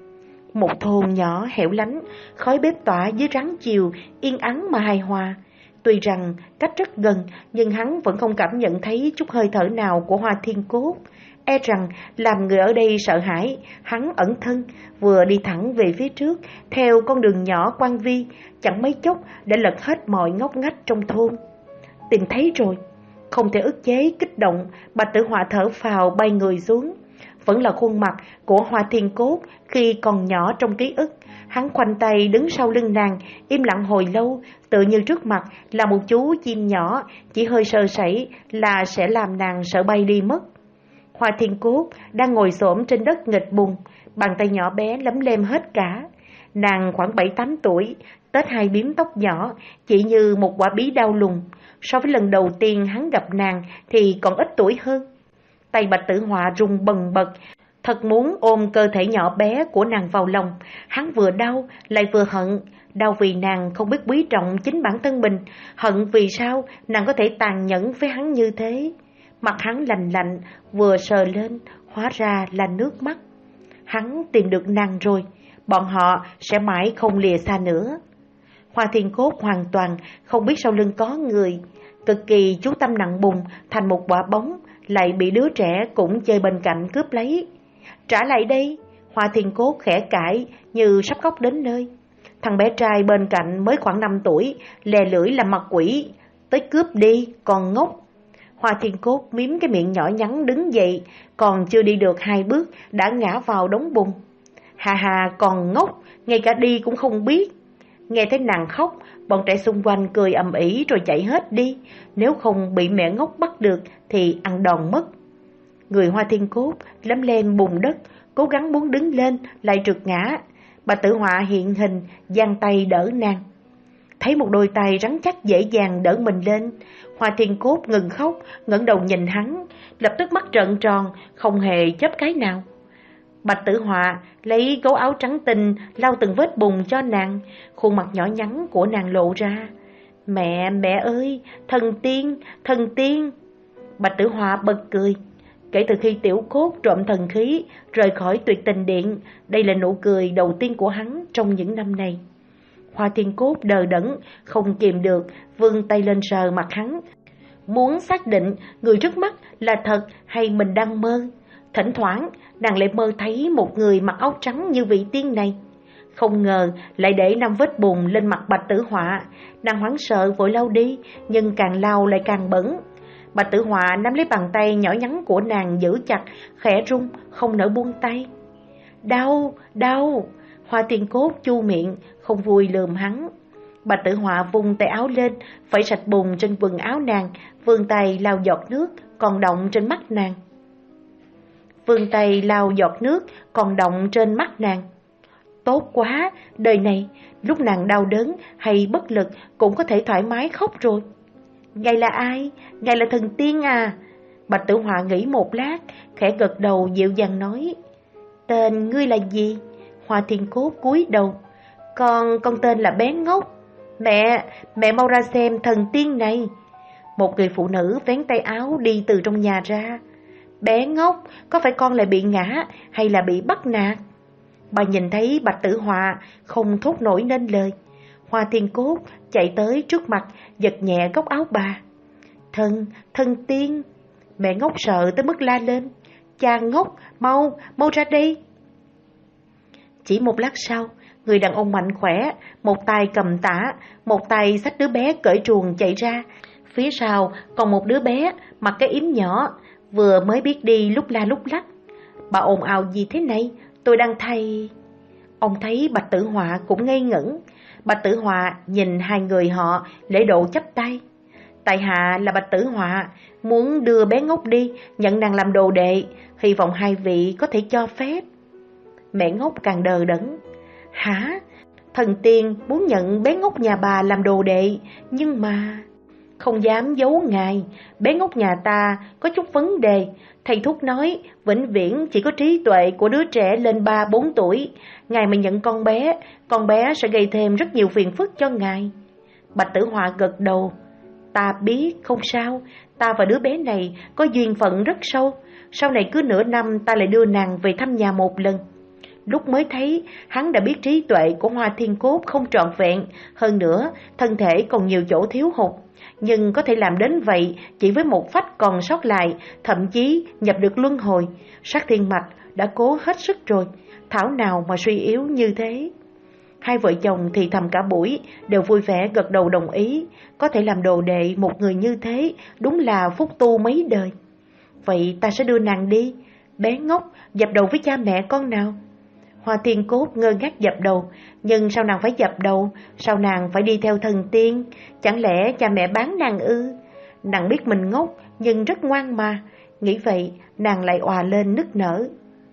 Một thôn nhỏ hẻo lánh, khói bếp tỏa dưới rắn chiều, yên ắng mà hài hòa. Tuy rằng cách rất gần, nhưng hắn vẫn không cảm nhận thấy chút hơi thở nào của Hoa Thiên Cốt. E rằng làm người ở đây sợ hãi, hắn ẩn thân, vừa đi thẳng về phía trước, theo con đường nhỏ quan vi, chẳng mấy chốc đã lật hết mọi ngóc ngách trong thôn. Tìm thấy rồi, không thể ức chế kích động, Bạch Tử Họa thở phào bay người xuống. Vẫn là khuôn mặt của Hoa Thiên Cốt khi còn nhỏ trong ký ức. Hắn khoanh tay đứng sau lưng nàng, im lặng hồi lâu, tựa như trước mặt là một chú chim nhỏ, chỉ hơi sơ sẩy là sẽ làm nàng sợ bay đi mất. Hoa Thiên Cốt đang ngồi xổm trên đất nghịch bùn, bàn tay nhỏ bé lấm lem hết cả. Nàng khoảng bảy tám tuổi, tết hai bím tóc nhỏ, chỉ như một quả bí đao lùng. So với lần đầu tiên hắn gặp nàng thì còn ít tuổi hơn. Tay Bạch Tử Họa rung bần bật, thật muốn ôm cơ thể nhỏ bé của nàng vào lòng. Hắn vừa đau lại vừa hận, đau vì nàng không biết quý trọng chính bản thân mình, hận vì sao nàng có thể tàn nhẫn với hắn như thế. Mặt hắn lạnh lạnh, vừa sờ lên, hóa ra là nước mắt. Hắn tìm được nàng rồi, bọn họ sẽ mãi không lìa xa nữa. Hoa Thiên Cốt hoàn toàn không biết sau lưng có người, cực kỳ chú tâm nặng bùng thành một quả bóng, lại bị đứa trẻ cũng chơi bên cạnh cướp lấy. Trả lại đây! Hoa Thiên Cốt khẽ cãi như sắp khóc đến nơi. Thằng bé trai bên cạnh mới khoảng năm tuổi, lè lưỡi làm mặt quỷ. Tới cướp đi, còn ngốc! Hoa Thiên Cốt miếm cái miệng nhỏ nhắn đứng dậy, còn chưa đi được hai bước đã ngã vào đống bùn. Hà hà, còn ngốc, ngay cả đi cũng không biết. Nghe thấy nàng khóc, bọn trẻ xung quanh cười ầm ĩ rồi chạy hết đi, nếu không bị mẹ ngốc bắt được thì ăn đòn mất. Người Hoa Thiên Cốt lấm lem bùn đất, cố gắng muốn đứng lên lại trượt ngã. Bà Tử Họa hiện hình, giang tay đỡ nàng. Thấy một đôi tay rắn chắc dễ dàng đỡ mình lên, Hoa Thiên Cốt ngừng khóc, ngẩng đầu nhìn hắn, lập tức mắt trợn tròn, không hề chớp cái nào. Bạch Tử Họa lấy gấu áo trắng tinh lau từng vết bùn cho nàng, khuôn mặt nhỏ nhắn của nàng lộ ra. Mẹ, mẹ ơi, thần tiên, thần tiên. Bạch Tử Họa bật cười. Kể từ khi Tiểu Cốt trộm thần khí rời khỏi Tuyệt Tình Điện, đây là nụ cười đầu tiên của hắn trong những năm này. Hoa Thiên Cốt đờ đẫn, không kìm được, vươn tay lên sờ mặt hắn, muốn xác định người trước mắt là thật hay mình đang mơ. Thỉnh thoảng, nàng lại mơ thấy một người mặc áo trắng như vị tiên này. Không ngờ lại để năm vết bùn lên mặt Bạch Tử Họa. Nàng hoảng sợ vội lau đi, nhưng càng lau lại càng bẩn. Bạch Tử Họa nắm lấy bàn tay nhỏ nhắn của nàng giữ chặt, khẽ run, không nỡ buông tay. Đau, đau. Hoa Thiên Cốt chu miệng, không vui lườm hắn. Bạch Tử Họa vung tay áo lên, phẩy sạch bùn trên quần áo nàng, vươn tay lau giọt nước còn đọng trên mắt nàng. Vươn tay lau giọt nước còn đọng trên mắt nàng. Tốt quá, đời này, lúc nàng đau đớn hay bất lực cũng có thể thoải mái khóc rồi. Ngài là ai? Ngài là thần tiên à? Bạch Tử Họa nghĩ một lát, khẽ gật đầu dịu dàng nói. Tên ngươi là gì? Hoa Thiên Cốt cúi đầu. Con, con tên là Bé Ngốc. Mẹ, mẹ mau ra xem thần tiên này. Một người phụ nữ vén tay áo đi từ trong nhà ra. Bé Ngốc, có phải con lại bị ngã hay là bị bắt nạt? Bà nhìn thấy Bạch Tử Họa không thốt nổi nên lời. Hoa Thiên Cốt chạy tới trước mặt, giật nhẹ góc áo bà. Thần, thần tiên. Mẹ Ngốc sợ tới mức la lên. Cha Ngốc, mau, mau ra đây. Chỉ một lát sau, người đàn ông mạnh khỏe, một tay cầm tả, một tay xách đứa bé cởi truồng chạy ra. Phía sau còn một đứa bé mặc cái yếm nhỏ, vừa mới biết đi lúc la lúc lắc. Bà ồn ào gì thế này? Tôi đang thay... Ông thấy Bạch Tử Họa cũng ngây ngẩn. Bạch Tử Họa nhìn hai người họ lễ độ chắp tay. Tại hạ là Bạch Tử Họa, muốn đưa Bé Ngốc đi, nhận nàng làm đồ đệ, hy vọng hai vị có thể cho phép. Mẹ Ngốc càng đờ đẫn. Hả? Thần tiên muốn nhận Bé Ngốc nhà bà làm đồ đệ, nhưng mà... Không dám giấu ngài, Bé Ngốc nhà ta có chút vấn đề. Thầy thuốc nói vĩnh viễn chỉ có trí tuệ của đứa trẻ lên ba bốn tuổi. Ngài mà nhận con bé, con bé sẽ gây thêm rất nhiều phiền phức cho ngài. Bạch Tử Họa gật đầu. Ta biết, không sao, ta và đứa bé này có duyên phận rất sâu. Sau này cứ nửa năm ta lại đưa nàng về thăm nhà một lần. Lúc mới thấy, hắn đã biết trí tuệ của Hoa Thiên Cốt không trọn vẹn, hơn nữa, thân thể còn nhiều chỗ thiếu hụt. Nhưng có thể làm đến vậy chỉ với một phách còn sót lại, thậm chí nhập được luân hồi. Sát Thiên Mạch đã cố hết sức rồi, thảo nào mà suy yếu như thế. Hai vợ chồng thì thầm cả buổi, đều vui vẻ gật đầu đồng ý. Có thể làm đồ đệ một người như thế, đúng là phúc tu mấy đời. Vậy ta sẽ đưa nàng đi. Bé Ngốc, dập đầu với cha mẹ con nào. Hoa Thiên Cốt ngơ ngác dập đầu, nhưng sao nàng phải dập đầu, sao nàng phải đi theo thần tiên, chẳng lẽ cha mẹ bán nàng ư? Nàng biết mình ngốc, nhưng rất ngoan mà, nghĩ vậy nàng lại òa lên nức nở.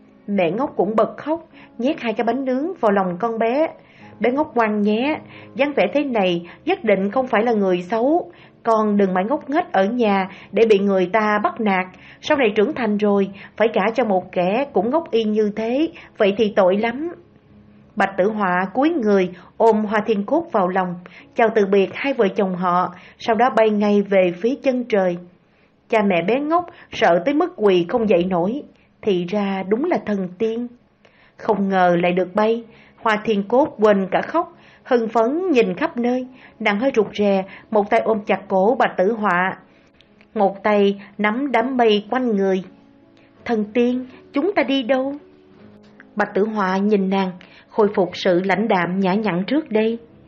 Mẹ Ngốc cũng bật khóc, nhét hai cái bánh nướng vào lòng con bé. Bé Ngốc ngoan nhé, dáng vẻ thế này nhất định không phải là người xấu. Con đừng mãi ngốc nghếch ở nhà để bị người ta bắt nạt. Sau này trưởng thành rồi, phải gả cho một kẻ cũng ngốc y như thế, vậy thì tội lắm. Bạch Tử Họa cúi người ôm Hoa Thiên Cốt vào lòng, chào từ biệt hai vợ chồng họ, sau đó bay ngay về phía chân trời. Cha mẹ bé Ngốc sợ tới mức quỳ không dậy nổi, thì ra đúng là thần tiên. Không ngờ lại được bay, Hoa Thiên Cốt quên cả khóc, hưng phấn nhìn khắp nơi, nàng hơi rụt rè, một tay ôm chặt cổ Bạch Tử Họa, một tay nắm đám mây quanh người. Thần tiên, chúng ta đi đâu? Bạch Tử Họa nhìn nàng, khôi phục sự lãnh đạm nhã nhặn trước đây.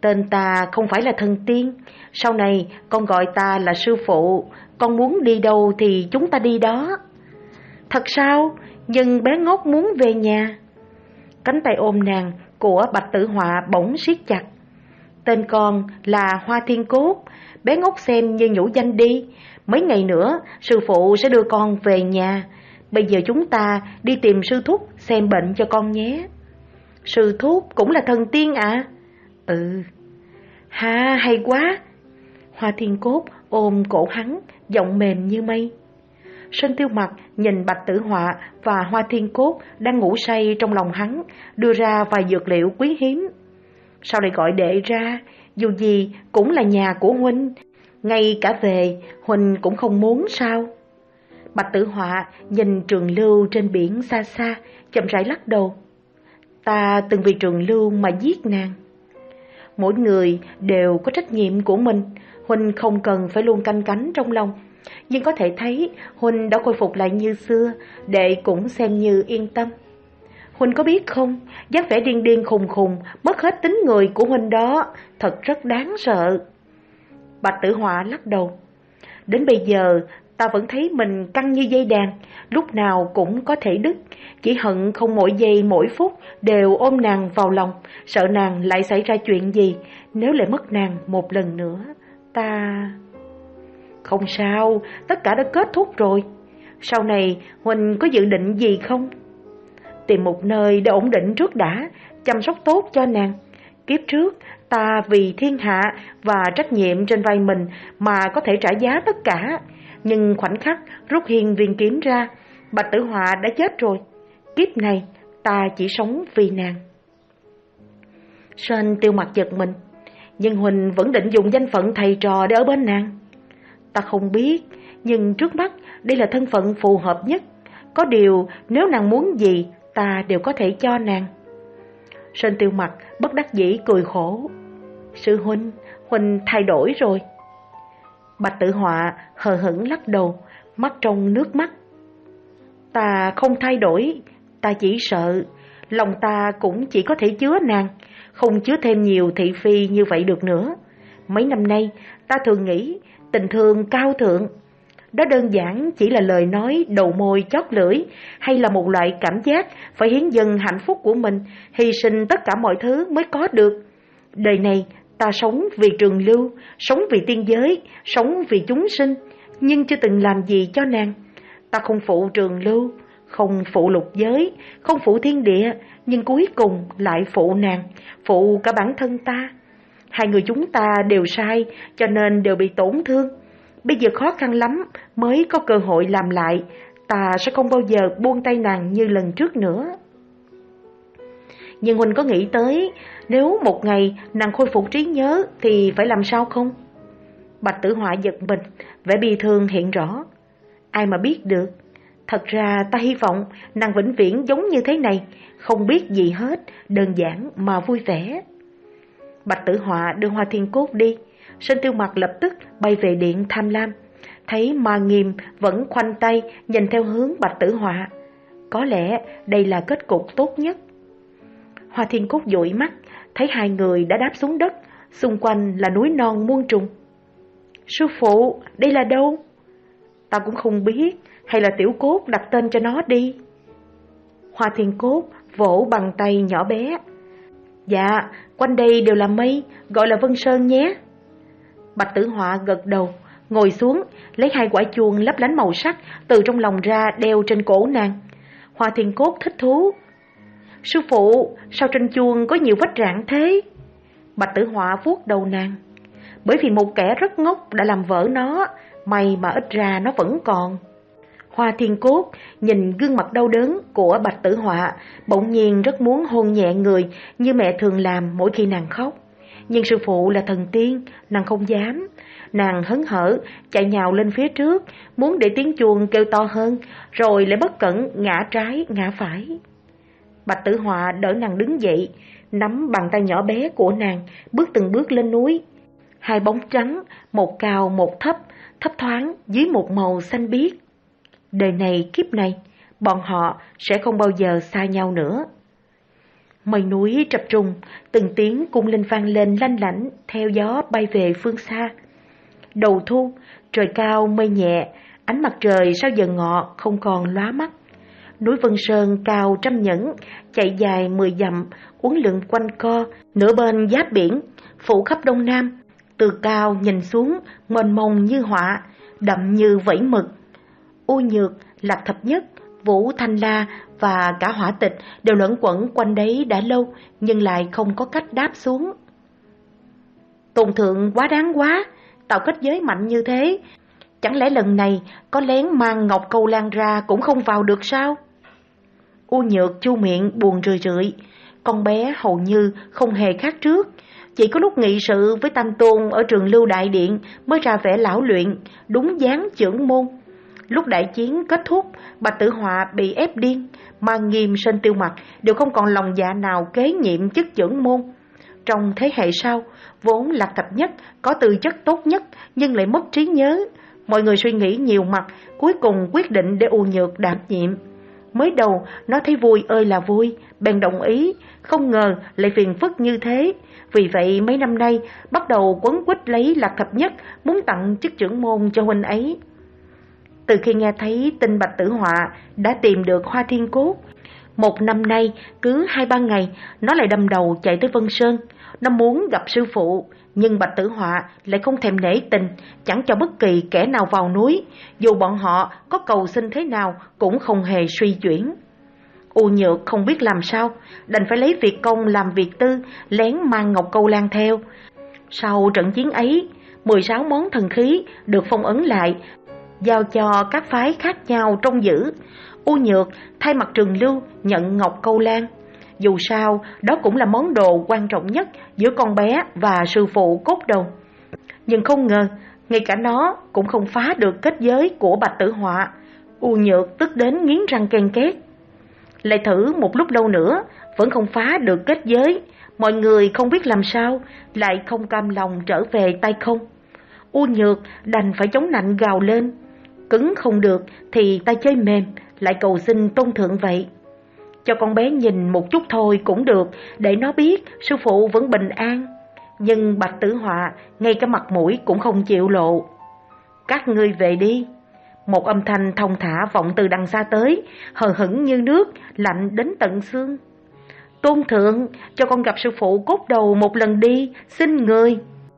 Tên ta không phải là thần tiên, sau này con gọi ta là sư phụ, con muốn đi đâu thì chúng ta đi đó. Thật sao? Nhưng bé ngốc muốn về nhà. Cánh tay ôm nàng của Bạch Tử Họa bỗng siết chặt. Tên con là Hoa Thiên Cốt, bé ngốc xem như nhũ danh đi. Mấy ngày nữa sư phụ sẽ đưa con về nhà. Bây giờ chúng ta đi tìm sư thúc xem bệnh cho con nhé. Sư thúc cũng là thần tiên à? Ừ. Ha, hay quá. Hoa Thiên Cốt ôm cổ hắn, giọng mềm như mây. Sơn Tiêu Mặc nhìn Bạch Tử Họa và Hoa Thiên Cốt đang ngủ say trong lòng hắn, đưa ra vài dược liệu quý hiếm. Sao lại gọi đệ ra? Dù gì cũng là nhà của huynh, ngay cả về huynh cũng không muốn sao? Bạch Tử Họa nhìn Trường Lưu trên biển xa xa, chậm rãi lắc đầu. Ta từng vì Trường Lưu mà giết nàng. Mỗi người đều có trách nhiệm của mình, huynh không cần phải luôn canh cánh trong lòng. Nhưng có thể thấy huynh đã khôi phục lại như xưa, đệ cũng xem như yên tâm. Huynh có biết không, dáng vẻ điên điên khùng khùng, mất hết tính người của huynh đó, thật rất đáng sợ. Bạch Tử Họa lắc đầu. Đến bây giờ ta vẫn thấy mình căng như dây đàn, lúc nào cũng có thể đứt. Chỉ hận không mỗi giây mỗi phút đều ôm nàng vào lòng, sợ nàng lại xảy ra chuyện gì. Nếu lại mất nàng một lần nữa, ta... Không sao, tất cả đã kết thúc rồi. Sau này huynh có dự định gì không? Tìm một nơi để ổn định trước đã, chăm sóc tốt cho nàng. Kiếp trước ta vì thiên hạ và trách nhiệm trên vai mình mà có thể trả giá tất cả. Nhưng khoảnh khắc rút hiên viên kiếm ra, Bạch Tử Họa đã chết rồi. Kiếp này ta chỉ sống vì nàng. Sơn Tiêu Mặc giật mình. Nhưng huynh vẫn định dùng danh phận thầy trò để ở bên nàng. Ta không biết, nhưng trước mắt đây là thân phận phù hợp nhất. Có điều nếu nàng muốn gì, ta đều có thể cho nàng. Sơn Tiêu Mặc bất đắc dĩ cười khổ. Sư huynh, huynh thay đổi rồi. Bạch Tử Họa hờ hững lắc đầu, mắt trong nước mắt. Ta không thay đổi, ta chỉ sợ, lòng ta cũng chỉ có thể chứa nàng, không chứa thêm nhiều thị phi như vậy được nữa. Mấy năm nay ta thường nghĩ tình thương cao thượng, đó đơn giản chỉ là lời nói đầu môi chót lưỡi, hay là một loại cảm giác phải hiến dâng hạnh phúc của mình, hy sinh tất cả mọi thứ mới có được. Đời này ta sống vì Trường Lưu, sống vì tiên giới, sống vì chúng sinh, nhưng chưa từng làm gì cho nàng. Ta không phụ Trường Lưu, không phụ lục giới, không phụ thiên địa, nhưng cuối cùng lại phụ nàng, phụ cả bản thân ta. Hai người chúng ta đều sai, cho nên đều bị tổn thương. Bây giờ khó khăn lắm mới có cơ hội làm lại, ta sẽ không bao giờ buông tay nàng như lần trước nữa. Nhưng huynh có nghĩ tới nếu một ngày nàng khôi phục trí nhớ thì phải làm sao không? Bạch Tử Họa giật mình, vẻ bi thương hiện rõ. Ai mà biết được. Thật ra ta hy vọng nàng vĩnh viễn giống như thế này, không biết gì hết, đơn giản mà vui vẻ. Bạch Tử Họa đưa Hoa Thiên Cốt đi. Sơn Tiêu Mặc lập tức bay về điện Tham Lam. Thấy Ma Nghiêm vẫn khoanh tay nhìn theo hướng Bạch Tử Họa. Có lẽ đây là kết cục tốt nhất. Hoa Thiên Cốt dụi mắt, thấy hai người đã đáp xuống đất, xung quanh là núi non muôn trùng. Sư phụ, đây là đâu? Ta cũng không biết, hay là Tiểu Cốt đặt tên cho nó đi. Hoa Thiên Cốt vỗ bằng tay nhỏ bé. Dạ, quanh đây đều là mây, gọi là Vân Sơn nhé. Bạch Tử Họa gật đầu, ngồi xuống, lấy hai quả chuông lấp lánh màu sắc từ trong lòng ra đeo trên cổ nàng. Hoa Thiên Cốt thích thú. Sư phụ, sao trên chuông có nhiều vết rạn thế? Bạch Tử Họa vuốt đầu nàng. Bởi vì một kẻ rất ngốc đã làm vỡ nó, may mà ít ra nó vẫn còn. Hoa Thiên Cốt nhìn gương mặt đau đớn của Bạch Tử Họa, bỗng nhiên rất muốn hôn nhẹ người như mẹ thường làm mỗi khi nàng khóc. Nhưng sư phụ là thần tiên, nàng không dám. Nàng hớn hở chạy nhào lên phía trước, muốn để tiếng chuông kêu to hơn, rồi lại bất cẩn ngã trái ngã phải. Bạch Tử Họa đỡ nàng đứng dậy, nắm bàn tay nhỏ bé của nàng, bước từng bước lên núi. Hai bóng trắng, một cao một thấp, thấp thoáng dưới một màu xanh biếc. Đời này kiếp này, bọn họ sẽ không bao giờ xa nhau nữa. Mây núi trập trùng, từng tiếng cung linh vang lên lanh lảnh theo gió bay về phương xa. Đầu thu, trời cao mây nhẹ, ánh mặt trời sau giờ ngọ không còn lóa mắt. Núi Vân Sơn cao trăm nhẫn, chạy dài mười dặm, uốn lượn quanh co, nửa bên giáp biển, phủ khắp đông nam. Từ cao nhìn xuống, mênh mông như họa, đậm như vẫy mực. U Nhược, Lạc Thập Nhất, Vũ Thanh La và cả Hỏa Tịch đều luẩn quẩn quanh đấy đã lâu, nhưng lại không có cách đáp xuống. Tôn thượng quá đáng quá, tạo kết giới mạnh như thế, chẳng lẽ lần này có lén mang Ngọc Câu Lan ra cũng không vào được sao? U Nhược chu miệng buồn rười rượi, con bé hầu như không hề khác trước, chỉ có lúc nghị sự với Tam Tôn ở Trường Lưu Đại Điện mới ra vẻ lão luyện, đúng dáng trưởng môn. Lúc đại chiến kết thúc, Bạch Tử Họa bị ép điên, Mang Nghiêm, Sơn Tiêu Mặc đều không còn lòng dạ nào kế nhiệm chức trưởng môn. Trong thế hệ sau, vốn Lạc Thập Nhất có tư chất tốt nhất nhưng lại mất trí nhớ. Mọi người suy nghĩ nhiều mặt, cuối cùng quyết định để U Nhược đảm nhiệm. Mới đầu nó thấy vui ơi là vui, bèn đồng ý, không ngờ lại phiền phức như thế. Vì vậy mấy năm nay bắt đầu quấn quýt lấy Lạc Thập Nhất, muốn tặng chức trưởng môn cho huynh ấy. Từ khi nghe thấy tin Bạch Tử Họa đã tìm được Hoa Thiên Cốt, một năm nay cứ hai ba ngày nó lại đâm đầu chạy tới Vân Sơn. Nó muốn gặp sư phụ, nhưng Bạch Tử Họa lại không thèm nể tình, chẳng cho bất kỳ kẻ nào vào núi, dù bọn họ có cầu xin thế nào cũng không hề suy chuyển. U Nhược không biết làm sao, đành phải lấy việc công làm việc tư, lén mang Ngọc Câu Lan theo. Sau trận chiến ấy, mười sáu món thần khí được phong ấn lại, giao cho các phái khác nhau trông giữ. U Nhược thay mặt Trường Lưu nhận Ngọc Câu Lan. Dù sao, đó cũng là món đồ quan trọng nhất giữa con bé và sư phụ cốt đầu. Nhưng không ngờ, ngay cả nó cũng không phá được kết giới của Bạch Tử Họa. U Nhược tức đến nghiến răng ken két. Lại thử một lúc lâu nữa, vẫn không phá được kết giới. Mọi người không biết làm sao, lại không cam lòng trở về tay không. U Nhược đành phải chống nạnh gào lên. Cứng không được thì tay chơi mềm, lại cầu xin Tôn thượng vậy. Cho con bé nhìn một chút thôi cũng được, để nó biết sư phụ vẫn bình an. Nhưng Bạch Tử Họa ngay cả mặt mũi cũng không chịu lộ. Các ngươi về đi. Một âm thanh thông thả vọng từ đằng xa tới, hờ hững như nước, lạnh đến tận xương. Tôn thượng, cho con gặp sư phụ cốt đầu một lần đi, xin người.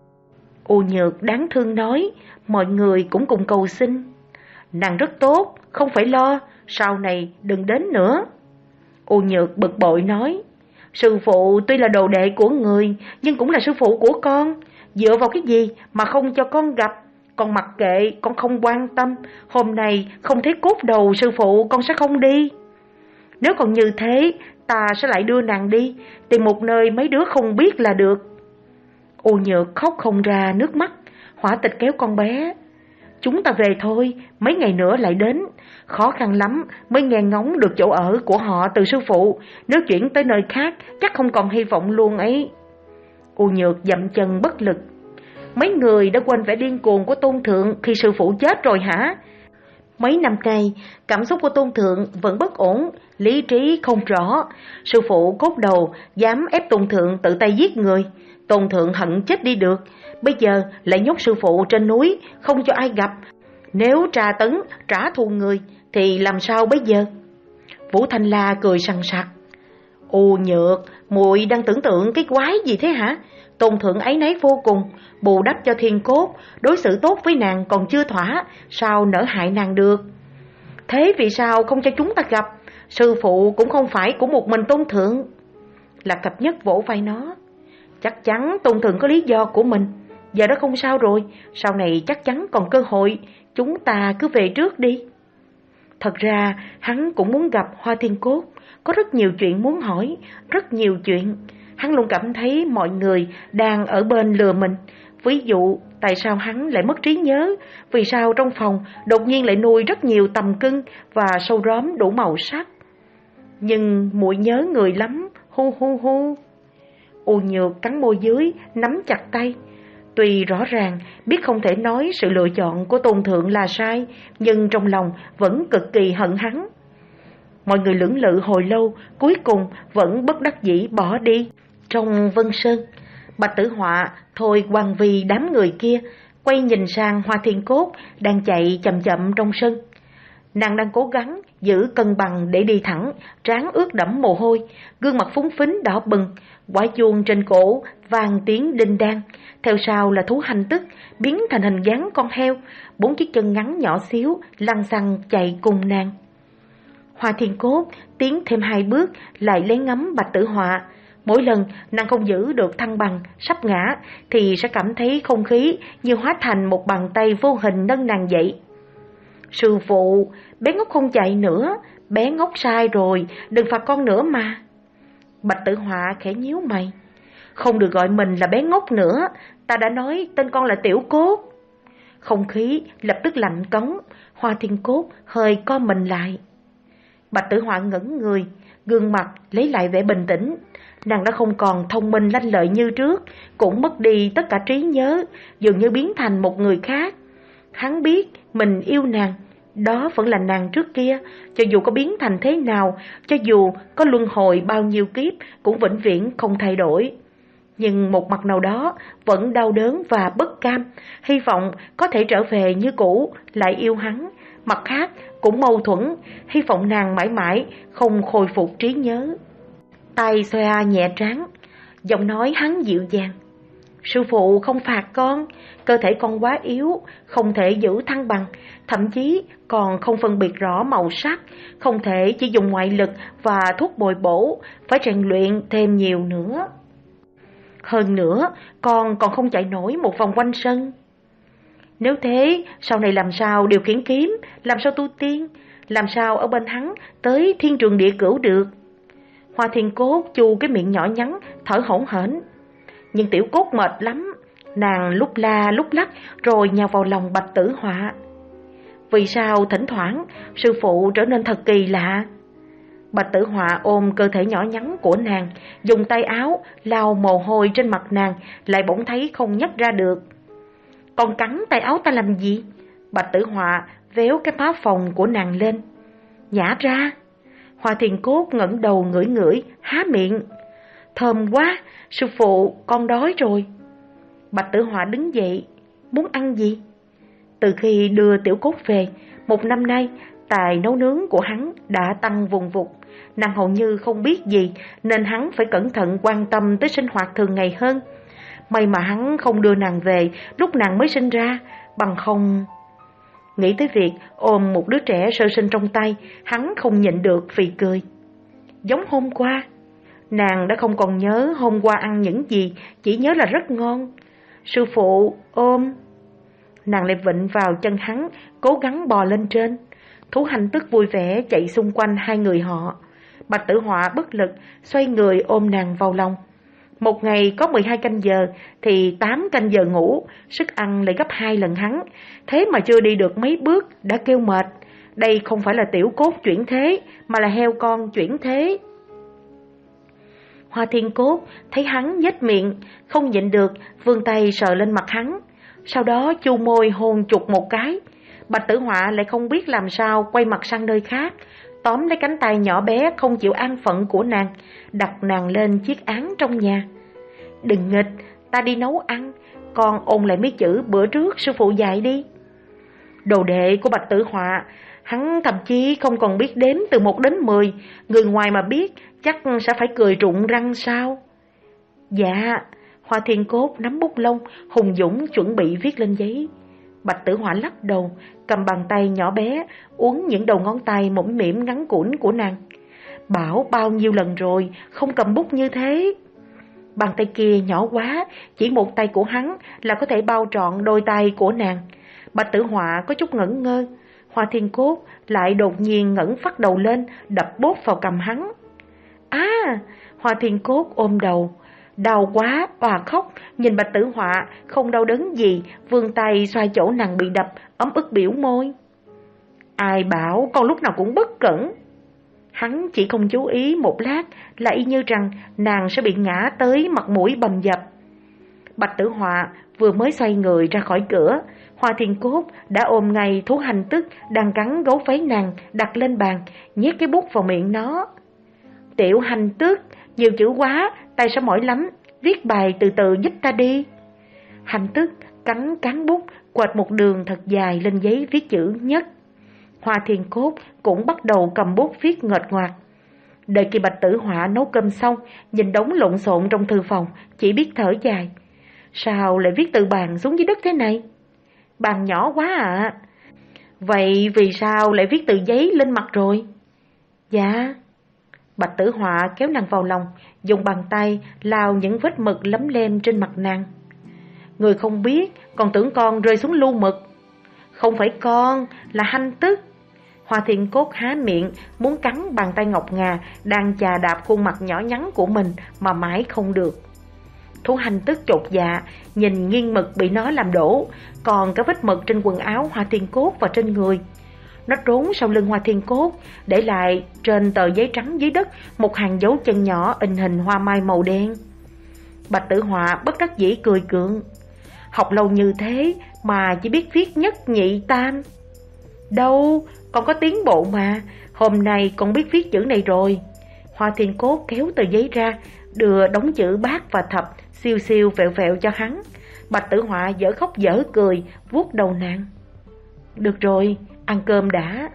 U Nhược đáng thương nói, mọi người cũng cùng cầu xin. Nàng rất tốt, không phải lo, sau này đừng đến nữa. U Nhược bực bội nói, sư phụ tuy là đồ đệ của người, nhưng cũng là sư phụ của con. Dựa vào cái gì mà không cho con gặp? Con mặc kệ, con không quan tâm. Hôm nay không thấy cốt đầu sư phụ, con sẽ không đi. Nếu còn như thế, ta sẽ lại đưa nàng đi, tìm một nơi mấy đứa không biết là được. U Nhược khóc không ra nước mắt. Hỏa Tịch kéo con bé. Chúng ta về thôi, mấy ngày nữa lại đến. Khó khăn lắm mới nghe ngóng được chỗ ở của họ từ sư phụ. Nếu chuyển tới nơi khác chắc không còn hy vọng luôn ấy. U Nhược dậm chân bất lực. Mấy người đã quên vẻ điên cuồng của Tôn thượng khi sư phụ chết rồi hả? Mấy năm nay, cảm xúc của Tôn thượng vẫn bất ổn, lý trí không rõ. Sư phụ cốt đầu dám ép Tôn thượng tự tay giết người. Tôn thượng hận chết đi được. Bây giờ lại nhốt sư phụ trên núi, không cho ai gặp. Nếu tra tấn, trả thù người thì làm sao bây giờ? Vũ Thanh La cười sằng sặc. U Nhược, muội đang tưởng tượng cái quái gì thế hả? Tôn thượng áy náy vô cùng, bù đắp cho Thiên Cốt, đối xử tốt với nàng còn chưa thỏa, sao nỡ hại nàng được? Thế vì sao không cho chúng ta gặp? Sư phụ cũng không phải của một mình Tôn thượng. Lạc Thập Nhất vỗ vai nó. Chắc chắn Tôn thượng có lý do của mình. Giờ đó không sao rồi, sau này chắc chắn còn cơ hội. Chúng ta cứ về trước đi. Thật ra hắn cũng muốn gặp Hoa Thiên Cốt, có rất nhiều chuyện muốn hỏi, rất nhiều chuyện. Hắn luôn cảm thấy mọi người đang ở bên lừa mình. Ví dụ, tại sao hắn lại mất trí nhớ? Vì sao trong phòng đột nhiên lại nuôi rất nhiều tằm cưng và sâu róm đủ màu sắc? Nhưng muội nhớ người lắm, hu hu hu. U Nhược cắn môi dưới, nắm chặt tay. Tuy rõ ràng biết không thể nói sự lựa chọn của Tôn thượng là sai, nhưng trong lòng vẫn cực kỳ hận hắn. Mọi người lưỡng lự hồi lâu, cuối cùng vẫn bất đắc dĩ bỏ đi. Trong Vân Sơn, Bạch Tử Họa thôi quăng vì đám người kia, quay nhìn sang Hoa Thiên Cốt đang chạy chậm chậm trong sân. Nàng đang cố gắng giữ cân bằng để đi thẳng, trán ướt đẫm mồ hôi, gương mặt phúng phính đỏ bừng, quả chuông trên cổ vang tiếng đinh đan, theo sau là thú hành tức biến thành hình dáng con heo, bốn chiếc chân ngắn nhỏ xíu lăn xăng chạy cùng nàng. Hoa Thiên Cốt tiến thêm hai bước lại lấy ngắm Bạch Tử Họa. Mỗi lần nàng không giữ được thăng bằng, sắp ngã thì sẽ cảm thấy không khí như hóa thành một bàn tay vô hình nâng nàng dậy. Sư phụ, bé ngốc không chạy nữa, bé ngốc sai rồi, đừng phạt con nữa mà. Bạch Tử Họa khẽ nhíu mày. Không được gọi mình là bé ngốc nữa, ta đã nói tên con là Tiểu Cốt. Không khí lập tức lạnh cống, Hoa Thiên Cốt hơi co mình lại. Bạch Tử Họa ngẩn người, gương mặt lấy lại vẻ bình tĩnh. Nàng đã không còn thông minh lanh lợi như trước, cũng mất đi tất cả trí nhớ, dường như biến thành một người khác. Hắn biết mình yêu nàng, đó vẫn là nàng trước kia, cho dù có biến thành thế nào, cho dù có luân hồi bao nhiêu kiếp, cũng vĩnh viễn không thay đổi. Nhưng một mặt nào đó vẫn đau đớn và bất cam, hy vọng có thể trở về như cũ, lại yêu hắn. Mặt khác cũng mâu thuẫn, hy vọng nàng mãi mãi không khôi phục trí nhớ. Tay xoa nhẹ trán, giọng nói hắn dịu dàng. Sư phụ không phạt con, cơ thể con quá yếu, không thể giữ thăng bằng, thậm chí còn không phân biệt rõ màu sắc, không thể chỉ dùng ngoại lực và thuốc bồi bổ, phải rèn luyện thêm nhiều nữa. Hơn nữa, con còn không chạy nổi một vòng quanh sân. Nếu thế, sau này làm sao điều khiển kiếm, làm sao tu tiên, làm sao ở bên hắn tới thiên trường địa cửu được. Hoa Thiên Cốt chu cái miệng nhỏ nhắn, thở hổn hển. Nhưng Tiểu Cốt mệt lắm, nàng lúc la lúc lắc rồi nhào vào lòng Bạch Tử Họa. Vì sao thỉnh thoảng sư phụ trở nên thật kỳ lạ? Bạch Tử Họa ôm cơ thể nhỏ nhắn của nàng, dùng tay áo lau mồ hôi trên mặt nàng, lại bỗng thấy không nhấc ra được. Còn cắn tay áo ta làm gì? Bạch Tử Họa véo cái má phòng của nàng lên. Nhả ra. Hoa Thiên Cốt ngẩng đầu ngửi ngửi, há miệng. Thơm quá, sư phụ, con đói rồi. Bạch Tử Họa đứng dậy, muốn ăn gì? Từ khi đưa Tiểu Cốt về, một năm nay, tài nấu nướng của hắn đã tăng vùn vụt. Nàng hầu như không biết gì, nên hắn phải cẩn thận quan tâm tới sinh hoạt thường ngày hơn. May mà hắn không đưa nàng về lúc nàng mới sinh ra, bằng không... Nghĩ tới việc ôm một đứa trẻ sơ sinh trong tay, hắn không nhịn được phì cười. Giống hôm qua, nàng đã không còn nhớ hôm qua ăn những gì, chỉ nhớ là rất ngon. Sư phụ, ôm. Nàng lại vịnh vào chân hắn, cố gắng bò lên trên. Thú hành tức vui vẻ chạy xung quanh hai người họ. Bạch Tử Họa bất lực, xoay người ôm nàng vào lòng. Một ngày có mười hai canh giờ thì tám canh giờ ngủ, sức ăn lại gấp hai lần hắn. Thế mà chưa đi được mấy bước đã kêu mệt. Đây không phải là Tiểu Cốt chuyển thế, mà là heo con chuyển thế. Hoa Thiên Cốt thấy hắn nhếch miệng, không nhịn được, vươn tay sờ lên mặt hắn. Sau đó chu môi hôn chụt một cái. Bạch Tử Họa lại không biết làm sao quay mặt sang nơi khác, tóm lấy cánh tay nhỏ bé không chịu an phận của nàng, đặt nàng lên chiếc án trong nhà. Đừng nghịch, ta đi nấu ăn, con ôn lại mấy chữ bữa trước sư phụ dạy đi. Đồ đệ của Bạch Tử Họa, hắn thậm chí không còn biết đếm từ một đến mười, người ngoài mà biết chắc sẽ phải cười rụng răng sao. Dạ. Hoa Thiên Cốt nắm bút lông, hùng dũng chuẩn bị viết lên giấy. Bạch Tử Họa lắc đầu, cầm bàn tay nhỏ bé, uốn những đầu ngón tay mũm mĩm ngắn cũn của nàng. Bảo bao nhiêu lần rồi, không cầm bút như thế. Bàn tay kia nhỏ quá, chỉ một tay của hắn là có thể bao trọn đôi tay của nàng. Bạch Tử Họa có chút ngẩn ngơ, Hoa Thiên Cốt lại đột nhiên ngẩng phát đầu lên, đập bốp vào cầm hắn. À, Hoa Thiên Cốt ôm đầu, đau quá, òa khóc, nhìn Bạch Tử Họa không đau đớn gì, vươn tay xoa chỗ nàng bị đập, ấm ức biểu môi. Ai bảo con lúc nào cũng bất cẩn. Hắn chỉ không chú ý một lát là y như rằng nàng sẽ bị ngã tới mặt mũi bầm dập. Bạch Tử Họa vừa mới xoay người ra khỏi cửa, Hoa Thiên Cốt đã ôm ngay thú hành tức đang cắn gấu váy nàng đặt lên bàn, nhét cái bút vào miệng nó. Tiểu hành tức, nhiều chữ quá, tay sẽ mỏi lắm, viết bài từ từ giúp ta đi. Hành tức cắn cán bút, quệt một đường thật dài lên giấy viết chữ nhất. Hoa Thiên Cốt cũng bắt đầu cầm bút viết nguệch ngoạc. Đợi khi Bạch Tử Họa nấu cơm xong, nhìn đống lộn xộn trong thư phòng, chỉ biết thở dài. Sao lại viết từ bàn xuống dưới đất thế này? Bàn nhỏ quá ạ. À. Vậy vì sao lại viết từ giấy lên mặt rồi? Dạ. Bạch Tử Họa kéo nàng vào lòng, dùng bàn tay lau những vết mực lấm lem trên mặt nàng. Người không biết, còn tưởng con rơi xuống lu mực. Không phải con, là Hành Tức. Hoa Thiên Cốt há miệng, muốn cắn bàn tay ngọc ngà đang chà đạp khuôn mặt nhỏ nhắn của mình mà mãi không được. Thú Hành Tức chột dạ, nhìn nghiêng mực bị nó làm đổ, còn cả vết mực trên quần áo Hoa Thiên Cốt và trên người. Nó trốn sau lưng Hoa Thiên Cốt, để lại trên tờ giấy trắng dưới đất một hàng dấu chân nhỏ in hình hoa mai màu đen. Bạch Tử Họa bất đắc dĩ cười gượng. Học lâu như thế mà chỉ biết viết nhất nhị tam. Đâu, con có tiến bộ mà, hôm nay con biết viết chữ này rồi. Hoa Thiên Cốt kéo tờ giấy ra, đưa đống chữ bát và thập siêu siêu vẹo vẹo cho hắn. Bạch Tử Họa dở khóc dở cười, vuốt đầu nàng. Được rồi, ăn cơm đã.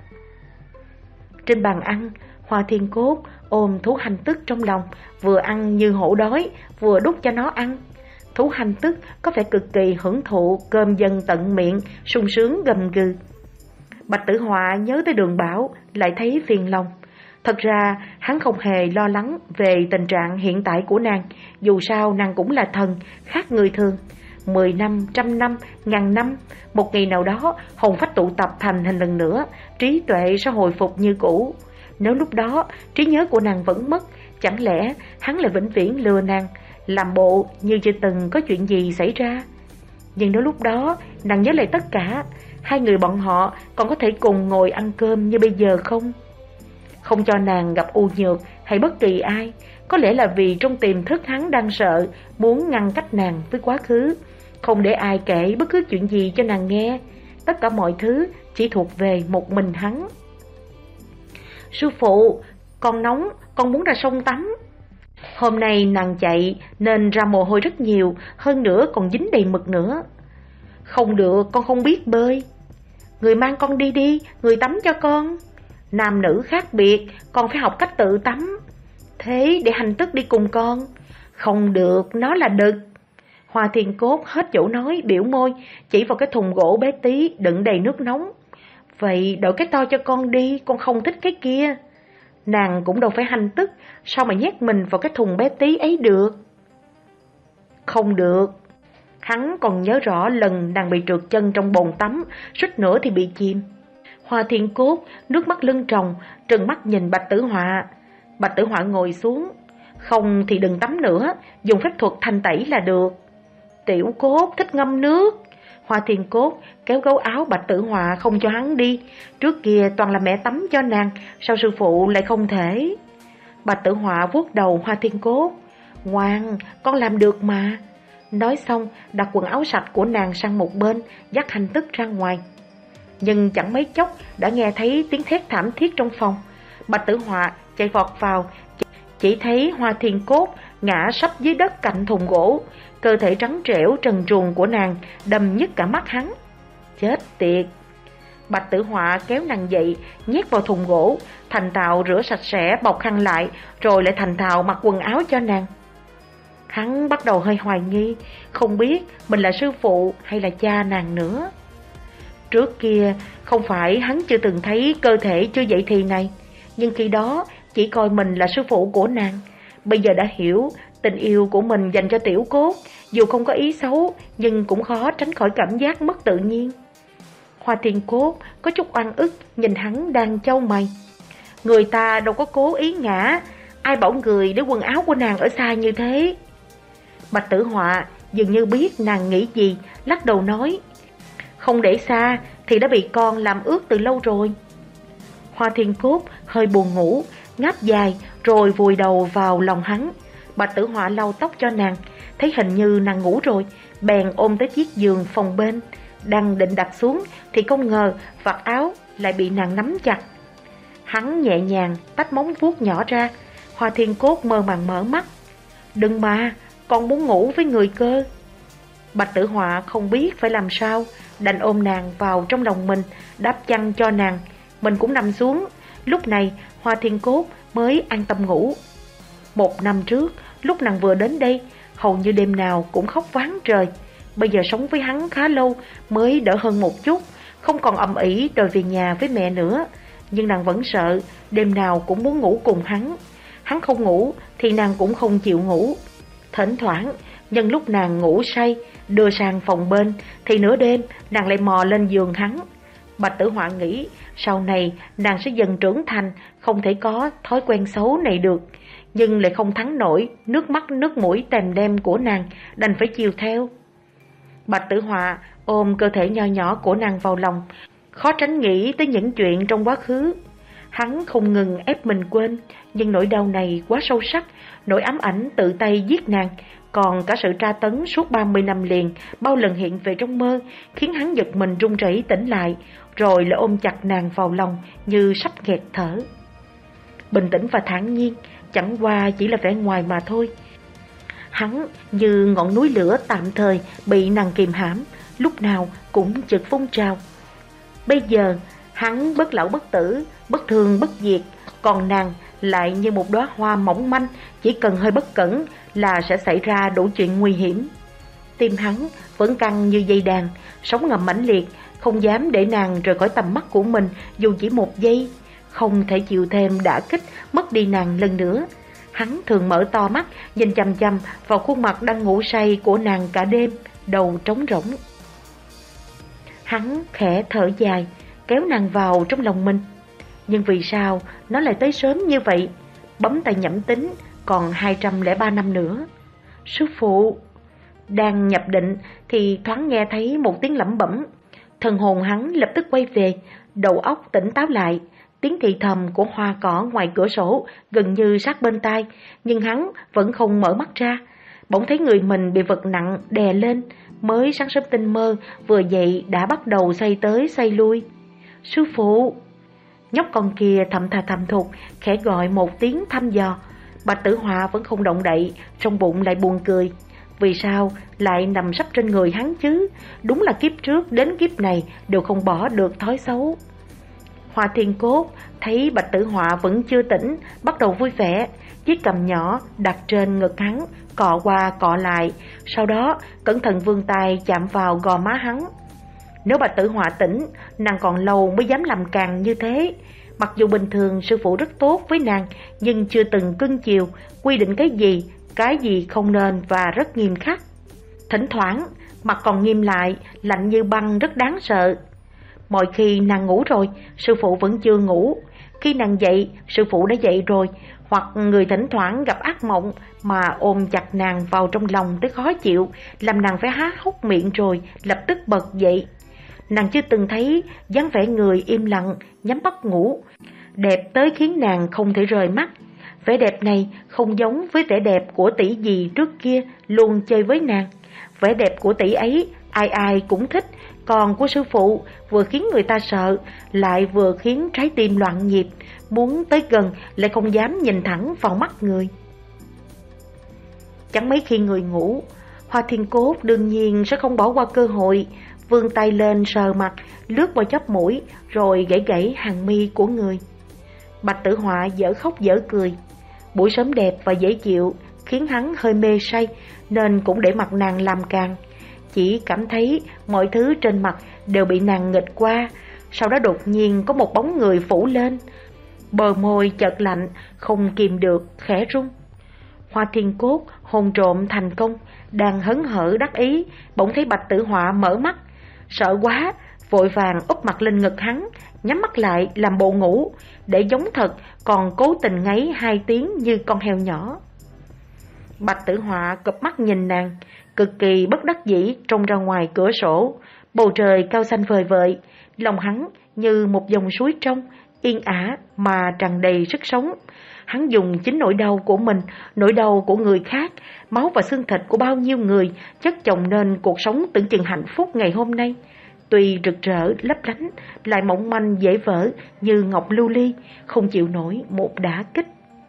Trên bàn ăn, Hoa Thiên Cốt ôm thú Hành Tức trong lòng, vừa ăn như hổ đói, vừa đút cho nó ăn. Thú Hành Tức có vẻ cực kỳ hưởng thụ cơm dần tận miệng, sung sướng gầm gừ. Bạch Tử Họa nhớ tới Đường Bảo, lại thấy phiền lòng. Thật ra hắn không hề lo lắng về tình trạng hiện tại của nàng, dù sao nàng cũng là thần, khác người thường. Mười năm, trăm năm, ngàn năm, một ngày nào đó hồn phách tụ tập thành hình lần nữa, trí tuệ sẽ hồi phục như cũ. Nếu lúc đó trí nhớ của nàng vẫn mất, chẳng lẽ hắn lại vĩnh viễn lừa nàng, làm bộ như chưa từng có chuyện gì xảy ra. Nhưng nếu lúc đó nàng nhớ lại tất cả, hai người bọn họ còn có thể cùng ngồi ăn cơm như bây giờ không? Không cho nàng gặp U Nhược hay bất kỳ ai, có lẽ là vì trong tiềm thức hắn đang sợ, muốn ngăn cách nàng với quá khứ, không để ai kể bất cứ chuyện gì cho nàng nghe. Tất cả mọi thứ chỉ thuộc về một mình hắn. Sư phụ, con nóng, con muốn ra sông tắm. Hôm nay nàng chạy nên ra mồ hôi rất nhiều, hơn nữa còn dính đầy mực nữa. Không được, con không biết bơi. Người mang con đi đi, người tắm cho con. Nam nữ khác biệt, con phải học cách tự tắm. Thế để Hành Tức đi cùng con. Không được, nó là đực. Hoa Thiên Cốt hết chỗ nói, biểu môi, chỉ vào cái thùng gỗ bé tí đựng đầy nước nóng. Vậy đổi cái to cho con đi, con không thích cái kia. Nàng cũng đâu phải Hành Tức, sao mà nhét mình vào cái thùng bé tí ấy được? Không được. Hắn còn nhớ rõ lần nàng bị trượt chân trong bồn tắm, suýt nữa thì bị chìm. Hoa Thiên Cốt nước mắt lưng tròng, trừng mắt nhìn Bạch Tử Họa. Bạch Tử Họa ngồi xuống. Không thì đừng tắm nữa, dùng phép thuật thanh tẩy là được. Tiểu Cốt thích ngâm nước. Hoa Thiên Cốt kéo gấu áo Bạch Tử Họa không cho hắn đi. Trước kia toàn là mẹ tắm cho nàng, sao sư phụ lại không thể? Bạch Tử Họa vuốt đầu Hoa Thiên Cốt. Ngoan, con làm được mà. Nói xong đặt quần áo sạch của nàng sang một bên, dắt Hành Tức ra ngoài. Nhưng chẳng mấy chốc đã nghe thấy tiếng thét thảm thiết trong phòng. Bạch Tử Họa chạy vọt vào, chỉ thấy Hoa Thiên Cốt ngã sấp dưới đất cạnh thùng gỗ, cơ thể trắng trẻo trần truồng của nàng đâm nhức cả mắt hắn. Chết tiệt! Bạch Tử Họa kéo nàng dậy, nhét vào thùng gỗ, thành thạo rửa sạch sẽ bọc khăn lại, rồi lại thành thạo mặc quần áo cho nàng. Hắn bắt đầu hơi hoài nghi, không biết mình là sư phụ hay là cha nàng nữa. Trước kia không phải hắn chưa từng thấy cơ thể chưa dậy thì này, nhưng khi đó chỉ coi mình là sư phụ của nàng. Bây giờ đã hiểu tình yêu của mình dành cho Tiểu Cốt, dù không có ý xấu nhưng cũng khó tránh khỏi cảm giác mất tự nhiên. Hoa Thiên Cốt có chút oan ức nhìn hắn đang chau mày. Người ta đâu có cố ý ngã, ai bảo người để quần áo của nàng ở xa như thế. Bạch Tử Họa dường như biết nàng nghĩ gì, lắc đầu nói. Không để xa thì đã bị con làm ướt từ lâu rồi. Hoa Thiên Cốt hơi buồn ngủ, ngáp dài rồi vùi đầu vào lòng hắn. Bạch Tử Họa lau tóc cho nàng, thấy hình như nàng ngủ rồi, bèn ôm tới chiếc giường phòng bên, đang định đặt xuống thì không ngờ vạt áo lại bị nàng nắm chặt. Hắn nhẹ nhàng tách móng vuốt nhỏ ra. Hoa Thiên Cốt mơ màng mở mắt. Đừng mà, con muốn ngủ với người cơ. Bạch Tử Họa không biết phải làm sao, đành ôm nàng vào trong lòng mình, đắp chăn cho nàng. Mình cũng nằm xuống. Lúc này Hoa Thiên Cốt mới an tâm ngủ. Một năm trước, lúc nàng vừa đến đây, hầu như đêm nào cũng khóc váng trời. Bây giờ sống với hắn khá lâu mới đỡ hơn một chút, không còn ầm ĩ đòi về nhà với mẹ nữa. Nhưng nàng vẫn sợ, đêm nào cũng muốn ngủ cùng hắn. Hắn không ngủ thì nàng cũng không chịu ngủ. Thỉnh thoảng, nhân lúc nàng ngủ say, đưa sang phòng bên, thì nửa đêm nàng lại mò lên giường hắn. Bạch Tử Họa nghĩ sau này nàng sẽ dần trưởng thành, không thể có thói quen xấu này được. Nhưng lại không thắng nổi nước mắt nước mũi tèm đem của nàng, đành phải chiều theo. Bạch Tử Họa ôm cơ thể nho nhỏ của nàng vào lòng, khó tránh nghĩ tới những chuyện trong quá khứ. Hắn không ngừng ép mình quên, nhưng nỗi đau này quá sâu sắc, nỗi ám ảnh tự tay giết nàng, còn cả sự tra tấn suốt ba mươi năm liền, bao lần hiện về trong mơ, khiến hắn giật mình run rẩy tỉnh lại, rồi lại ôm chặt nàng vào lòng như sắp nghẹt thở. Bình tĩnh và thản nhiên, chẳng qua chỉ là vẻ ngoài mà thôi. Hắn như ngọn núi lửa tạm thời bị nàng kìm hãm, lúc nào cũng chực phun trào. Bây giờ hắn bất lão bất tử, bất thương bất diệt, còn nàng lại như một đóa hoa mỏng manh, chỉ cần hơi bất cẩn là sẽ xảy ra đủ chuyện nguy hiểm. Tim hắn vẫn căng như dây đàn, sóng ngầm mãnh liệt, không dám để nàng rời khỏi tầm mắt của mình dù chỉ một giây, không thể chịu thêm đả kích mất đi nàng lần nữa. Hắn thường mở to mắt, nhìn chằm chằm vào khuôn mặt đang ngủ say của nàng cả đêm, đầu trống rỗng. Hắn khẽ thở dài, kéo nàng vào trong lòng mình. Nhưng vì sao nó lại tới sớm như vậy? Bấm tay nhẩm tính, còn hai trăm lẻ ba năm nữa. Sư phụ! Đang nhập định thì thoáng nghe thấy một tiếng lẩm bẩm. Thần hồn hắn lập tức quay về, đầu óc tỉnh táo lại. Tiếng thì thầm của hoa cỏ ngoài cửa sổ gần như sát bên tai, nhưng hắn vẫn không mở mắt ra. Bỗng thấy người mình bị vật nặng đè lên, mới sáng sớm tinh mơ, vừa dậy đã bắt đầu xoay tới xoay lui. Sư phụ! Nhóc con kia thầm thà thầm thụt, khẽ gọi một tiếng thăm dò. Bạch Tử Họa vẫn không động đậy, trong bụng lại buồn cười. Vì sao lại nằm sấp trên người hắn chứ? Đúng là kiếp trước đến kiếp này đều không bỏ được thói xấu. Hoa Thiên Cốt thấy Bạch Tử Họa vẫn chưa tỉnh, bắt đầu vui vẻ, chiếc cầm nhỏ đặt trên ngực hắn, cọ qua cọ lại, sau đó cẩn thận vươn tay chạm vào gò má hắn. Nếu Bạch Tử Họa tỉnh, nàng còn lâu mới dám làm càng như thế. Mặc dù bình thường sư phụ rất tốt với nàng, nhưng chưa từng cưng chiều, quy định cái gì, cái gì không nên và rất nghiêm khắc. Thỉnh thoảng, mặt còn nghiêm lại, lạnh như băng rất đáng sợ. Mọi khi nàng ngủ rồi, sư phụ vẫn chưa ngủ. Khi nàng dậy, sư phụ đã dậy rồi, hoặc người thỉnh thoảng gặp ác mộng mà ôm chặt nàng vào trong lòng tới khó chịu, làm nàng phải há hốc miệng rồi lập tức bật dậy. Nàng chưa từng thấy dáng vẻ người im lặng, nhắm mắt ngủ, đẹp tới khiến nàng không thể rời mắt. Vẻ đẹp này không giống với vẻ đẹp của tỷ dì trước kia luôn chơi với nàng. Vẻ đẹp của tỷ ấy ai ai cũng thích, còn của sư phụ vừa khiến người ta sợ, lại vừa khiến trái tim loạn nhịp, muốn tới gần lại không dám nhìn thẳng vào mắt người. Chẳng mấy khi người ngủ, Hoa Thiên Cốt đương nhiên sẽ không bỏ qua cơ hội, vươn tay lên sờ mặt, lướt qua chóp mũi, rồi gãy gãy hàng mi của người. Bạch Tử Họa dở khóc dở cười. Buổi sớm đẹp và dễ chịu khiến hắn hơi mê say, nên cũng để mặt nàng làm càng. Chỉ cảm thấy mọi thứ trên mặt đều bị nàng nghịch qua. Sau đó đột nhiên có một bóng người phủ lên, bờ môi chợt lạnh, không kìm được khẽ run. Hoa Thiên Cốt hôn trộm thành công, đang hớn hở đắc ý, bỗng thấy Bạch Tử Họa mở mắt, sợ quá, vội vàng úp mặt lên ngực hắn, nhắm mắt lại làm bộ ngủ, để giống thật, còn cố tình ngáy hai tiếng như con heo nhỏ. Bạch Tử Họa cụp mắt nhìn nàng, cực kỳ bất đắc dĩ trông ra ngoài cửa sổ. Bầu trời cao xanh vời vợi, lòng hắn như một dòng suối trong, yên ả mà tràn đầy sức sống. Hắn dùng chính nỗi đau của mình, nỗi đau của người khác, máu và xương thịt của bao nhiêu người chất chồng nên cuộc sống tưởng chừng hạnh phúc ngày hôm nay. Tuy rực rỡ, lấp lánh, lại mỏng manh dễ vỡ như ngọc lưu ly, không chịu nổi một đả kích.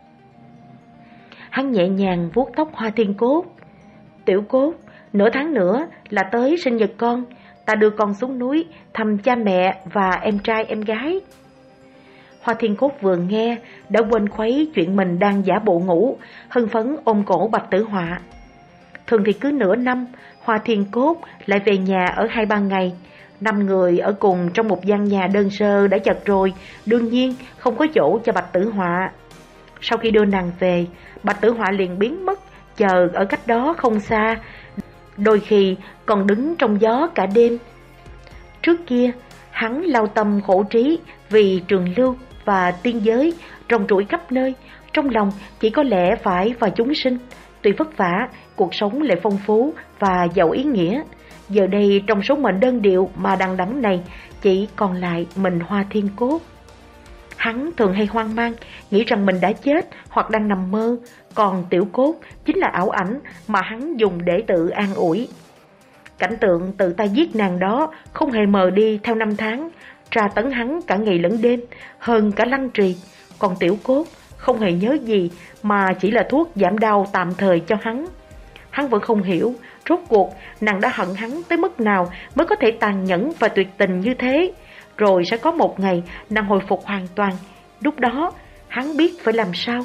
Hắn nhẹ nhàng vuốt tóc Hoa Thiên Cốt. Tiểu Cốt, nửa tháng nữa là tới sinh nhật con, ta đưa con xuống núi thăm cha mẹ và em trai em gái. Hoa Thiên Cốt vừa nghe đã quên khuấy chuyện mình đang giả bộ ngủ, hưng phấn ôm cổ Bạch Tử Họa. Thường thì cứ nửa năm, Hoa Thiên Cốt lại về nhà ở hai ba ngày. Năm người ở cùng trong một gian nhà đơn sơ đã chật rồi, đương nhiên không có chỗ cho Bạch Tử Họa. Sau khi đưa nàng về, Bạch Tử Họa liền biến mất, chờ ở cách đó không xa, đôi khi còn đứng trong gió cả đêm. Trước kia, hắn lao tâm khổ trí vì trường lưu và tiên giới rong ruổi khắp nơi, trong lòng chỉ có lẽ phải và chúng sinh. Tuy vất vả, cuộc sống lại phong phú và giàu ý nghĩa. Giờ đây trong số mệnh đơn điệu mà đằng đẵng này, chỉ còn lại mình Hoa Thiên Cốt. Hắn thường hay hoang mang, nghĩ rằng mình đã chết hoặc đang nằm mơ, còn Tiểu Cốt chính là ảo ảnh mà hắn dùng để tự an ủi. Cảnh tượng tự tay giết nàng đó không hề mờ đi theo năm tháng, tra tấn hắn cả ngày lẫn đêm, hơn cả lăng trì. Còn Tiểu Cốt không hề nhớ gì mà chỉ là thuốc giảm đau tạm thời cho hắn. Hắn vẫn không hiểu, rốt cuộc nàng đã hận hắn tới mức nào mới có thể tàn nhẫn và tuyệt tình như thế. Rồi sẽ có một ngày nàng hồi phục hoàn toàn, lúc đó hắn biết phải làm sao.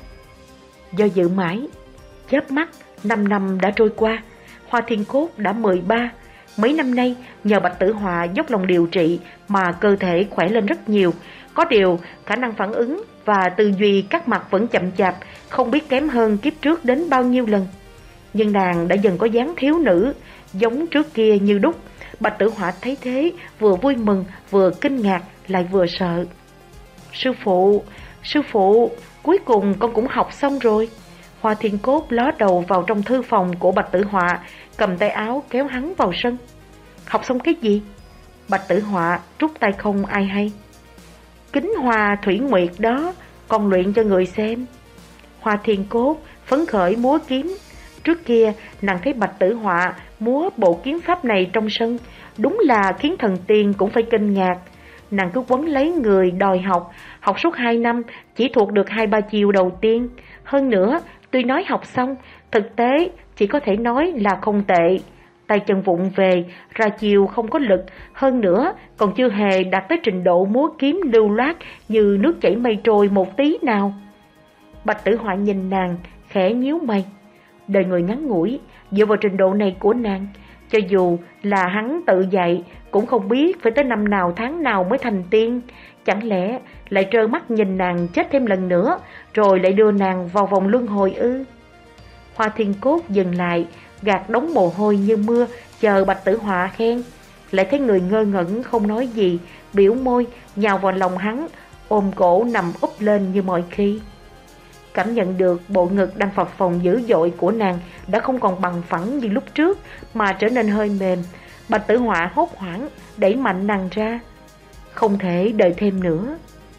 Do dự mãi, chớp mắt, năm năm đã trôi qua. Hoa Thiên Cốt đã mười ba. Mấy năm nay nhờ Bạch Tử Họa dốc lòng điều trị mà cơ thể khỏe lên rất nhiều. Có điều khả năng phản ứng và tư duy các mặt vẫn chậm chạp, không biết kém hơn kiếp trước đến bao nhiêu lần. Nhưng nàng đã dần có dáng thiếu nữ, giống trước kia như đúc. Bạch Tử Họa thấy thế, vừa vui mừng, vừa kinh ngạc, lại vừa sợ. Sư phụ, sư phụ, cuối cùng con cũng học xong rồi. Hoa Thiên Cốt ló đầu vào trong thư phòng của Bạch Tử Họa, cầm tay áo kéo hắn vào sân. Học xong cái gì? Bạch Tử Họa rút tay không ai hay. Kính Hoa Thủy Nguyệt đó, con luyện cho người xem. Hoa Thiên Cốt phấn khởi múa kiếm. Trước kia nàng thấy Bạch Tử Họa múa bộ kiếm pháp này trong sân, đúng là khiến thần tiên cũng phải kinh ngạc. Nàng cứ quấn lấy người đòi học, học suốt hai năm chỉ thuộc được hai ba chiều đầu tiên. Hơn nữa, tuy nói học xong, thực tế chỉ có thể nói là không tệ. Tay chân vụng về, ra chiều không có lực, hơn nữa còn chưa hề đạt tới trình độ múa kiếm lưu loát như nước chảy mây trôi một tí nào. Bạch Tử Họa nhìn nàng, khẽ nhíu mày. Đời người ngắn ngủi, dựa vào trình độ này của nàng, cho dù là hắn tự dạy cũng không biết phải tới năm nào tháng nào mới thành tiên. Chẳng lẽ lại trơ mắt nhìn nàng chết thêm lần nữa, rồi lại đưa nàng vào vòng luân hồi ư? Hoa Thiên Cốt dừng lại, gạt đống mồ hôi như mưa, chờ Bạch Tử Họa khen. Lại thấy người ngơ ngẩn không nói gì, biểu môi nhào vào lòng hắn, ôm cổ nằm úp lên như mọi khi. Cảm nhận được bộ ngực đang phập phồng dữ dội của nàng đã không còn bằng phẳng như lúc trước, mà trở nên hơi mềm. Bạch Tử Họa hốt hoảng đẩy mạnh nàng ra. Không thể đợi thêm nữa.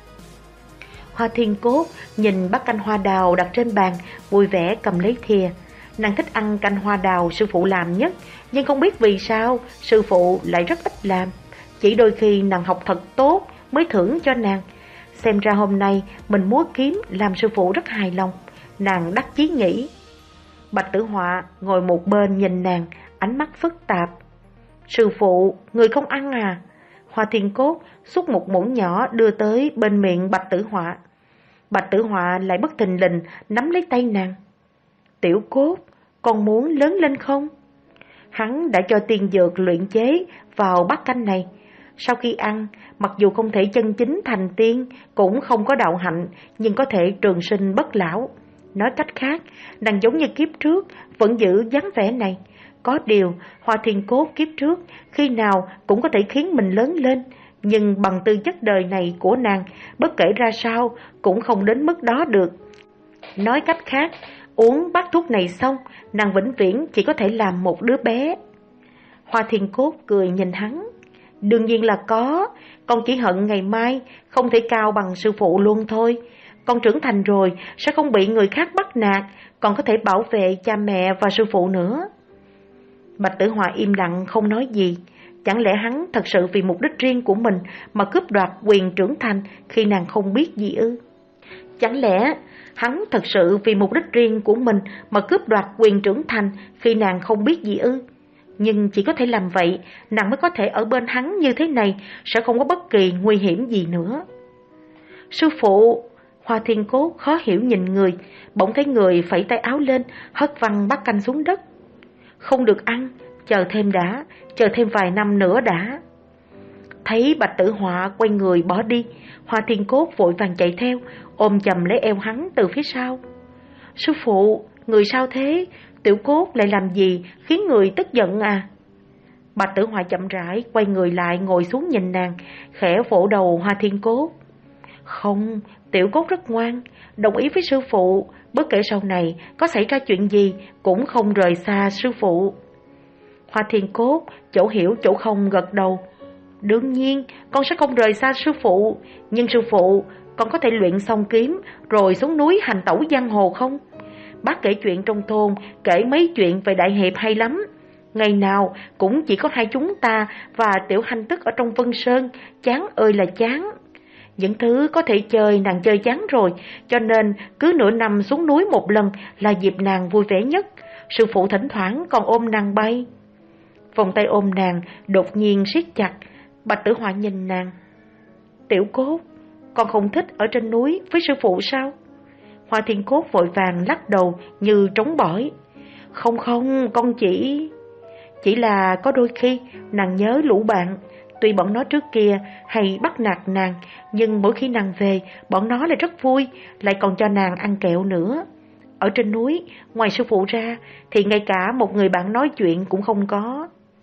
Hoa Thiên Cốt nhìn bát canh hoa đào đặt trên bàn, vui vẻ cầm lấy thìa. Nàng thích ăn canh hoa đào sư phụ làm nhất, nhưng không biết vì sao sư phụ lại rất ít làm. Chỉ đôi khi nàng học thật tốt mới thưởng cho nàng. Xem ra hôm nay mình múa kiếm làm sư phụ rất hài lòng, nàng đắc chí nghĩ. Bạch Tử Họa ngồi một bên nhìn nàng, ánh mắt phức tạp. Sư phụ, người không ăn à? Hoa Thiên Cốt xúc một muỗng nhỏ đưa tới bên miệng Bạch Tử Họa. Bạch Tử Họa lại bất thình lình nắm lấy tay nàng. Tiểu Cốt, con muốn lớn lên không? Hắn đã cho tiên dược luyện chế vào bát canh này. Sau khi ăn, mặc dù không thể chân chính thành tiên, cũng không có đạo hạnh, nhưng có thể trường sinh bất lão. Nói cách khác, nàng giống như kiếp trước, vẫn giữ dáng vẻ này. Có điều, Hoa Thiên Cốt kiếp trước, khi nào cũng có thể khiến mình lớn lên, nhưng bằng tư chất đời này của nàng, bất kể ra sao, cũng không đến mức đó được. Nói cách khác, uống bát thuốc này xong, nàng vĩnh viễn chỉ có thể làm một đứa bé. Hoa Thiên Cốt cười nhìn hắn. Đương nhiên là có, con chỉ hận ngày mai không thể cao bằng sư phụ luôn thôi. Con trưởng thành rồi sẽ không bị người khác bắt nạt, còn có thể bảo vệ cha mẹ và sư phụ nữa. Bạch Tử Họa im lặng không nói gì. Chẳng lẽ hắn thật sự vì mục đích riêng của mình mà cướp đoạt quyền trưởng thành khi nàng không biết gì ư? Chẳng lẽ hắn thật sự vì mục đích riêng của mình mà cướp đoạt quyền trưởng thành khi nàng không biết gì ư? Nhưng chỉ có thể làm vậy, nàng mới có thể ở bên hắn như thế này, sẽ không có bất kỳ nguy hiểm gì nữa. Sư phụ! Hoa Thiên Cốt khó hiểu nhìn người, bỗng thấy người phẩy tay áo lên, hất văng bát canh xuống đất. Không được ăn, chờ thêm đã, chờ thêm vài năm nữa đã. Thấy Bạch Tử Họa quay người bỏ đi, Hoa Thiên Cốt vội vàng chạy theo, ôm chầm lấy eo hắn từ phía sau. Sư phụ, người sao thế? Tiểu Cốt lại làm gì khiến người tức giận à? Bạch Tử Họa chậm rãi quay người lại ngồi xuống nhìn nàng, khẽ vỗ đầu Hoa Thiên Cốt. Không, Tiểu Cốt rất ngoan, đồng ý với sư phụ, bất kể sau này có xảy ra chuyện gì cũng không rời xa sư phụ. Hoa Thiên Cốt chỗ hiểu chỗ không gật đầu. Đương nhiên con sẽ không rời xa sư phụ, nhưng sư phụ, con có thể luyện xong kiếm rồi xuống núi hành tẩu giang hồ không? Bác kể chuyện trong thôn, kể mấy chuyện về đại hiệp hay lắm. Ngày nào cũng chỉ có hai chúng ta và Tiểu Hành Tức ở trong Vân Sơn, chán ơi là chán. Những thứ có thể chơi nàng chơi chán rồi, cho nên cứ nửa năm xuống núi một lần là dịp nàng vui vẻ nhất. Sư phụ thỉnh thoảng còn ôm nàng bay. Vòng tay ôm nàng đột nhiên siết chặt. Bạch Tử Họa nhìn nàng. Tiểu Cốt, con không thích ở trên núi với sư phụ sao? Hoa Thiên Cốt vội vàng lắc đầu như trống bỏi. Không không, con chỉ... Chỉ là có đôi khi nàng nhớ lũ bạn. Tuy bọn nó trước kia hay bắt nạt nàng, nhưng mỗi khi nàng về, bọn nó lại rất vui, lại còn cho nàng ăn kẹo nữa. Ở trên núi, ngoài sư phụ ra, thì ngay cả một người bạn nói chuyện cũng không có.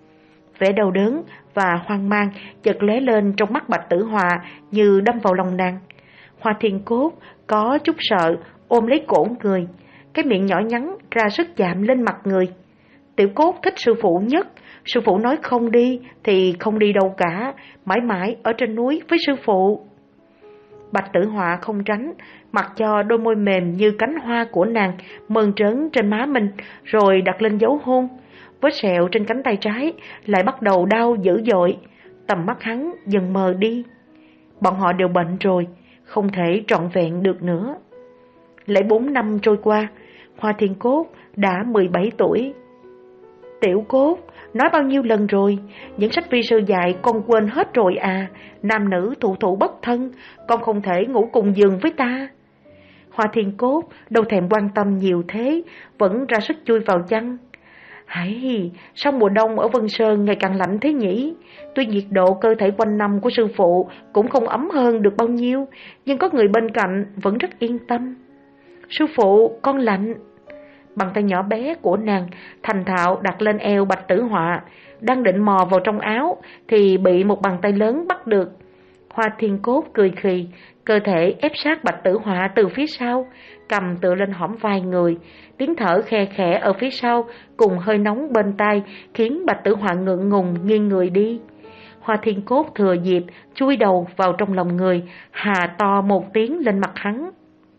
Vẻ đau đớn và hoang mang chợt lóe lên trong mắt Bạch Tử Họa như đâm vào lòng nàng. Hoa Thiên Cốt có chút sợ, ôm lấy cổ người, cái miệng nhỏ nhắn ra sức chạm lên mặt người. Tiểu Cốt thích sư phụ nhất, sư phụ nói không đi thì không đi đâu cả, mãi mãi ở trên núi với sư phụ. Bạch Tử Họa không tránh, mặc cho đôi môi mềm như cánh hoa của nàng mơn trớn trên má mình, rồi đặt lên dấu hôn. Vết sẹo trên cánh tay trái lại bắt đầu đau dữ dội, tầm mắt hắn dần mờ đi. Bọn họ đều bệnh rồi, không thể trọn vẹn được nữa. Lại bốn năm trôi qua, Hoa Thiên Cốt đã mười bảy tuổi. Tiểu Cốt, nói bao nhiêu lần rồi, những sách vi sư dạy con quên hết rồi à, nam nữ thụ thụ bất thân, con không thể ngủ cùng giường với ta. Hoa Thiên Cốt đâu thèm quan tâm nhiều thế, vẫn ra sức chui vào chăn. Hãy, sao mùa đông ở Vân Sơn ngày càng lạnh thế nhỉ? Tuy nhiệt độ cơ thể quanh năm của sư phụ cũng không ấm hơn được bao nhiêu, nhưng có người bên cạnh vẫn rất yên tâm. Sư phụ, con lạnh. Bàn tay nhỏ bé của nàng thành thạo đặt lên eo Bạch Tử Họa, đang định mò vào trong áo thì bị một bàn tay lớn bắt được. Hoa Thiên Cốt cười khì, cơ thể ép sát Bạch Tử Họa từ phía sau, cầm tựa lên hõm vai người, tiếng thở khe khẽ ở phía sau cùng hơi nóng bên tai khiến Bạch Tử Họa ngượng ngùng nghiêng người đi. Hoa Thiên Cốt thừa dịp chui đầu vào trong lòng người, hà to một tiếng lên mặt hắn.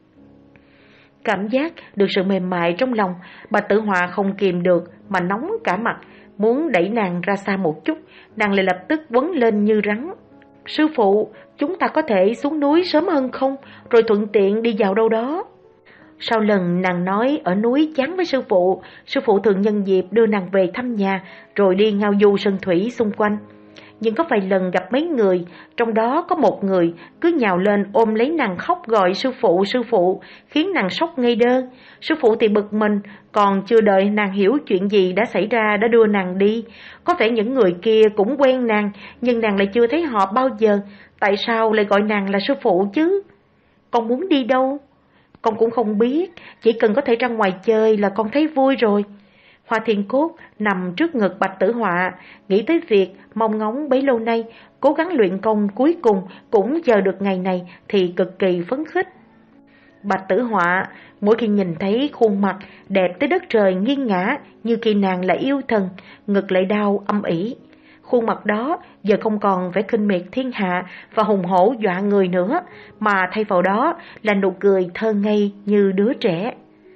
Cảm giác được sự mềm mại trong lòng, Bạch Tử Họa không kìm được mà nóng cả mặt, muốn đẩy nàng ra xa một chút, nàng lại lập tức quấn lên như rắn. Sư phụ, chúng ta có thể xuống núi sớm hơn không, rồi thuận tiện đi vào đâu đó. Sau lần nàng nói ở núi chán với sư phụ, sư phụ thường nhân dịp đưa nàng về thăm nhà, rồi đi ngao du sơn thủy xung quanh. Nhưng có vài lần gặp mấy người, trong đó có một người cứ nhào lên ôm lấy nàng khóc gọi sư phụ sư phụ, khiến nàng sốc ngây đơ. Sư phụ thì bực mình, còn chưa đợi nàng hiểu chuyện gì đã xảy ra đã đưa nàng đi. Có vẻ những người kia cũng quen nàng, nhưng nàng lại chưa thấy họ bao giờ. Tại sao lại gọi nàng là sư phụ chứ? Con muốn đi đâu? Con cũng không biết, chỉ cần có thể ra ngoài chơi là con thấy vui rồi. Hoa Thiên Cốt nằm trước ngực Bạch Tử Họa, nghĩ tới việc mong ngóng bấy lâu nay, cố gắng luyện công cuối cùng cũng chờ được ngày này thì cực kỳ phấn khích. Bạch Tử Họa mỗi khi nhìn thấy khuôn mặt đẹp tới đất trời nghiêng ngã như khi nàng là yêu thần, ngực lại đau âm ỉ. Khuôn mặt đó giờ không còn vẻ khinh miệt thiên hạ và hùng hổ dọa người nữa, mà thay vào đó là nụ cười thơ ngây như đứa trẻ.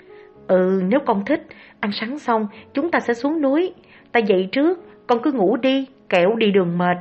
Ừ, nếu con thích, ăn sáng xong chúng ta sẽ xuống núi. Ta dậy trước, con cứ ngủ đi, kẻo đi đường mệt.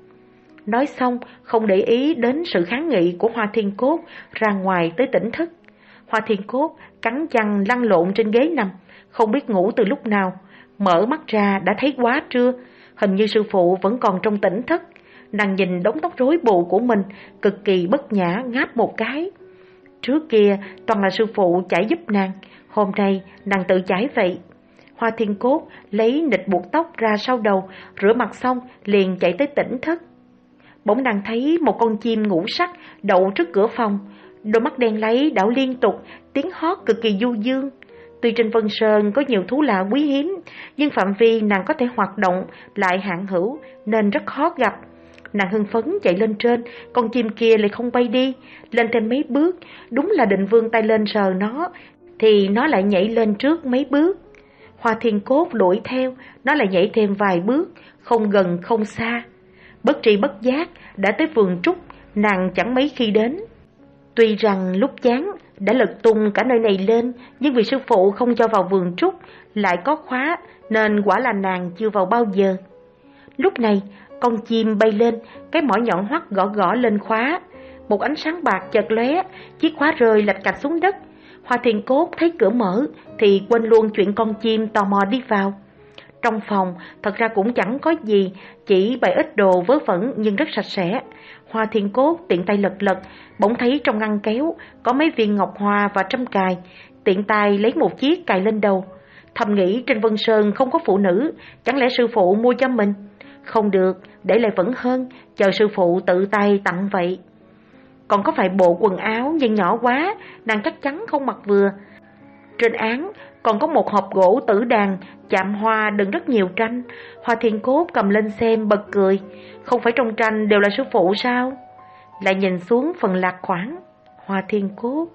Nói xong, không để ý đến sự kháng nghị của Hoa Thiên Cốt, ra ngoài tới tỉnh thức. Hoa Thiên Cốt cắn răng lăn lộn trên ghế nằm, không biết ngủ từ lúc nào. Mở mắt ra đã thấy quá trưa, hình như sư phụ vẫn còn trong tỉnh thức. Nàng nhìn đống tóc rối bù của mình, cực kỳ bất nhã ngáp một cái. Trước kia toàn là sư phụ chải giúp nàng, hôm nay nàng tự chải vậy. Hoa Thiên Cốt lấy nịt buộc tóc ra sau đầu, rửa mặt xong liền chạy tới tỉnh thức. Bỗng nàng thấy một con chim ngũ sắc đậu trước cửa phòng, đôi mắt đen láy đảo liên tục, tiếng hót cực kỳ du dương. Tuy trên Vân Sơn có nhiều thú lạ quý hiếm, nhưng phạm vi nàng có thể hoạt động lại hạn hữu nên rất khó gặp. Nàng hưng phấn chạy lên trên, con chim kia lại không bay đi, lên thêm mấy bước, đúng là định vươn tay lên sờ nó, thì nó lại nhảy lên trước mấy bước. Hoa Thiên Cốt đuổi theo, nó lại nhảy thêm vài bước, không gần không xa. Bất tri bất giác đã tới vườn trúc, nàng chẳng mấy khi đến. Tuy rằng lúc chán đã lật tung cả nơi này lên, nhưng vì sư phụ không cho vào vườn trúc lại có khóa, nên quả là nàng chưa vào bao giờ. Lúc này con chim bay lên, cái mỏ nhọn hoắt gõ gõ lên khóa. Một ánh sáng bạc chợt lóe, chiếc khóa rơi lạch cạch xuống đất. Hoa Thiên Cốt thấy cửa mở thì quên luôn chuyện con chim tò mò đi vào. Trong phòng thật ra cũng chẳng có gì, chỉ bày ít đồ vớ vẩn nhưng rất sạch sẽ. Hoa Thiên Cốt tiện tay lật lật, bỗng thấy trong ngăn kéo có mấy viên ngọc hoa và trâm cài, tiện tay lấy một chiếc cài lên đầu. Thầm nghĩ trên Vân Sơn không có phụ nữ, chẳng lẽ sư phụ mua cho mình? Không được, để lại vẫn hơn, chờ sư phụ tự tay tặng vậy. Còn có vài bộ quần áo nhưng nhỏ quá, nàng chắc chắn không mặc vừa. Trên án còn có một hộp gỗ tử đàn chạm hoa đựng rất nhiều tranh. Hoa Thiên Cốt cầm lên xem bật cười, không phải trong tranh đều là sư phụ sao? Lại nhìn xuống phần lạc khoản. Hoa Thiên Cốt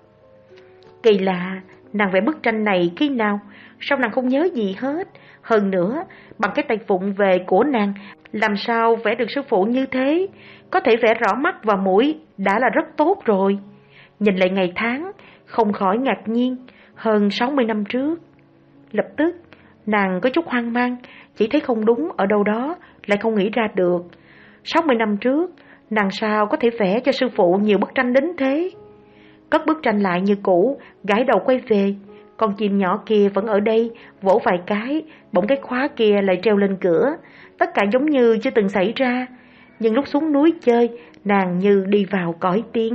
kỳ lạ, nàng vẽ bức tranh này khi nào? Sao nàng không nhớ gì hết? Hơn nữa, bằng cái tay vụng về của nàng, làm sao vẽ được sư phụ như thế? Có thể vẽ rõ mắt và mũi đã là rất tốt rồi. Nhìn lại ngày tháng, không khỏi ngạc nhiên. Hơn sáu mươi năm trước. Lập tức, nàng có chút hoang mang, chỉ thấy không đúng ở đâu đó, lại không nghĩ ra được. sáu mươi năm trước, nàng sao có thể vẽ cho sư phụ nhiều bức tranh đến thế? Cất bức tranh lại như cũ, gãi đầu quay về. Con chim nhỏ kia vẫn ở đây, vỗ vài cái, bỗng cái khóa kia lại treo lên cửa. Tất cả giống như chưa từng xảy ra. Nhưng lúc xuống núi chơi, nàng như đi vào cõi tiên.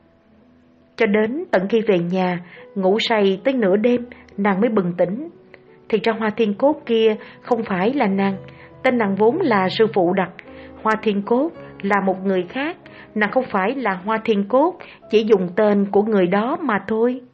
Cho đến tận khi về nhà, ngủ say tới nửa đêm, nàng mới bừng tỉnh. Thì ra Hoa Thiên Cốt kia không phải là nàng, tên nàng vốn là sư phụ đặt. Hoa Thiên Cốt là một người khác, nàng không phải là Hoa Thiên Cốt, chỉ dùng tên của người đó mà thôi.